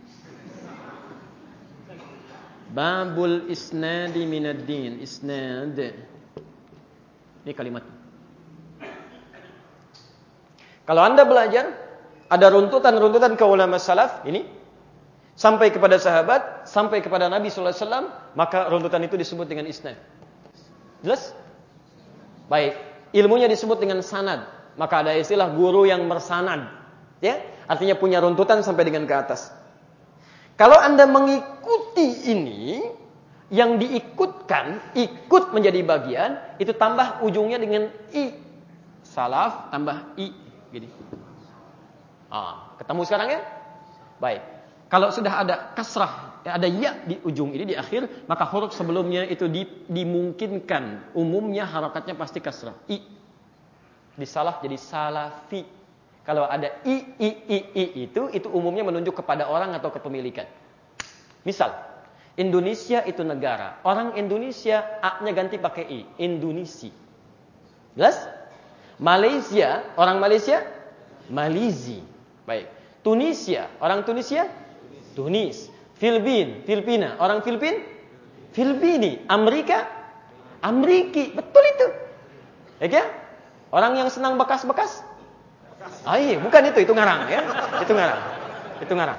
Speaker 2: Babul isnadi minad din. Isnad. Ini kalimat. Kalau Anda belajar, ada runtutan-runtutan ke ulama salaf, ini sampai kepada sahabat, sampai kepada Nabi sallallahu alaihi wasallam, maka runtutan itu disebut dengan isnad. Jelas? Baik, ilmunya disebut dengan sanad. Maka ada istilah guru yang bersanad, ya, artinya punya runtutan sampai dengan ke atas. Kalau Anda mengikuti ini, yang diikutkan, ikut menjadi bagian, itu tambah ujungnya dengan i. Salaf tambah i. Gini. Ah, ketemu sekarang ya? Baik. Kalau sudah ada kasrah, ada ya di ujung ini, di akhir, maka huruf sebelumnya itu di, dimungkinkan. Umumnya harakatnya pasti kasrah. I. Di salaf jadi salafi. Kalau ada i, i, i, i itu, itu umumnya menunjuk kepada orang atau kepemilikan. Misal, Indonesia itu negara. Orang Indonesia, a-nya ganti pakai i. Indonesia. Jelas? Malaysia, orang Malaysia, Malizi. Baik. Tunisia, orang Tunisia, Tunis. Filipin, Filipina, orang Filipin, Filipini. Amerika, Ameriki. Betul itu. Ya, orang yang senang bekas-bekas? Ah, iya, bukan itu, itu ngarang ya. Itu ngarang. Itu ngarang.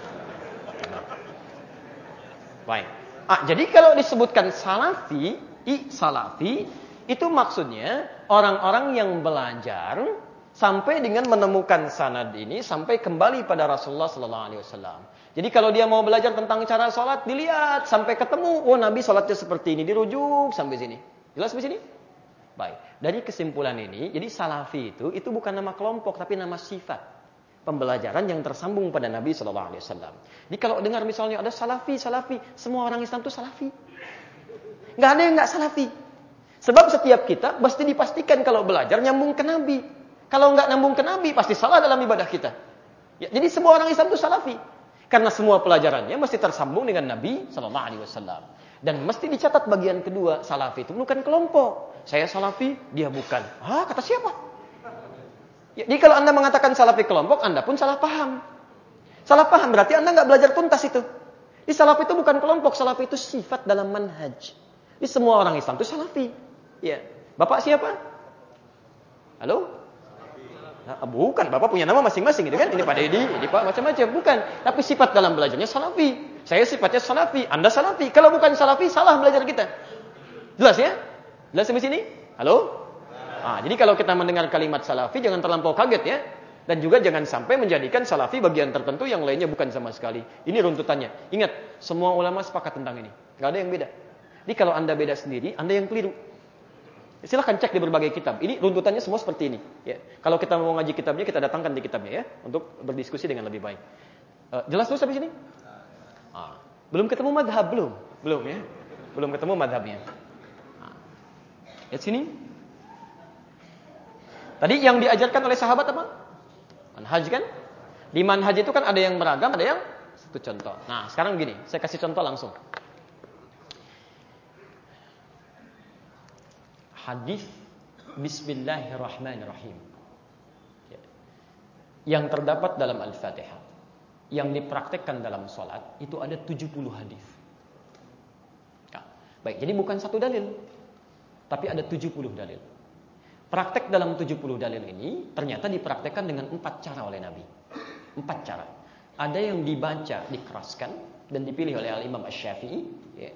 Speaker 2: Baik. Ah, jadi kalau disebutkan salafi, i salafi, itu maksudnya orang-orang yang belajar sampai dengan menemukan sanad ini, sampai kembali pada Rasulullah sallallahu alaihi wasallam. Jadi kalau dia mau belajar tentang cara sholat, dilihat sampai ketemu, oh Nabi sholatnya seperti ini, dirujuk sampai sini. Jelas sampai sini? Baik. Dari kesimpulan ini, jadi salafi itu itu bukan nama kelompok tapi nama sifat. Pembelajaran yang tersambung pada Nabi sallallahu alaihi wasallam. Jadi kalau dengar misalnya ada salafi, salafi, semua orang Islam itu salafi. Enggak ada yang enggak salafi. Sebab setiap kita pasti dipastikan kalau belajar nyambung ke Nabi. Kalau enggak nyambung ke Nabi, pasti salah dalam ibadah kita. Ya, jadi semua orang Islam itu salafi. Karena semua pelajarannya mesti tersambung dengan Nabi sallallahu alaihi wasallam. Dan mesti dicatat bagian kedua, salafi itu bukan kelompok. Saya salafi, dia bukan. Ah, kata siapa? Ya, jadi kalau Anda mengatakan salafi kelompok, Anda pun salah paham. Salah paham berarti Anda enggak belajar tuntas itu. Di salafi itu bukan kelompok, salafi itu sifat dalam manhaj. Di semua orang Islam itu salafi. Ya. Bapak siapa? Halo? Nah, bukan, Bapak punya nama masing-masing gitu kan? Ini Pak Dedi, ini Pak macam-macam. Bukan, tapi sifat dalam belajarnya salafi. Saya sifatnya salafi, Anda salafi. Kalau bukan salafi, salah belajar kita. Jelas ya? Jelas sampai sini? Halo? Nah, jadi kalau kita mendengar kalimat salafi jangan terlampau kaget ya. Dan juga jangan sampai menjadikan salafi bagian tertentu yang lainnya bukan sama sekali. Ini runtutannya. Ingat, semua ulama sepakat tentang ini. Gak ada yang beda. Jadi kalau Anda beda sendiri, Anda yang keliru. Silahkan cek di berbagai kitab. Ini runtutannya semua seperti ini. Ya. Kalau kita mau ngaji kitabnya, kita datangkan di kitabnya ya. Untuk berdiskusi dengan lebih baik. Uh, jelas tuh sampai sini? Ah. Belum ketemu madhab, belum? Belum ya. Belum ketemu madhabnya. Nah. Lihat sini. Tadi yang diajarkan oleh sahabat apa? Manhaj kan? Di manhaj itu kan ada yang beragam, ada yang satu contoh. Nah, sekarang gini, saya kasih contoh langsung. Hadis Bismillahirrahmanirrahim. Yang terdapat dalam Al-Fatihah. Yang dipraktekkan dalam sholat, itu ada tujuh puluh hadis. Nah, baik, jadi bukan satu dalil. Tapi ada tujuh puluh dalil. Praktek dalam tujuh puluh dalil ini ternyata dipraktekkan dengan empat cara oleh Nabi. Empat cara. Ada yang dibaca, dikeraskan dan dipilih oleh Al-Imam Asy-Syafi'i. Ya.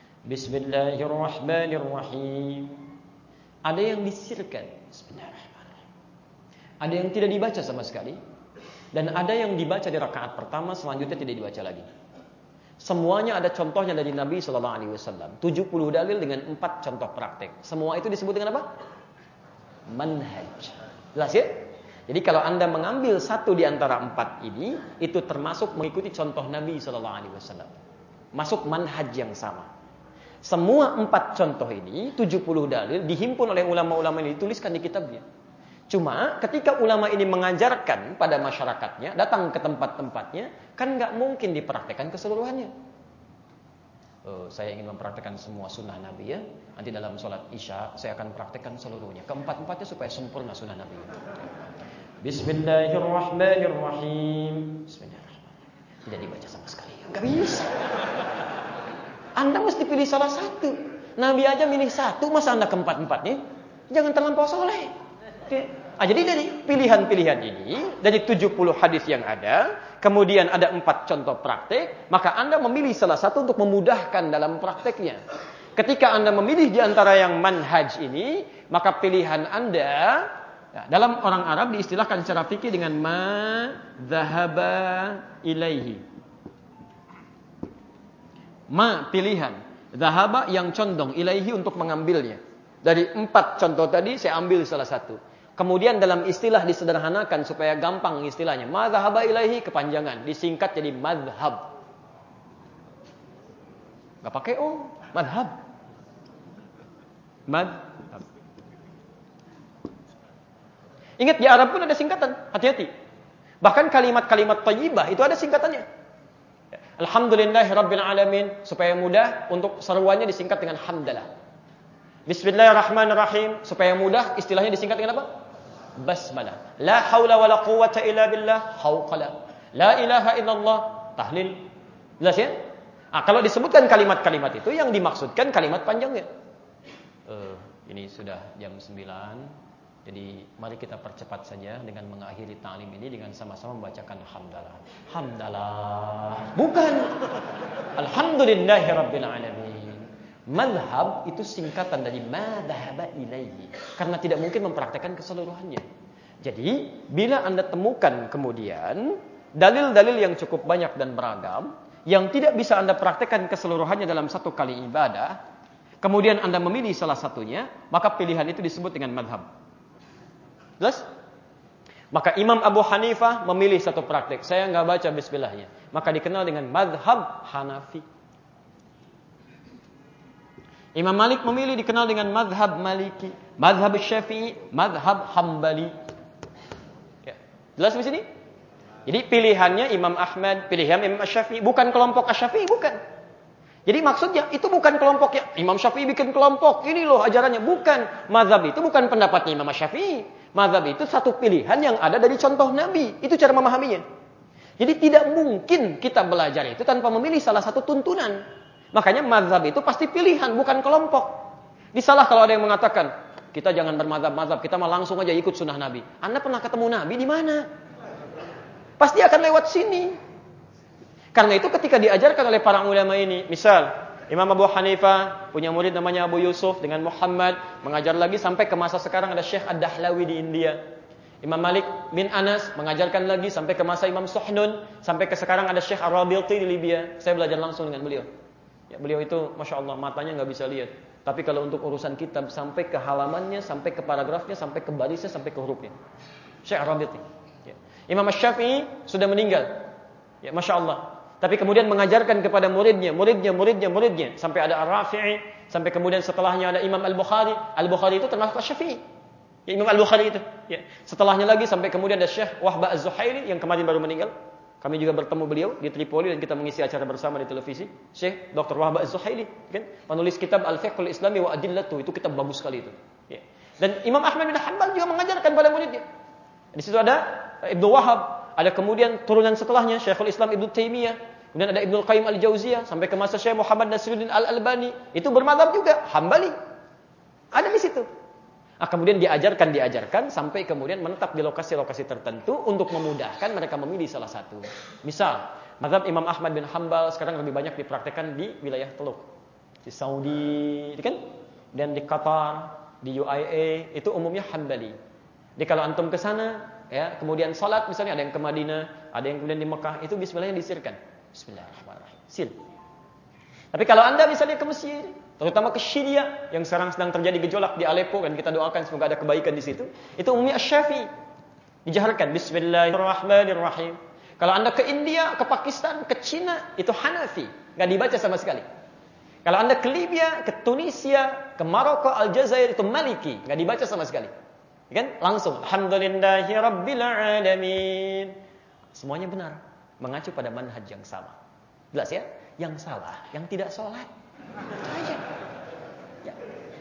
Speaker 2: Bismillahirrahmanirrahim. Ada yang disirkan. Bismillahirrahmanirrahim. Ada yang tidak dibaca sama sekali. Dan ada yang dibaca di rakaat pertama, selanjutnya tidak dibaca lagi. Semuanya ada contohnya dari Nabi shallallahu alaihi wasallam. tujuh puluh dalil dengan empat contoh praktek. Semua itu disebut dengan apa? Manhaj. Jelas ya? Jadi kalau Anda mengambil satu di antara empat ini, itu termasuk mengikuti contoh Nabi shallallahu alaihi wasallam. Masuk manhaj yang sama. Semua empat contoh ini, tujuh puluh dalil, dihimpun oleh ulama-ulama ini, dituliskan di kitabnya. Cuma ketika ulama ini mengajarkan pada masyarakatnya, datang ke tempat-tempatnya, kan nggak mungkin dipraktekkan keseluruhannya. Uh, saya ingin mempraktekkan semua sunnah Nabi ya. Nanti dalam sholat isya saya akan praktekkan seluruhnya. Keempat-empatnya supaya sempurna sunnah Nabi. Bismillahirrahmanirrahim. Bismillahirrahmanirrahim. Tidak dibaca sama sekali. Gak bisa. Anda mesti pilih salah satu. Nabi aja milih satu, masa Anda keempat-empatnya? Jangan terlampau soleh. Oke. Ah, jadi dari pilihan-pilihan ini, dari tujuh puluh hadis yang ada, kemudian ada empat contoh praktek, maka Anda memilih salah satu untuk memudahkan dalam prakteknya. Ketika Anda memilih di antara yang manhaj ini, maka pilihan Anda, ya, dalam orang Arab diistilahkan secara fikih dengan ma dhahaba ilaihi. Ma pilihan, dhahaba yang condong, ilaihi untuk mengambilnya. Dari empat contoh tadi saya ambil salah satu. Kemudian dalam istilah disederhanakan supaya gampang istilahnya. Madhhaba ilaihi kepanjangan, disingkat jadi madhab. Gak pakai o, madhab. Madhab. Ingat di Arab pun ada singkatan, hati-hati. Bahkan kalimat-kalimat thayyibah itu ada singkatannya. Alhamdulillahirabbil alamin, supaya mudah untuk seruannya disingkat dengan hamdalah. Bismillahirrahmanirrahim, supaya mudah istilahnya disingkat dengan apa? Basmalah. La haula wala quwwata illa billah, hauqala. La ilaha illallah, tahlil. Jelas ya? Ah, kalau disebutkan kalimat-kalimat itu yang dimaksudkan kalimat panjangnya. Uh, ini sudah jam sembilan. Jadi mari kita percepat saja dengan mengakhiri ta'lim ini dengan sama-sama membacakan hamdalah. Hamdalah. Bukan. Alhamdulillahirabbil alamin. Madhab itu singkatan dari madhaba ilaihi. Karena tidak mungkin mempraktekkan keseluruhannya. Jadi, bila Anda temukan kemudian dalil-dalil yang cukup banyak dan beragam, yang tidak bisa Anda praktekkan keseluruhannya dalam satu kali ibadah, kemudian Anda memilih salah satunya, maka pilihan itu disebut dengan madhab. Jelas? Maka Imam Abu Hanifah memilih satu praktek. Saya nggak baca bismillahnya. Maka dikenal dengan madhab Hanafi. Imam Malik memilih dikenal dengan madhab Maliki, madhab Syafi'i, madhab Hambali. Ya. Jelas di sini? Jadi pilihannya Imam Ahmad, pilihan Imam Syafi'i, bukan kelompok Syafi'i, bukan. Jadi maksudnya itu bukan kelompoknya Imam Syafi'i bikin kelompok, ini loh ajarannya, bukan. Madhab itu bukan pendapatnya Imam Syafi'i. Madhab itu satu pilihan yang ada dari contoh Nabi. Itu cara memahaminya. Jadi tidak mungkin kita belajar itu tanpa memilih salah satu tuntunan. Makanya mazhab itu pasti pilihan, bukan kelompok. Disalah kalau ada yang mengatakan, kita jangan bermazhab-mazhab, kita mah langsung aja ikut sunnah Nabi. Anda pernah ketemu Nabi di mana? Pasti akan lewat sini. Karena itu ketika diajarkan oleh para ulama ini, misal, Imam Abu Hanifah punya murid namanya Abu Yusuf dengan Muhammad, mengajar lagi sampai ke masa sekarang ada Syekh Ad-Dahlawi di India. Imam Malik bin Anas mengajarkan lagi sampai ke masa Imam Suhnun, sampai ke sekarang ada Syekh Ar-Rabilti di Libya. Saya belajar langsung dengan beliau. Ya, beliau itu Masya Allah matanya nggak bisa lihat. Tapi kalau untuk urusan kitab sampai ke halamannya, sampai ke paragrafnya, sampai ke barisnya, sampai ke hurufnya. Syekh Ar-Rabilti. Ya. Imam Asy-Syafi'i sudah meninggal. Ya, Masya Allah. Tapi kemudian mengajarkan kepada muridnya, muridnya, muridnya, muridnya. Sampai ada Ar-Rafi'i. Sampai kemudian setelahnya ada Imam Al-Bukhari. Al-Bukhari itu termasuk Asy-Syafi'i. Ya, Imam Al-Bukhari itu. Ya. Setelahnya lagi sampai kemudian ada Syekh Wahba Az-Zuhaili yang kemarin baru meninggal. Kami juga bertemu beliau di Tripoli dan kita mengisi acara bersama di televisi. Syekh Doktor Wahba Az-Zuhaili, kan? Penulis kitab Al-Fiqhul Islami wa Adillatu. Itu kitab bagus sekali itu. Ya. Dan Imam Ahmad bin Hanbal juga mengajarkan pada muridnya. Di situ ada Ibnu Wahab, ada kemudian turunan setelahnya Syekhul Islam Ibnu Taimiyah, kemudian ada Ibnu Qayyim Al-Jauziyah sampai ke masa Syekh Muhammad Nasiruddin Al-Albani. Itu bermadzhab juga Hambali. Ada di situ. Nah, kemudian diajarkan, diajarkan sampai kemudian menetap di lokasi-lokasi tertentu untuk memudahkan mereka memilih salah satu. Misal, mazhab Imam Ahmad bin Hanbal sekarang lebih banyak dipraktikkan di wilayah Teluk, di Saudi, kan? Dan di Qatar, di U A E, itu umumnya Hanbali. Jadi kalau antum ke sana, ya, kemudian salat misalnya ada yang ke Madinah, ada yang kemudian di Mekah, itu bismillahnya disirkan. Bismillahirrahmanirrahim. Sir. Tapi kalau Anda misalnya ke Mesir, terutama ke Syria yang sekarang sedang terjadi gejolak di Aleppo dan kita doakan semoga ada kebaikan di situ, itu umumnya Asy-Syafi'i. Dijaharkan bismillahirrahmanirrahim. Kalau Anda ke India, ke Pakistan, ke Cina, itu Hanafi, enggak dibaca sama sekali. Kalau Anda ke Libya, ke Tunisia, ke Maroko, Aljazair, itu Maliki, enggak dibaca sama sekali. Kan? Langsung alhamdulillahirabbil alamin. Semuanya benar, mengacu pada manhaj yang sama. Jelas ya? Yang salah, yang tidak sholat. Saja. Ya.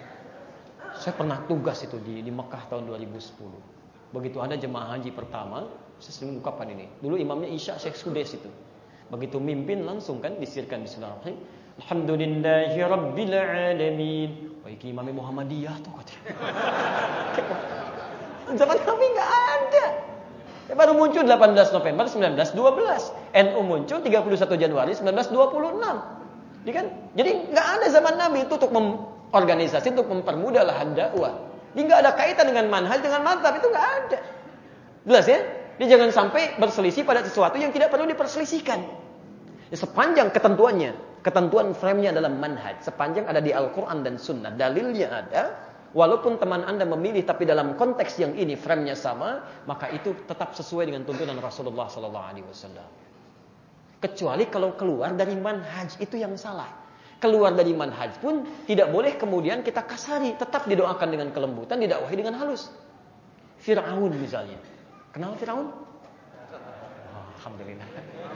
Speaker 2: Saya pernah tugas itu di, di Mekah tahun dua ribu sepuluh. Begitu ada jemaah haji pertama, saya sering ungkapkan ini. Dulu imamnya Isya Syekh Sudes itu. Begitu mimpin langsung kan disirkan bismillahirrahmanirrahim. Alhamdulillahirabbil alamin. Wah, iki imamnya Muhammadiyah tuh katanya. Zaman Nabi enggak ada. Ya, baru muncul delapan belas November seribu sembilan ratus dua belas. N U muncul tiga puluh satu Januari seribu sembilan ratus dua puluh enam. Ya kan? Jadi nggak ada zaman Nabi itu untuk memorganisasi, untuk mempermudah lahan dakwah. Jadi nggak ada kaitan dengan manhaj, dengan mazhab, itu nggak ada. Jelas ya? Dia jangan sampai berselisih pada sesuatu yang tidak perlu diperselisihkan. Ya, sepanjang ketentuannya, ketentuan frame-nya dalam manhaj, sepanjang ada di Al-Quran dan Sunnah, dalilnya ada. Walaupun teman Anda memilih tapi dalam konteks yang ini frame-nya sama, maka itu tetap sesuai dengan tuntunan Rasulullah sallallahu alaihi wasallam. Kecuali kalau keluar dari manhaj, itu yang salah. Keluar dari manhaj pun tidak boleh kemudian kita kasari, tetap didoakan dengan kelembutan, didakwahi dengan halus. Fir'aun misalnya. Kenal Fir'aun? Oh, alhamdulillah.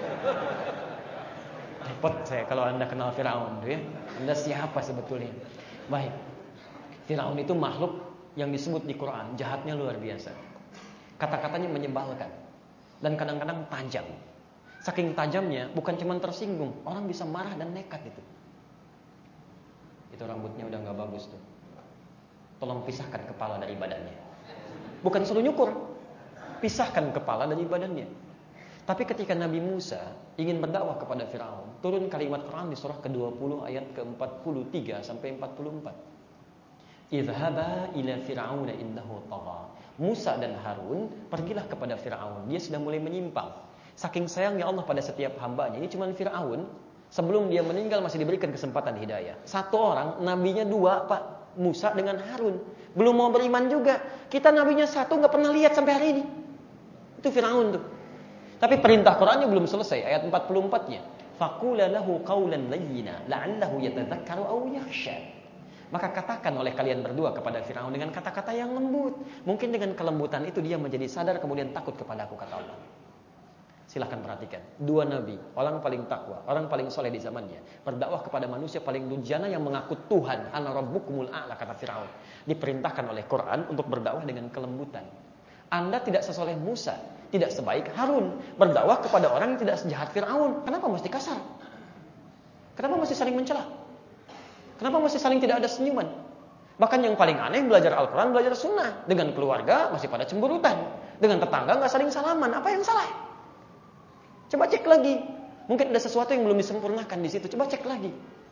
Speaker 2: Repot saya kalau Anda kenal Fir'aun, ya. Anda siapa sebetulnya? Baik. Fir'aun itu makhluk yang disebut di Quran jahatnya luar biasa. Kata-katanya menyebalkan dan kadang-kadang tajam. Saking tajamnya bukan cuma tersinggung, orang bisa marah dan nekat itu. Itu rambutnya udah nggak bagus tuh. Tolong pisahkan kepala dari badannya. Bukan suruh nyukur, pisahkan kepala dari badannya. Tapi ketika Nabi Musa ingin berdakwah kepada Fir'aun, turun kalimat Quran di surah ke dua puluh ayat ke empat puluh tiga sampai empat puluh empat. Idhaba ila fir'auna innahu tagha. Musa dan Harun pergilah kepada Fir'aun. Dia sudah mulai menyimpang. Saking sayangnya Allah pada setiap hambanya. Ini cuma Fir'aun. Sebelum dia meninggal masih diberikan kesempatan hidayah. Satu orang, nabinya dua, Pak. Musa dengan Harun. Belum mau beriman juga. Kita nabinya satu, gak pernah lihat sampai hari ini. Itu Fir'aun tuh. Tapi perintah Qurannya belum selesai. Ayat empat puluh empat-nya. Faqula lahu qawlan layyina la'allahu yatadzakkaru aw yakhsha. Maka katakan oleh kalian berdua kepada Fir'aun dengan kata-kata yang lembut. Mungkin dengan kelembutan itu dia menjadi sadar kemudian takut kepada aku, kata Allah. Silahkan perhatikan. Dua nabi, orang paling takwa, orang paling soleh di zamannya, berdakwah kepada manusia paling durjana yang mengaku Tuhan. Ana rabbukumul a'la, kata Fir'aun. Diperintahkan oleh Quran untuk berdakwah dengan kelembutan. Anda tidak sesoleh Musa, tidak sebaik Harun. Berdakwah kepada orang yang tidak sejahat Fir'aun. Kenapa mesti kasar? Kenapa mesti saling mencela? Kenapa masih saling tidak ada senyuman? Bahkan yang paling aneh, belajar Al-Quran, belajar Sunnah. Dengan keluarga masih pada cemburutan. Dengan tetangga nggak saling salaman. Apa yang salah? Coba cek lagi. Mungkin ada sesuatu yang belum disempurnakan di situ. Coba cek lagi.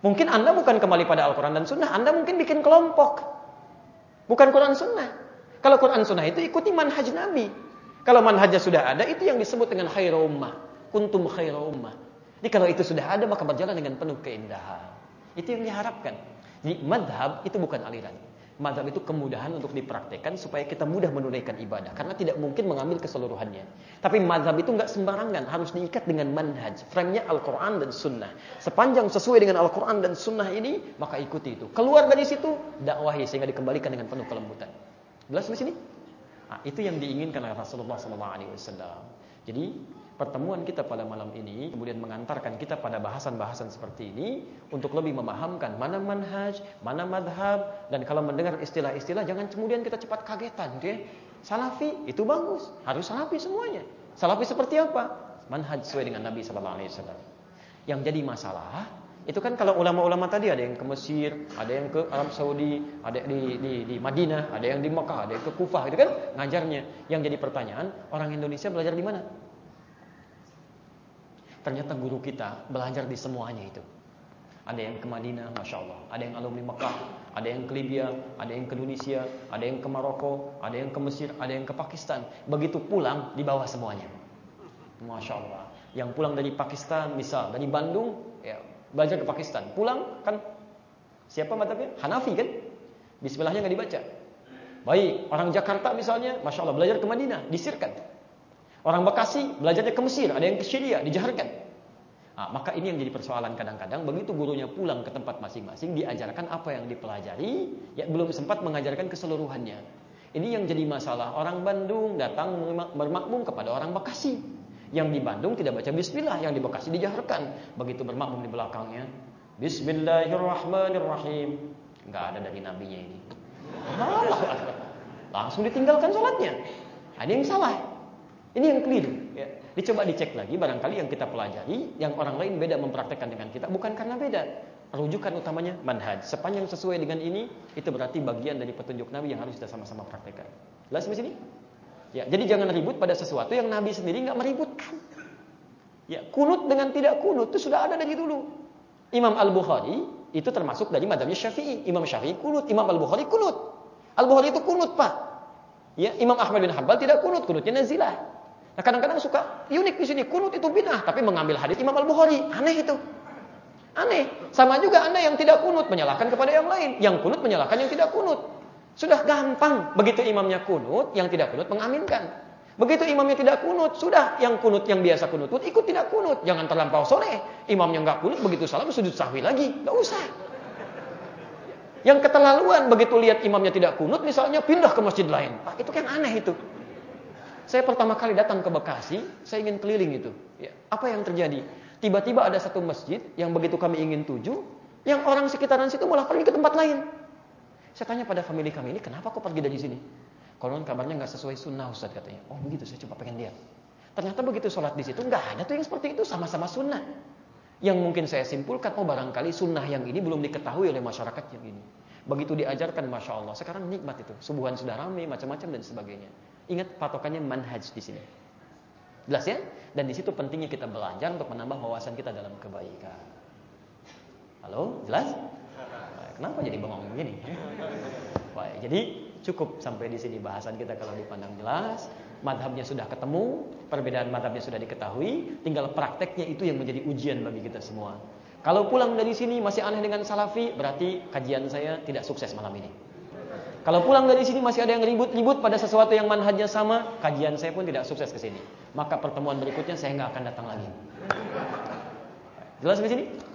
Speaker 2: Mungkin Anda bukan kembali pada Al-Quran dan Sunnah, Anda mungkin bikin kelompok. Bukan Quran Sunnah. Kalau Quran Sunnah itu ikuti manhaj Nabi. Kalau manhajnya sudah ada, itu yang disebut dengan khairu ummah. Kuntum khairu ummah. Jadi kalau itu sudah ada, maka berjalan dengan penuh keindahan. Itu yang diharapkan. Jadi madhab itu bukan aliran. Madhab itu kemudahan untuk dipraktekkan supaya kita mudah menunaikan ibadah. Karena tidak mungkin mengambil keseluruhannya. Tapi madhab itu nggak sembarangan. Harus diikat dengan manhaj. Frame-nya Al-Quran dan Sunnah. Sepanjang sesuai dengan Al-Quran dan Sunnah ini, maka ikuti itu. Keluar dari situ, dakwahi sehingga dikembalikan dengan penuh kelembutan. Jelas di sini? Nah, itu yang diinginkan oleh Rasulullah shallallahu alaihi wasallam. Jadi pertemuan kita pada malam ini kemudian mengantarkan kita pada bahasan-bahasan seperti ini untuk lebih memahamkan mana manhaj, mana madhab, dan kalau mendengar istilah-istilah jangan kemudian kita cepat kagetan, gitu ya. Salafi itu bagus, harus salafi semuanya. Salafi seperti apa? Manhaj sesuai dengan Nabi shallallahu alaihi wasallam. Yang jadi masalah itu kan kalau ulama-ulama tadi ada yang ke Mesir, ada yang ke Arab Saudi, ada di, di, di Madinah, ada yang di Mekah, ada yang ke Kufah, itu kan ngajarnya. Yang jadi pertanyaan, orang Indonesia belajar di mana? Ternyata guru kita belajar di semuanya itu. Ada yang ke Madinah, Masya Allah. Ada yang alumni Mekah, ada yang ke Libya, ada yang ke Indonesia, ada yang ke Maroko, ada yang ke Mesir, ada yang ke Pakistan. Begitu pulang, dibawa semuanya. Masya Allah. Yang pulang dari Pakistan, misal dari Bandung, ya, belajar ke Pakistan. Pulang, kan siapa madhabnya? Hanafi kan? Bismillahnya nggak dibaca. Baik, orang Jakarta misalnya, Masya Allah, belajar ke Madinah, disirkan. Orang Bekasi belajarnya ke Mesir, ada yang ke Syria, dijaharkan. Nah, maka ini yang jadi persoalan kadang-kadang. Begitu gurunya pulang ke tempat masing-masing, diajarkan apa yang dipelajari, ya belum sempat mengajarkan keseluruhannya. Ini yang jadi masalah. Orang Bandung datang bermakmum kepada orang Bekasi. Yang di Bandung tidak baca Bismillah, yang di Bekasi dijaharkan. Begitu bermakmum di belakangnya, Bismillahirrahmanirrahim. Enggak ada dari nabinya ini. Langsung ditinggalkan sholatnya. Ada yang salah. Ini yang keliru. Ya. Dicoba dicek lagi, barangkali yang kita pelajari, yang orang lain beda mempraktekkan dengan kita, bukan karena beda. Rujukan utamanya manhaj. Sepanjang sesuai dengan ini, itu berarti bagian dari petunjuk Nabi yang harus kita sama-sama praktekkan. Jelas di sini? Ya, jadi jangan ribut pada sesuatu yang Nabi sendiri nggak meributkan. Ya, kunut dengan tidak kunut itu sudah ada dari dulu. Imam Al-Bukhari itu termasuk dari madzhabnya Syafi'i. Imam Syafi'i kunut, Imam Al-Bukhari kunut. Al-Bukhari itu kunut, Pak. Ya, Imam Ahmad bin Hanbal tidak kunut, kunutnya nazilah. Nah, kadang-kadang suka unik di sini, kunut itu bid'ah, tapi mengambil hadis Imam Al-Bukhari, aneh itu. Aneh. Sama juga Anda yang tidak kunut menyalahkan kepada yang lain, yang kunut menyalahkan yang tidak kunut. Sudah gampang, begitu imamnya kunut, yang tidak kunut mengaminkan. Begitu imamnya tidak kunut, sudah yang kunut yang biasa kunut, ikut tidak kunut, jangan terlampau sore. Imamnya enggak kunut, begitu salam sujud sahwi lagi, enggak usah. Yang keterlaluan, begitu lihat imamnya tidak kunut, misalnya pindah ke masjid lain. Pak, itu kan aneh itu. Saya pertama kali datang ke Bekasi, saya ingin keliling itu. Ya, apa yang terjadi? Tiba-tiba ada satu masjid yang begitu kami ingin tuju, yang orang sekitaran situ malah pergi ke tempat lain. Saya tanya pada famili kami, ini kenapa kok pergi dari sini? Konon kabarnya nggak sesuai sunnah, Ustaz, katanya. Oh begitu, saya coba pengen lihat. Ternyata begitu sholat di situ nggak ada tuh yang seperti itu, sama-sama sunnah. Yang mungkin saya simpulkan, oh barangkali sunnah yang ini belum diketahui oleh masyarakat yang ini. Begitu diajarkan, Masya Allah, sekarang nikmat itu. Subuhan sudah ramai, macam-macam dan sebagainya. Ingat patokannya manhaj di sini. Jelas ya? Dan di situ pentingnya kita belajar untuk menambah wawasan kita dalam kebaikan. Halo, jelas? Nah, kenapa jadi bengong begini? Baik, jadi cukup sampai di sini bahasan kita kalau dipandang jelas. Madhabnya sudah ketemu, perbedaan madhabnya sudah diketahui, tinggal prakteknya itu yang menjadi ujian bagi kita semua. Kalau pulang dari sini masih aneh dengan salafi, berarti kajian saya tidak sukses malam ini. Kalau pulang dari sini masih ada yang ribut-ribut pada sesuatu yang manhajnya sama, kajian saya pun tidak sukses ke sini. Maka pertemuan berikutnya saya nggak akan datang lagi. Jelas di sini?